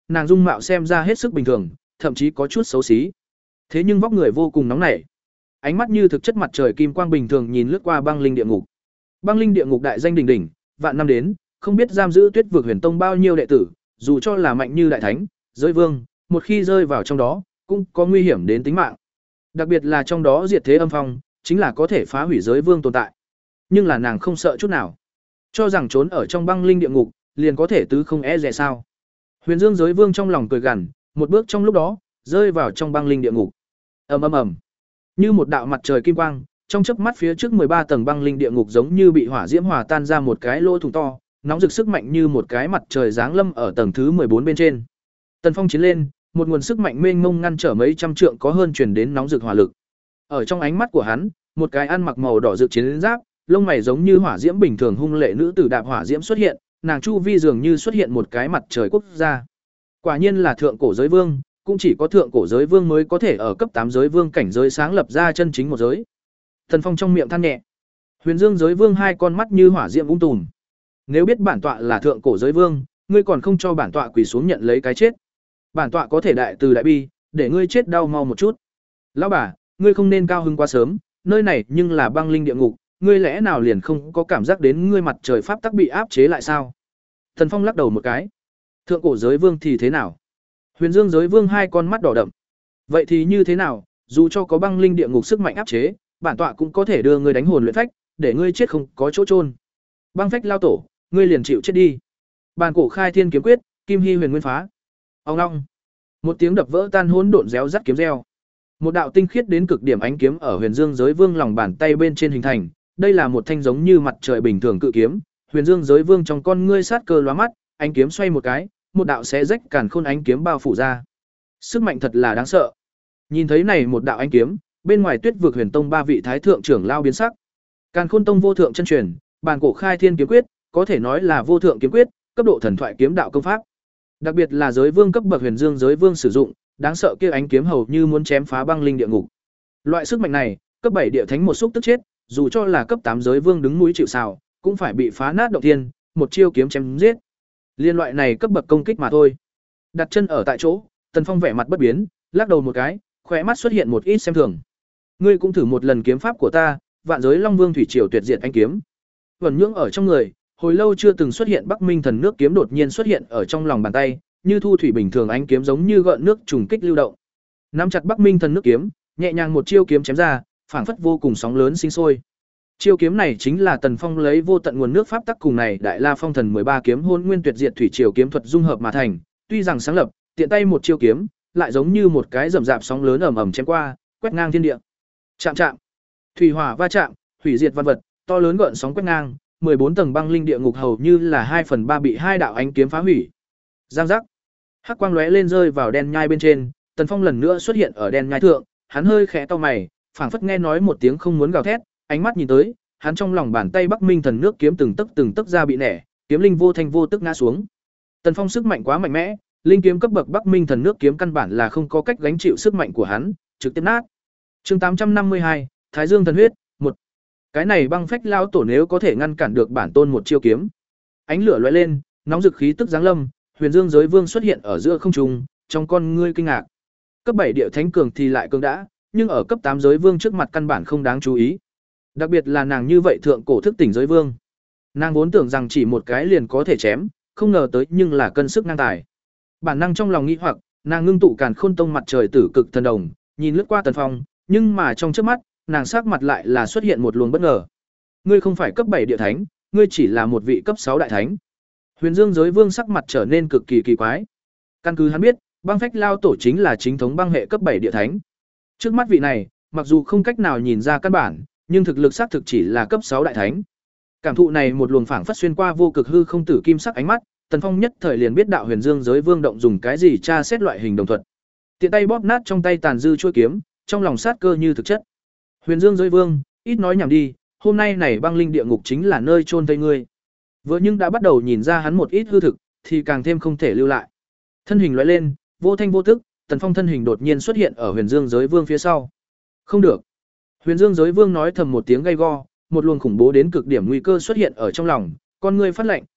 nàng dung mạo xem ra hết sức bình thường, thậm chí có chút xấu xí. Thế nhưng vóc người vô cùng nóng nảy. Ánh mắt như thực chất mặt trời kim quang bình thường nhìn lướt qua băng linh địa ngục. Băng linh địa ngục đại danh đỉnh đỉnh, vạn năm đến, không biết giam giữ Tuyết vực Huyền Tông bao nhiêu đệ tử, dù cho là mạnh như đại thánh, giới vương, một khi rơi vào trong đó, cũng có nguy hiểm đến tính mạng. Đặc biệt là trong đó diệt thế âm phong, chính là có thể phá hủy giới vương tồn tại. Nhưng là nàng không sợ chút nào, cho rằng trốn ở trong băng linh địa ngục, liền có thể tứ không e dè sao? Huyền Dương giới vương trong lòng cười gằn, một bước trong lúc đó, rơi vào trong băng linh địa ngục. Ầm ầm ầm. Như một đạo mặt trời kim quang, trong chớp mắt phía trước mười ba tầng băng linh địa ngục giống như bị hỏa diễm hòa tan ra một cái lỗ thủng to, nóng rực sức mạnh như một cái mặt trời giáng lâm ở tầng thứ mười bốn bên trên. Tần Phong chiến lên, một nguồn sức mạnh mênh mông ngăn trở mấy trăm trượng có hơn truyền đến nóng rực hỏa lực. Ở trong ánh mắt của hắn, một cái ăn mặc màu đỏ rực chiến giáp, lông mày giống như hỏa diễm bình thường hung lệ nữ tử đạp hỏa diễm xuất hiện, nàng chu vi dường như xuất hiện một cái mặt trời quốc gia. Quả nhiên là thượng cổ giới vương, cũng chỉ có thượng cổ giới vương mới có thể ở cấp tám giới vương cảnh giới sáng lập ra chân chính một giới. Thần Phong trong miệng than nhẹ. Huyền Dương giới vương hai con mắt như hỏa diễm ung tùm. Nếu biết bản tọa là thượng cổ giới vương, ngươi còn không cho bản tọa quỳ xuống nhận lấy cái chết. Bản tọa có thể đại từ đại bi, để ngươi chết đau mau một chút. Lão bà, ngươi không nên cao hứng quá sớm, nơi này nhưng là băng linh địa ngục, ngươi lẽ nào liền không có cảm giác đến ngươi mặt trời pháp tắc bị áp chế lại sao? Thần Phong lắc đầu một cái. Thượng cổ giới vương thì thế nào? Huyền Dương giới vương hai con mắt đỏ đậm. Vậy thì như thế nào, dù cho có băng linh địa ngục sức mạnh áp chế, bản tọa cũng có thể đưa ngươi đánh hồn luyện phách, để ngươi chết không có chỗ chôn. Băng phách lao tổ, ngươi liền chịu chết đi. Bàn cổ khai thiên kiếm quyết, kim hy huyền nguyên phá. Ông long. Một tiếng đập vỡ tan hỗn độn réo rắt kiếm reo. Một đạo tinh khiết đến cực điểm ánh kiếm ở Huyền Dương giới vương lòng bàn tay bên trên hình thành, đây là một thanh giống như mặt trời bình thường cự kiếm, Huyền Dương giới vương trong con ngươi sát cơ lóa mắt, ánh kiếm xoay một cái, một đạo xé rách càn khôn ánh kiếm bao phủ ra. Sức mạnh thật là đáng sợ. Nhìn thấy này một đạo ánh kiếm, bên ngoài Tuyết vực Huyền Tông ba vị thái thượng trưởng lao biến sắc. Càn Khôn Tông vô thượng chân truyền, bàn cổ khai thiên kiếm quyết, có thể nói là vô thượng kiếm quyết, cấp độ thần thoại kiếm đạo công pháp. Đặc biệt là giới vương cấp bậc Huyền Dương giới vương sử dụng, đáng sợ kia ánh kiếm hầu như muốn chém phá băng linh địa ngục. Loại sức mạnh này, cấp bảy địa thánh một xúc tức chết, dù cho là cấp tám giới vương đứng núi chịu sào, cũng phải bị phá nát động thiên, một chiêu kiếm chém giết. Liên loại này cấp bậc công kích mà thôi. Đặt chân ở tại chỗ, Tần Phong vẻ mặt bất biến, lắc đầu một cái, khóe mắt xuất hiện một ít xem thường. Ngươi cũng thử một lần kiếm pháp của ta, Vạn Giới Long Vương thủy triều tuyệt diệt anh kiếm. Vẩn nhưỡng ở trong người, hồi lâu chưa từng xuất hiện Bắc Minh thần nước kiếm đột nhiên xuất hiện ở trong lòng bàn tay, như thu thủy bình thường ánh kiếm giống như gợn nước trùng kích lưu động. Nắm chặt Bắc Minh thần nước kiếm, nhẹ nhàng một chiêu kiếm chém ra, phảng phất vô cùng sóng lớn sinh sôi. Chiêu kiếm này chính là Tần Phong lấy vô tận nguồn nước pháp tắc cùng này Đại La Phong Thần mười ba kiếm hôn nguyên tuyệt diệt thủy triều kiếm thuật dung hợp mà thành, tuy rằng sáng lập, tiện tay một chiêu kiếm, lại giống như một cái rầm rạp sóng lớn ầm ầm chém qua, quét ngang thiên địa. Chạm chạm, thủy hỏa va chạm, hủy diệt văn vật, to lớn gợn sóng quét ngang, mười bốn tầng băng linh địa ngục hầu như là hai phần ba bị hai đạo ánh kiếm phá hủy. Giang giác. Hắc quang lóe lên rơi vào đen nhai bên trên, Tần Phong lần nữa xuất hiện ở đen nhai thượng, hắn hơi khẽ cau mày, phảng phất nghe nói một tiếng không muốn gào thét, ánh mắt nhìn tới, hắn trong lòng bàn tay Bắc Minh thần nước kiếm từng tấc từng tấc ra bị nẻ, kiếm linh vô thanh vô tức ngã xuống. Tần Phong sức mạnh quá mạnh mẽ, linh kiếm cấp bậc Bắc Minh thần nước kiếm căn bản là không có cách gánh chịu sức mạnh của hắn, trực tiếp nát. Chương tám trăm năm mươi hai, Thái Dương thần huyết, một. Cái này băng phách lao tổ nếu có thể ngăn cản được bản tôn một chiêu kiếm. Ánh lửa lóe lên, nóng rực khí tức giáng lâm, Huyền Dương giới vương xuất hiện ở giữa không trung, trong con ngươi kinh ngạc. Cấp bảy địa thánh cường thì lại cường đã, nhưng ở cấp tám giới vương trước mặt căn bản không đáng chú ý. Đặc biệt là nàng như vậy thượng cổ thức tỉnh giới vương. Nàng vốn tưởng rằng chỉ một cái liền có thể chém, không ngờ tới nhưng là cân sức ngang tài. Bản năng trong lòng nghĩ hoặc, nàng ngưng tụ Càn Khôn Tông mặt trời tử cực thần đồng, nhìn lướt qua Tần Phong, nhưng mà trong chớp mắt, nàng sắc mặt lại là xuất hiện một luồng bất ngờ. Ngươi không phải cấp bảy địa thánh, ngươi chỉ là một vị cấp sáu đại thánh. Huyền Dương giới vương sắc mặt trở nên cực kỳ kỳ quái. Căn cứ hắn biết, băng phách lao tổ chính là chính thống băng hệ cấp bảy địa thánh. Trước mắt vị này, mặc dù không cách nào nhìn ra căn bản, nhưng thực lực xác thực chỉ là cấp sáu đại thánh. Cảm thụ này một luồng phảng phất xuyên qua vô cực hư không tử kim sắc ánh mắt, Tần Phong nhất thời liền biết đạo Huyền Dương giới vương động dùng cái gì tra xét loại hình đồng thuật. Tiện tay bóp nát trong tay tàn dư chuôi kiếm, trong lòng sát cơ như thực chất. Huyền Dương giới vương, ít nói nhảm đi, hôm nay này băng linh địa ngục chính là nơi chôn thây ngươi. Vừa nhưng đã bắt đầu nhìn ra hắn một ít hư thực, thì càng thêm không thể lưu lại. Thân hình lóe lên, vô thanh vô tức, Tần Phong thân hình đột nhiên xuất hiện ở Huyền Dương giới vương phía sau. Không được. Huyền Dương giới vương nói thầm một tiếng gay go, một luồng khủng bố đến cực điểm nguy cơ xuất hiện ở trong lòng, con ngươi phát lạnh,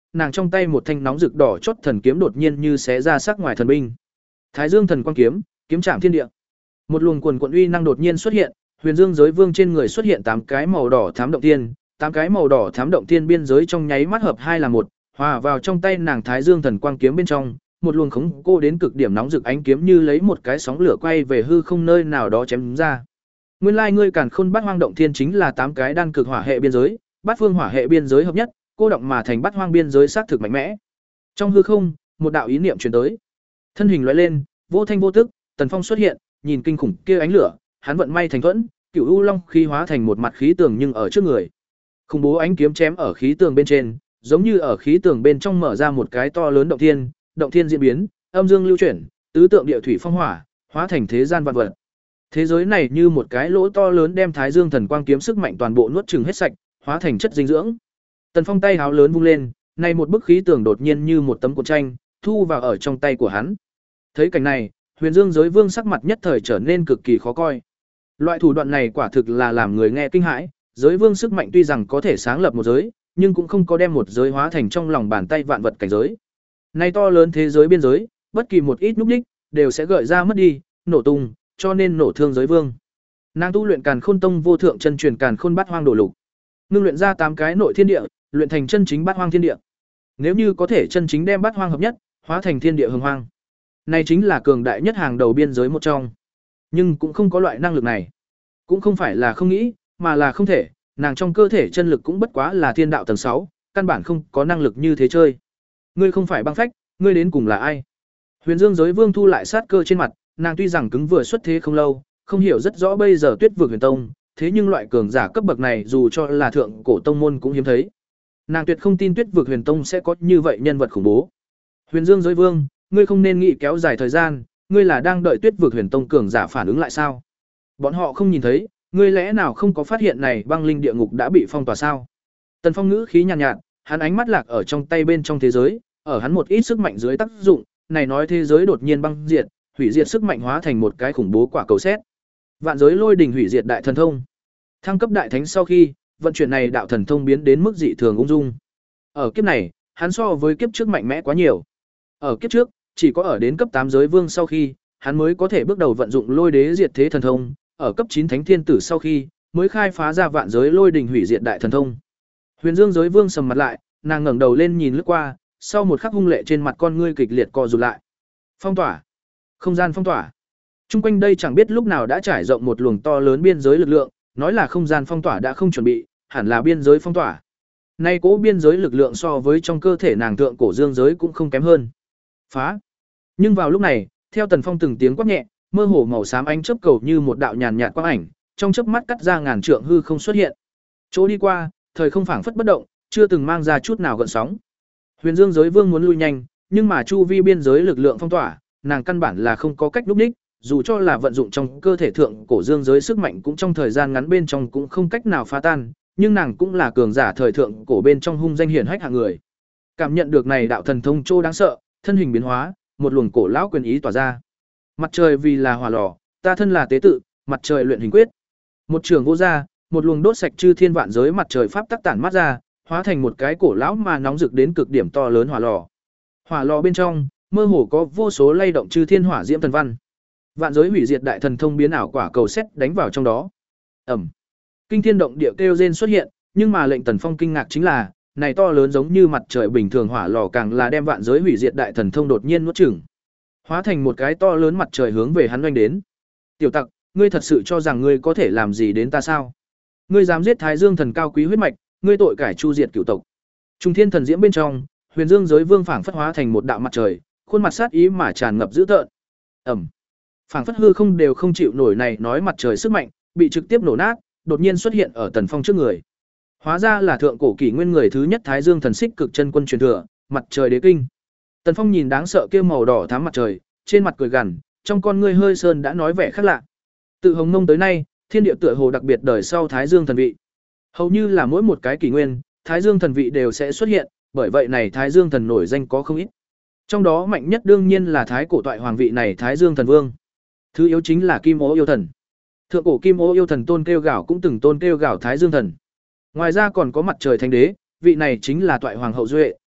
nàng trong tay một thanh nóng rực đỏ chót thần kiếm đột nhiên như xé ra sắc ngoài thần binh. Thái Dương thần quang kiếm, kiếm trảm thiên địa. Một luồng quần quần uy năng đột nhiên xuất hiện, Huyền Dương giới vương trên người xuất hiện tám cái màu đỏ thám động thiên, tám cái màu đỏ thám động thiên biên giới trong nháy mắt hợp hai là một, hòa vào trong tay nàng Thái Dương thần quang kiếm bên trong, một luồng khống cô đến cực điểm nóng rực ánh kiếm như lấy một cái sóng lửa quay về hư không nơi nào đó chém ra. Nguyên lai ngươi Càn Khôn Bát Hoang động thiên chính là tám cái đan cực hỏa hệ biên giới, bát phương hỏa hệ biên giới hợp nhất, cô động mà thành Bát Hoang biên giới xác thực mạnh mẽ. Trong hư không, một đạo ý niệm truyền tới. Thân hình lóe lên, vô thanh vô tức, Tần Phong xuất hiện, nhìn kinh khủng kia ánh lửa, hắn vận may thành thuẫn, Cửu U Long khí hóa thành một mặt khí tường nhưng ở trước người. Khủng bố ánh kiếm chém ở khí tường bên trên, giống như ở khí tường bên trong mở ra một cái to lớn động thiên, động thiên diễn biến, âm dương lưu chuyển, tứ tượng địa thủy phong hỏa, hóa thành thế gian vạn vật. Thế giới này như một cái lỗ to lớn đem Thái Dương thần quang kiếm sức mạnh toàn bộ nuốt chửng hết sạch, hóa thành chất dinh dưỡng. Tần Phong tay háo lớn vung lên, này một bức khí tường đột nhiên như một tấm cuộn tranh, thu vào ở trong tay của hắn. Thấy cảnh này, Huyền Dương giới vương sắc mặt nhất thời trở nên cực kỳ khó coi. Loại thủ đoạn này quả thực là làm người nghe kinh hãi, giới vương sức mạnh tuy rằng có thể sáng lập một giới, nhưng cũng không có đem một giới hóa thành trong lòng bàn tay vạn vật cảnh giới. Này to lớn thế giới biên giới, bất kỳ một ít núc đích đều sẽ gợi ra mất đi, nổ tung, cho nên nổ thương giới vương. Nàng tu luyện Càn Khôn Tông vô thượng chân truyền Càn Khôn Bát Hoang Đồ Lục, ngưng luyện ra tám cái nội thiên địa, luyện thành chân chính Bát Hoang thiên địa. Nếu như có thể chân chính đem Bát Hoang hợp nhất, hóa thành thiên địa hưng hoang, này chính là cường đại nhất hàng đầu biên giới một trong. Nhưng cũng không có loại năng lực này, cũng không phải là không nghĩ, mà là không thể, nàng trong cơ thể chân lực cũng bất quá là thiên đạo tầng sáu, căn bản không có năng lực như thế chơi. Ngươi không phải băng phách, ngươi đến cùng là ai? Huyền Dương giới vương thu lại sát cơ trên mặt, nàng tuy rằng cứng vừa xuất thế không lâu, không hiểu rất rõ bây giờ Tuyết Vực Huyền Tông, thế nhưng loại cường giả cấp bậc này dù cho là thượng cổ tông môn cũng hiếm thấy. Nàng tuyệt không tin Tuyết Vực Huyền Tông sẽ có như vậy nhân vật khủng bố. Huyền Dương giới vương, ngươi không nên nghĩ kéo dài thời gian, ngươi là đang đợi Tuyết Vực Huyền Tông cường giả phản ứng lại sao? Bọn họ không nhìn thấy, ngươi lẽ nào không có phát hiện này băng linh địa ngục đã bị phong tỏa sao? Tần Phong ngữ khí nhàn nhạt, nhạt, hắn ánh mắt lạc ở trong tay bên trong thế giới, ở hắn một ít sức mạnh dưới tác dụng, này nói thế giới đột nhiên băng diệt, hủy diệt sức mạnh hóa thành một cái khủng bố quả cầu sét. Vạn giới lôi đỉnh hủy diệt đại thần thông. Thăng cấp đại thánh sau khi, vận chuyển này đạo thần thông biến đến mức dị thường ung dung. Ở kiếp này, hắn so với kiếp trước mạnh mẽ quá nhiều. Ở kiếp trước, chỉ có ở đến cấp tám giới vương sau khi, hắn mới có thể bước đầu vận dụng lôi đế diệt thế thần thông, ở cấp chín thánh thiên tử sau khi, mới khai phá ra vạn giới lôi đỉnh hủy diệt đại thần thông. Huyền Dương giới vương sầm mặt lại, nàng ngẩng đầu lên nhìn lướt qua, sau một khắc hung lệ trên mặt con ngươi kịch liệt co rụt lại. Phong tỏa, không gian phong tỏa. Trung quanh đây chẳng biết lúc nào đã trải rộng một luồng to lớn biên giới lực lượng, nói là không gian phong tỏa đã không chuẩn bị, hẳn là biên giới phong tỏa. Nay cố biên giới lực lượng so với trong cơ thể nàng thượng cổ dương giới cũng không kém hơn. Phá. Nhưng vào lúc này, theo Tần Phong từng tiếng quát nhẹ, mơ hồ màu xám ánh chớp cầu như một đạo nhàn nhạt quang ảnh, trong chớp mắt cắt ra ngàn trượng hư không xuất hiện. Chỗ đi qua, thời không phảng phất bất động, chưa từng mang ra chút nào gợn sóng. Huyền Dương giới vương muốn lui nhanh, nhưng mà chu vi biên giới lực lượng phong tỏa, nàng căn bản là không có cách lúc đích, dù cho là vận dụng trong cơ thể thượng cổ dương giới sức mạnh cũng trong thời gian ngắn bên trong cũng không cách nào phá tan, nhưng nàng cũng là cường giả thời thượng cổ bên trong hung danh hiển hách hạng người. Cảm nhận được này đạo thần thông trô đáng sợ, thân hình biến hóa, một luồng cổ lão quyền ý tỏa ra. Mặt trời vì là hỏa lò, ta thân là tế tự, mặt trời luyện hình quyết. Một trường vô ra, một luồng đốt sạch chư thiên vạn giới mặt trời pháp tắc tản mát ra, hóa thành một cái cổ lão mà nóng rực đến cực điểm to lớn hỏa lò. Hỏa lò bên trong, mơ hồ có vô số lay động chư thiên hỏa diễm thần văn. Vạn giới hủy diệt đại thần thông biến ảo quả cầu sét đánh vào trong đó. Ầm. Kinh thiên động địa kêu rên xuất hiện, nhưng mà lệnh Tần Phong kinh ngạc chính là, này to lớn giống như mặt trời bình thường hỏa lò càng là đem vạn giới hủy diệt đại thần thông đột nhiên nuốt chửng, hóa thành một cái to lớn mặt trời hướng về hắn oanh đến. Tiểu tặc, ngươi thật sự cho rằng ngươi có thể làm gì đến ta sao? Ngươi dám giết Thái Dương thần cao quý huyết mạch, ngươi tội cải chu diệt cửu tộc. Trung thiên thần diễm bên trong, Huyền Dương giới vương phảng phất hóa thành một đạo mặt trời, khuôn mặt sát ý mà tràn ngập dữ tợn. Ầm. Phảng phất hư không đều không chịu nổi này nói mặt trời sức mạnh, bị trực tiếp nổ nát, đột nhiên xuất hiện ở Tần Phong trước người. Hóa ra là thượng cổ kỷ nguyên người thứ nhất Thái Dương thần xích cực chân quân truyền thừa, mặt trời đế kinh. Tần Phong nhìn đáng sợ kia màu đỏ thắm mặt trời, trên mặt cười gằn, trong con ngươi hơi sơn đã nói vẻ khác lạ. Từ Hồng Mông tới nay, thiên địa tựa hồ đặc biệt đời sau Thái Dương thần vị. Hầu như là mỗi một cái kỷ nguyên, Thái Dương thần vị đều sẽ xuất hiện, bởi vậy này Thái Dương thần nổi danh có không ít. Trong đó mạnh nhất đương nhiên là thái cổ toại hoàng vị này Thái Dương thần vương. Thứ yếu chính là Kim Ô yêu thần. Thượng cổ Kim Ô yêu thần tôn kêu gào cũng từng tôn kêu gào Thái Dương thần. Ngoài ra còn có mặt trời thánh đế, vị này chính là toại hoàng hậu duệ,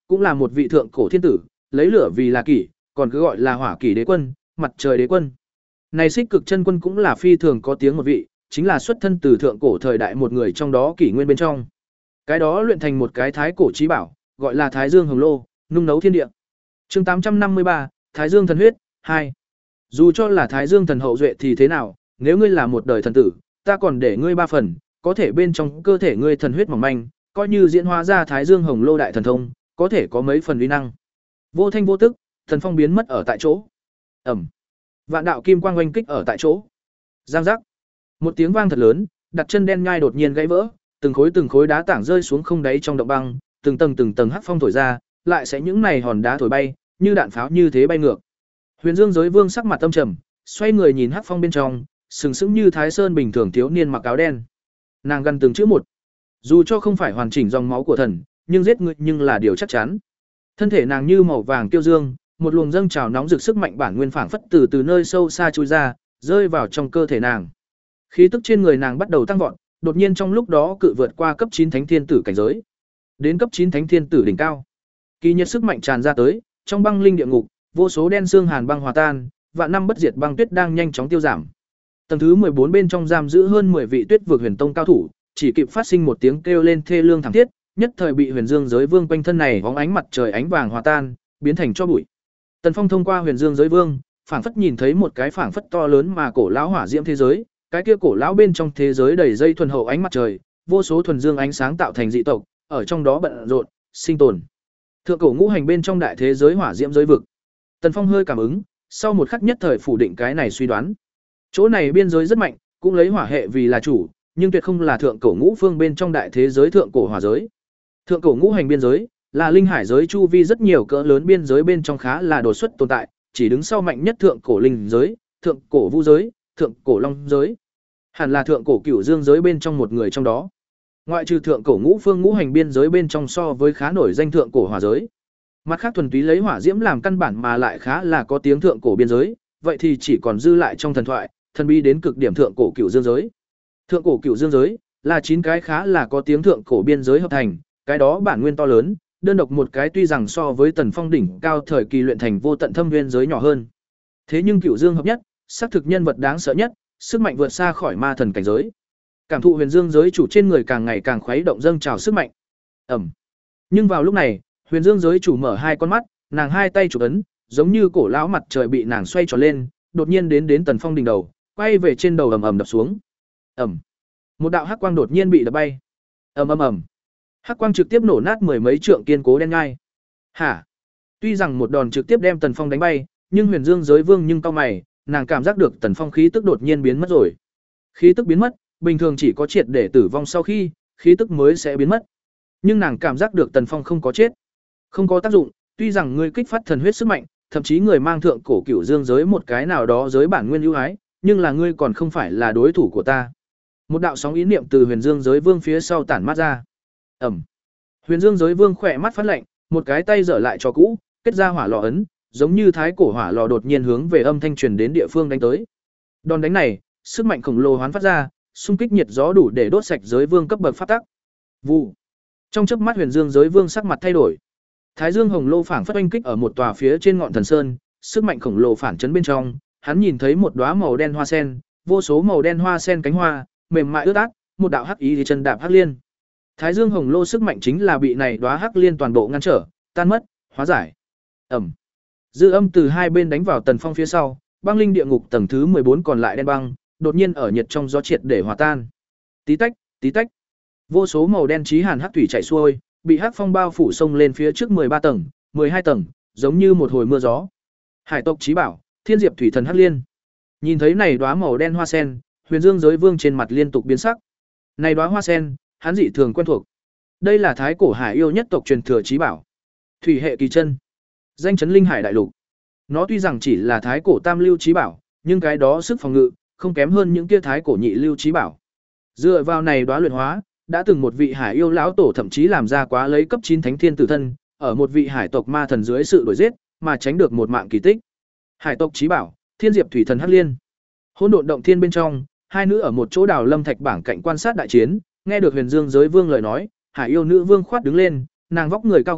cũng là một vị thượng cổ thiên tử, lấy lửa vì là kỷ, còn cứ gọi là hỏa kỷ đế quân, mặt trời đế quân. Này Xích Cực chân quân cũng là phi thường có tiếng một vị, chính là xuất thân từ thượng cổ thời đại một người trong đó kỷ nguyên bên trong. Cái đó luyện thành một cái thái cổ chí bảo, gọi là Thái Dương Hồng Lô, nung nấu thiên địa. Chương tám trăm năm mươi ba, Thái Dương thần huyết hai. Dù cho là Thái Dương thần hậu duệ thì thế nào, nếu ngươi là một đời thần tử, ta còn để ngươi ba phần, có thể bên trong cơ thể ngươi thần huyết mỏng manh, coi như diễn hóa ra Thái Dương Hồng Lô đại thần thông, có thể có mấy phần uy năng. Vô thanh vô tức, thần phong biến mất ở tại chỗ. Ầm. Vạn đạo kim quang oanh kích ở tại chỗ. Giang giác. Một tiếng vang thật lớn, đặt chân đen nhai đột nhiên gãy vỡ, từng khối từng khối đá tảng rơi xuống không đáy trong động băng, từng tầng từng tầng hắc phong thổi ra, lại sẽ những này hòn đá thổi bay, như đạn pháo như thế bay ngược. Huyền Dương Giới Vương sắc mặt âm trầm, xoay người nhìn hắc phong bên trong, sừng sững như Thái Sơn bình thường thiếu niên mặc áo đen. Nàng gần từng chữ một. Dù cho không phải hoàn chỉnh dòng máu của thần, nhưng giết ngươi nhưng là điều chắc chắn. Thân thể nàng như màu vàng tiêu dương, một luồng dâng trào nóng rực sức mạnh bản nguyên phảng phất từ từ nơi sâu xa chui ra, rơi vào trong cơ thể nàng. Khí tức trên người nàng bắt đầu tăng vọt, đột nhiên trong lúc đó cự vượt qua cấp chín thánh thiên tử cảnh giới, đến cấp chín thánh thiên tử đỉnh cao. Kỳ nhiệt sức mạnh tràn ra tới, trong băng linh địa ngục, vô số đen xương hàn băng hòa tan, vạn năm bất diệt băng tuyết đang nhanh chóng tiêu giảm. Tầng thứ mười bốn bên trong giam giữ hơn mười vị Tuyết Vực Huyền Tông cao thủ, chỉ kịp phát sinh một tiếng kêu lên thê lương thảm thiết, nhất thời bị Huyền Dương Giới Vương quanh thân này bóng ánh mặt trời ánh vàng hòa tan, biến thành tro bụi. Tần Phong thông qua Huyền Dương Giới Vương, phảng phất nhìn thấy một cái phảng phất to lớn mà cổ lão hỏa diễm thế giới, cái kia cổ lão bên trong thế giới đầy dây thuần hậu ánh mặt trời, vô số thuần dương ánh sáng tạo thành dị tộc, ở trong đó bận rộn, sinh tồn. Thượng cổ ngũ hành bên trong đại thế giới hỏa diễm giới vực. Tần Phong hơi cảm ứng, sau một khắc nhất thời phủ định cái này suy đoán. Chỗ này biên giới rất mạnh, cũng lấy hỏa hệ vì là chủ, nhưng tuyệt không là thượng cổ ngũ phương bên trong đại thế giới thượng cổ hỏa giới. Thượng cổ ngũ hành biên giới là linh hải giới chu vi rất nhiều cỡ lớn biên giới bên trong khá là đột xuất tồn tại, chỉ đứng sau mạnh nhất thượng cổ linh giới, thượng cổ vu giới, thượng cổ long giới. Hẳn là thượng cổ cửu dương giới bên trong một người trong đó. Ngoại trừ thượng cổ ngũ phương ngũ hành biên giới bên trong so với khá nổi danh thượng cổ hỏa giới. Mặt khác thuần túy lấy hỏa diễm làm căn bản mà lại khá là có tiếng thượng cổ biên giới, vậy thì chỉ còn dư lại trong thần thoại, thần bí đến cực điểm thượng cổ cửu dương giới. Thượng cổ cửu dương giới là chín cái khá là có tiếng thượng cổ biên giới hợp thành, cái đó bản nguyên to lớn, đơn độc một cái tuy rằng so với Tần Phong đỉnh cao thời kỳ luyện thành vô tận thâm nguyên giới nhỏ hơn. Thế nhưng cửu dương hợp nhất, xác thực nhân vật đáng sợ nhất, sức mạnh vượt xa khỏi ma thần cảnh giới. Cảm thụ Huyền Dương giới chủ trên người càng ngày càng khuấy động dâng trào sức mạnh. Ầm. Nhưng vào lúc này, Huyền Dương giới chủ mở hai con mắt, nàng hai tay chụp ấn, giống như cổ lão mặt trời bị nàng xoay tròn lên, đột nhiên đến đến Tần Phong đỉnh đầu, quay về trên đầu ầm ầm đập xuống. Ầm. Một đạo hắc quang đột nhiên bị đập bay. Ầm ầm ầm. Hắc quang trực tiếp nổ nát mười mấy trượng kiên cố đen ngai. Hả? Tuy rằng một đòn trực tiếp đem Tần Phong đánh bay, nhưng Huyền Dương giới vương nhưng cau mày, nàng cảm giác được Tần Phong khí tức đột nhiên biến mất rồi. Khí tức biến mất, bình thường chỉ có triệt để tử vong sau khi, khí tức mới sẽ biến mất. Nhưng nàng cảm giác được Tần Phong không có chết, không có tác dụng, tuy rằng ngươi kích phát thần huyết sức mạnh, thậm chí người mang thượng cổ cửu dương giới một cái nào đó giới bản nguyên ưu ái, nhưng là ngươi còn không phải là đối thủ của ta. Một đạo sóng ý niệm từ Huyền Dương giới vương phía sau tản mát ra. Ầm. Huyền Dương giới vương khỏe mắt phát lạnh, một cái tay dở lại cho cũ, kết ra hỏa lò ấn, giống như thái cổ hỏa lò đột nhiên hướng về âm thanh truyền đến địa phương đánh tới. Đòn đánh này, sức mạnh khổng lồ hoán phát ra, xung kích nhiệt gió đủ để đốt sạch giới vương cấp bậc pháp tắc. Vụ. Trong chớp mắt Huyền Dương giới vương sắc mặt thay đổi. Thái Dương hồng lô phảng phất oanh kích ở một tòa phía trên ngọn thần sơn, sức mạnh khổng lồ phản chấn bên trong, hắn nhìn thấy một đóa màu đen hoa sen, vô số màu đen hoa sen cánh hoa, mềm mại ướt át, một đạo hắc ý thì chân đạp hắc liên. Thái Dương hồng lô sức mạnh chính là bị này đóa hắc liên toàn bộ ngăn trở, tan mất, hóa giải. Ầm. Dư âm từ hai bên đánh vào Tần Phong phía sau, băng linh địa ngục tầng thứ mười bốn còn lại đen băng, đột nhiên ở nhiệt trong gió triệt để hòa tan. Tí tách, tí tách. Vô số màu đen chí hàn hắc thủy chảy xuôi, bị hắc phong bao phủ sông lên phía trước mười ba tầng, mười hai tầng, giống như một hồi mưa gió. Hải tộc chí bảo, Thiên Diệp Thủy Thần Hắc Liên. Nhìn thấy này đóa màu đen hoa sen, Huyền Dương giới vương trên mặt liên tục biến sắc. Này đóa hoa sen, hắn dị thường quen thuộc. Đây là thái cổ hải yêu nhất tộc truyền thừa chí bảo. Thủy hệ kỳ chân, danh chấn linh hải đại lục. Nó tuy rằng chỉ là thái cổ tam lưu chí bảo, nhưng cái đó sức phòng ngự không kém hơn những kia thái cổ nhị lưu chí bảo. Dựa vào này đóa luyện hóa, đã từng một vị hải yêu lão tổ thậm chí làm ra quá lấy cấp chín thánh thiên tử thân, ở một vị hải tộc ma thần dưới sự đuổi giết, mà tránh được một mạng kỳ tích. Hải tộc chí bảo, Thiên Diệp Thủy Thần Hắc Liên. Hỗn độn động thiên bên trong, hai nữ ở một chỗ đào lâm thạch bảng cạnh quan sát đại chiến, nghe được Huyền Dương giới vương lời nói, hải yêu nữ vương khoát đứng lên, nàng vóc người cao gầy,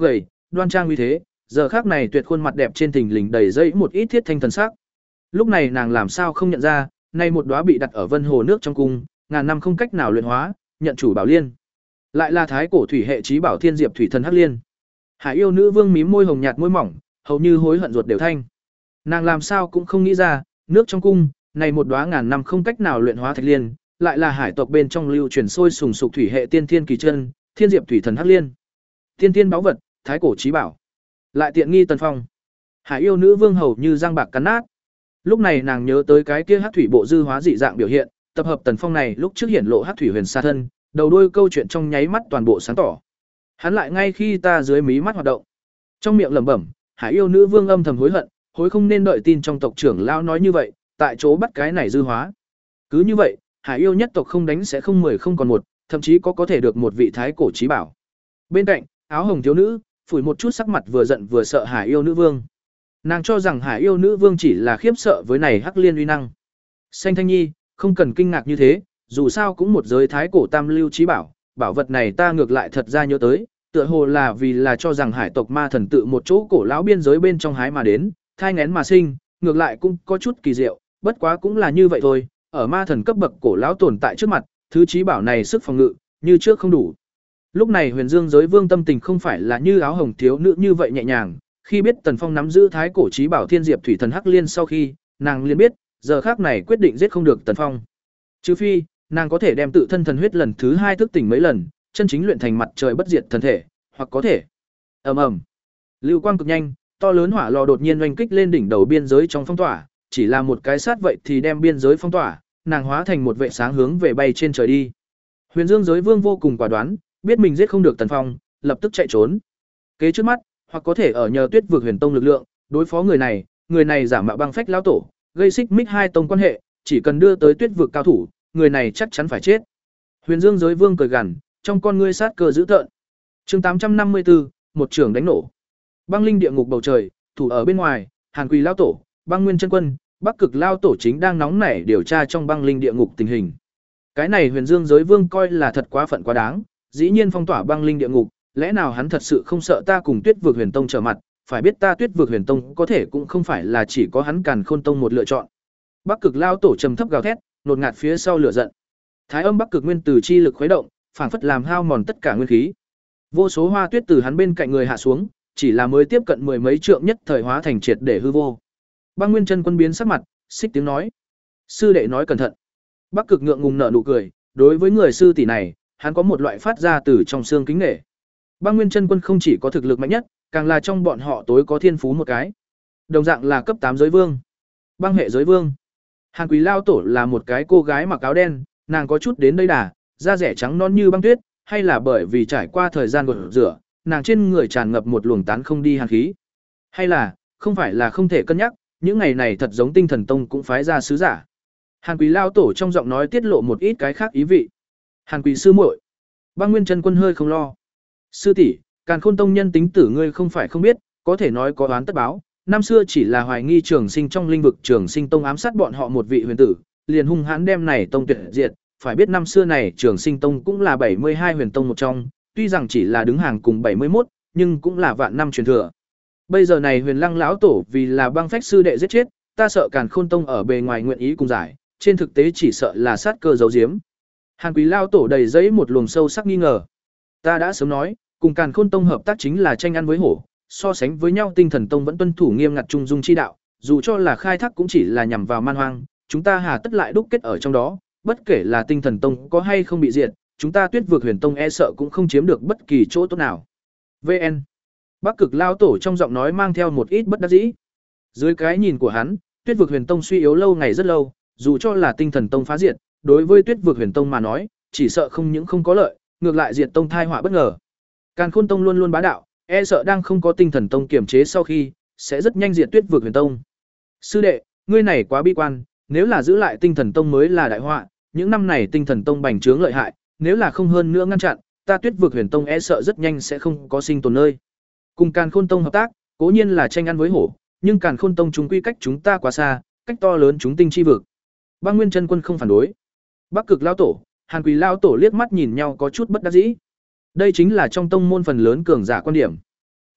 đoan trang uy thế, giờ khắc này tuyệt khuôn mặt đẹp trên thình lình đầy dẫy một ít thiết thanh thần sắc. Lúc này nàng làm sao không nhận ra, nay một đóa bị đặt ở vân hồ nước trong cung, ngàn năm không cách nào luyện hóa, nhận chủ bảo liên. Lại là thái cổ thủy hệ chí bảo thiên diệp thủy thần hắc liên. Hải yêu nữ vương mím môi hồng nhạt môi mỏng, hầu như hối hận ruột đều thanh. Nàng làm sao cũng không nghĩ ra, nước trong cung, này một đóa ngàn năm không cách nào luyện hóa thạch liên, lại là hải tộc bên trong lưu truyền sôi sùng sục thủy hệ tiên thiên kỳ chân, thiên diệp thủy thần hắc liên. Tiên thiên báu vật, thái cổ chí bảo. Lại tiện nghi Tần Phong. Hải yêu nữ vương hầu như răng bạc cắn nát. Lúc này nàng nhớ tới cái kia hắc thủy bộ dư hóa dị dạng biểu hiện, tập hợp Tần Phong này lúc trước hiển lộ hắc thủy huyền sa thân, đầu đuôi câu chuyện trong nháy mắt toàn bộ sáng tỏ. Hắn lại ngay khi ta dưới mí mắt hoạt động. Trong miệng lẩm bẩm, Hải yêu nữ vương âm thầm hối hận, hối không nên đợi tin trong tộc trưởng lão nói như vậy, tại chỗ bắt cái này dư hóa. Cứ như vậy, Hải yêu nhất tộc không đánh sẽ không mười không còn một, thậm chí có có thể được một vị thái cổ chí bảo. Bên cạnh, áo hồng thiếu nữ, phủi một chút sắc mặt vừa giận vừa sợ Hải yêu nữ vương. Nàng cho rằng Hải yêu nữ vương chỉ là khiếp sợ với này hắc liên uy năng. Xanh Thanh Nhi, không cần kinh ngạc như thế, dù sao cũng một giới thái cổ tam lưu chí bảo, bảo vật này ta ngược lại thật ra nhớ tới, tựa hồ là vì là cho rằng hải tộc ma thần tự một chỗ cổ lão biên giới bên trong hái mà đến, thai nghén mà sinh, ngược lại cũng có chút kỳ diệu, bất quá cũng là như vậy thôi, ở ma thần cấp bậc cổ lão tồn tại trước mặt, thứ chí bảo này sức phòng ngự, như trước không đủ. Lúc này Huyền Dương giới vương tâm tình không phải là như áo hồng thiếu nữ như vậy nhẹ nhàng, khi biết Tần Phong nắm giữ thái cổ chí bảo thiên diệp thủy thần hắc liên sau khi, nàng liền biết, giờ khác này quyết định giết không được Tần Phong. Trừ phi, nàng có thể đem tự thân thần huyết lần thứ hai thức tỉnh mấy lần, chân chính luyện thành mặt trời bất diệt thần thể, hoặc có thể. Ầm ầm. Lưu quang cực nhanh, to lớn hỏa lò đột nhiên oanh kích lên đỉnh đầu biên giới trong phong tỏa, chỉ là một cái sát vậy thì đem biên giới phong tỏa, nàng hóa thành một vệ sáng hướng về bay trên trời đi. Huyền Dương giới vương vô cùng quả đoán, biết mình giết không được Tần Phong, lập tức chạy trốn. Kế trước mắt, hoặc có thể ở nhờ Tuyết vực Huyền Tông lực lượng, đối phó người này, người này giả mạo băng phách lão tổ, gây xích mích hai tông quan hệ, chỉ cần đưa tới Tuyết vực cao thủ, người này chắc chắn phải chết. Huyền Dương giới vương cười gằn, trong con ngươi sát cơ dữ tợn. Chương tám trăm năm mươi tư, một trường đánh nổ. Băng linh địa ngục bầu trời, thủ ở bên ngoài, Hàn Quỳ lão tổ, Băng Nguyên chân quân, Bắc Cực lão tổ chính đang nóng nảy điều tra trong băng linh địa ngục tình hình. Cái này Huyền Dương giới vương coi là thật quá phận quá đáng, dĩ nhiên phong tỏa băng linh địa ngục, lẽ nào hắn thật sự không sợ ta cùng Tuyết vực Huyền Tông trở mặt, phải biết ta Tuyết vực Huyền Tông có thể cũng không phải là chỉ có hắn Càn Khôn Tông một lựa chọn. Bắc Cực lão tổ trầm thấp gào thét, nột ngạt phía sau lửa giận. Thái âm Bắc Cực nguyên từ chi lực khuấy động, phảng phất làm hao mòn tất cả nguyên khí. Vô số hoa tuyết từ hắn bên cạnh người hạ xuống, chỉ là mới tiếp cận mười mấy trượng nhất thời hóa thành triệt để hư vô. Băng Nguyên chân quân biến sắc mặt, xích tiếng nói: "Sư đệ nói cẩn thận." Bắc Cực ngượng ngùng nở nụ cười, đối với người sư tỷ này, hắn có một loại phát ra từ trong xương kính nể. Băng Nguyên chân quân không chỉ có thực lực mạnh nhất, càng là trong bọn họ tối có thiên phú một cái. Đồng dạng là cấp tám giới vương, băng hệ giới vương. Hàn Quý lao tổ là một cái cô gái mặc áo đen, nàng có chút đến đây đà, da rẻ trắng non như băng tuyết, hay là bởi vì trải qua thời gian gột rửa, nàng trên người tràn ngập một luồng tán không đi hàn khí. Hay là, không phải là không thể cân nhắc, những ngày này thật giống Tinh Thần Tông cũng phái ra sứ giả. Hàn Quý lao tổ trong giọng nói tiết lộ một ít cái khác ý vị. Hàn Quý sư muội. Băng Nguyên chân quân hơi không lo. Sư tỷ, Càn Khôn Tông nhân tính tử ngươi không phải không biết, có thể nói có oán tất báo. Năm xưa chỉ là hoài nghi Trường Sinh trong lĩnh vực Trường Sinh Tông ám sát bọn họ một vị huyền tử, liền hung hãn đem này tông tuyệt diệt, phải biết năm xưa này Trường Sinh Tông cũng là bảy mươi hai huyền tông một trong, tuy rằng chỉ là đứng hàng cùng bảy mươi mốt, nhưng cũng là vạn năm truyền thừa. Bây giờ này Huyền Lăng lão tổ vì là băng phách sư đệ giết chết, ta sợ Càn Khôn Tông ở bề ngoài nguyện ý cùng giải, trên thực tế chỉ sợ là sát cơ giấu giếm. Hàn Quý lão tổ đầy giấy một luồng sâu sắc nghi ngờ. Ta đã sớm nói, cùng Càn Khôn Tông hợp tác chính là tranh ăn với hổ, so sánh với nhau Tinh Thần Tông vẫn tuân thủ nghiêm ngặt trung dung chi đạo, dù cho là khai thác cũng chỉ là nhằm vào man hoang, chúng ta hà tất lại đúc kết ở trong đó, bất kể là Tinh Thần Tông có hay không bị diệt, chúng ta Tuyết vực Huyền Tông e sợ cũng không chiếm được bất kỳ chỗ tốt nào. vê en Bắc Cực lao tổ trong giọng nói mang theo một ít bất đắc dĩ. Dưới cái nhìn của hắn, Tuyết vực Huyền Tông suy yếu lâu ngày rất lâu, dù cho là Tinh Thần Tông phá diệt, đối với Tuyết vực Huyền Tông mà nói, chỉ sợ không những không có lợi, ngược lại diệt tông thai họa bất ngờ. Càn Khôn Tông luôn luôn bá đạo, e sợ đang không có Tinh Thần Tông kiểm chế sau khi, sẽ rất nhanh diệt Tuyết vực Huyền Tông. Sư đệ, ngươi này quá bi quan, nếu là giữ lại Tinh Thần Tông mới là đại họa, những năm này Tinh Thần Tông bành trướng lợi hại, nếu là không hơn nữa ngăn chặn, ta Tuyết vực Huyền Tông e sợ rất nhanh sẽ không có sinh tồn nơi. Cùng Càn Khôn Tông hợp tác, cố nhiên là tranh ăn với hổ, nhưng Càn Khôn Tông chúng quy cách chúng ta quá xa, cách to lớn chúng tinh chi vực. Băng Nguyên chân quân không phản đối. Bắc Cực lão tổ, Hàn Quỳ lão tổ liếc mắt nhìn nhau có chút bất đắc dĩ. Đây chính là trong tông môn phần lớn cường giả quan điểm.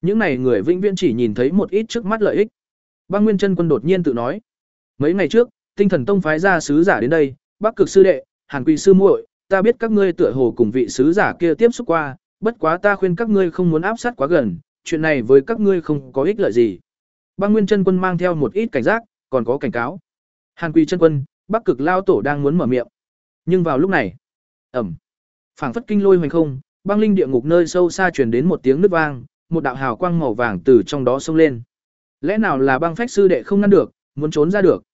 Những này người vĩnh viễn chỉ nhìn thấy một ít trước mắt lợi ích. Băng Nguyên Chân Quân đột nhiên tự nói, mấy ngày trước, Tinh Thần Tông phái ra sứ giả đến đây, Bắc Cực sư đệ, Hàn Quỳ sư muội, ta biết các ngươi tựa hồ cùng vị sứ giả kia tiếp xúc qua, bất quá ta khuyên các ngươi không muốn áp sát quá gần, chuyện này với các ngươi không có ích lợi gì. Băng Nguyên Chân Quân mang theo một ít cảnh giác, còn có cảnh cáo. Hàn Quỳ Chân Quân, Bắc Cực lao tổ đang muốn mở miệng. Nhưng vào lúc này, ầm, phảng phất kinh lôi hoành không, băng linh địa ngục nơi sâu xa truyền đến một tiếng nứt vang, một đạo hào quang màu vàng từ trong đó xông lên. Lẽ nào là băng phách sư đệ không ngăn được, muốn trốn ra được?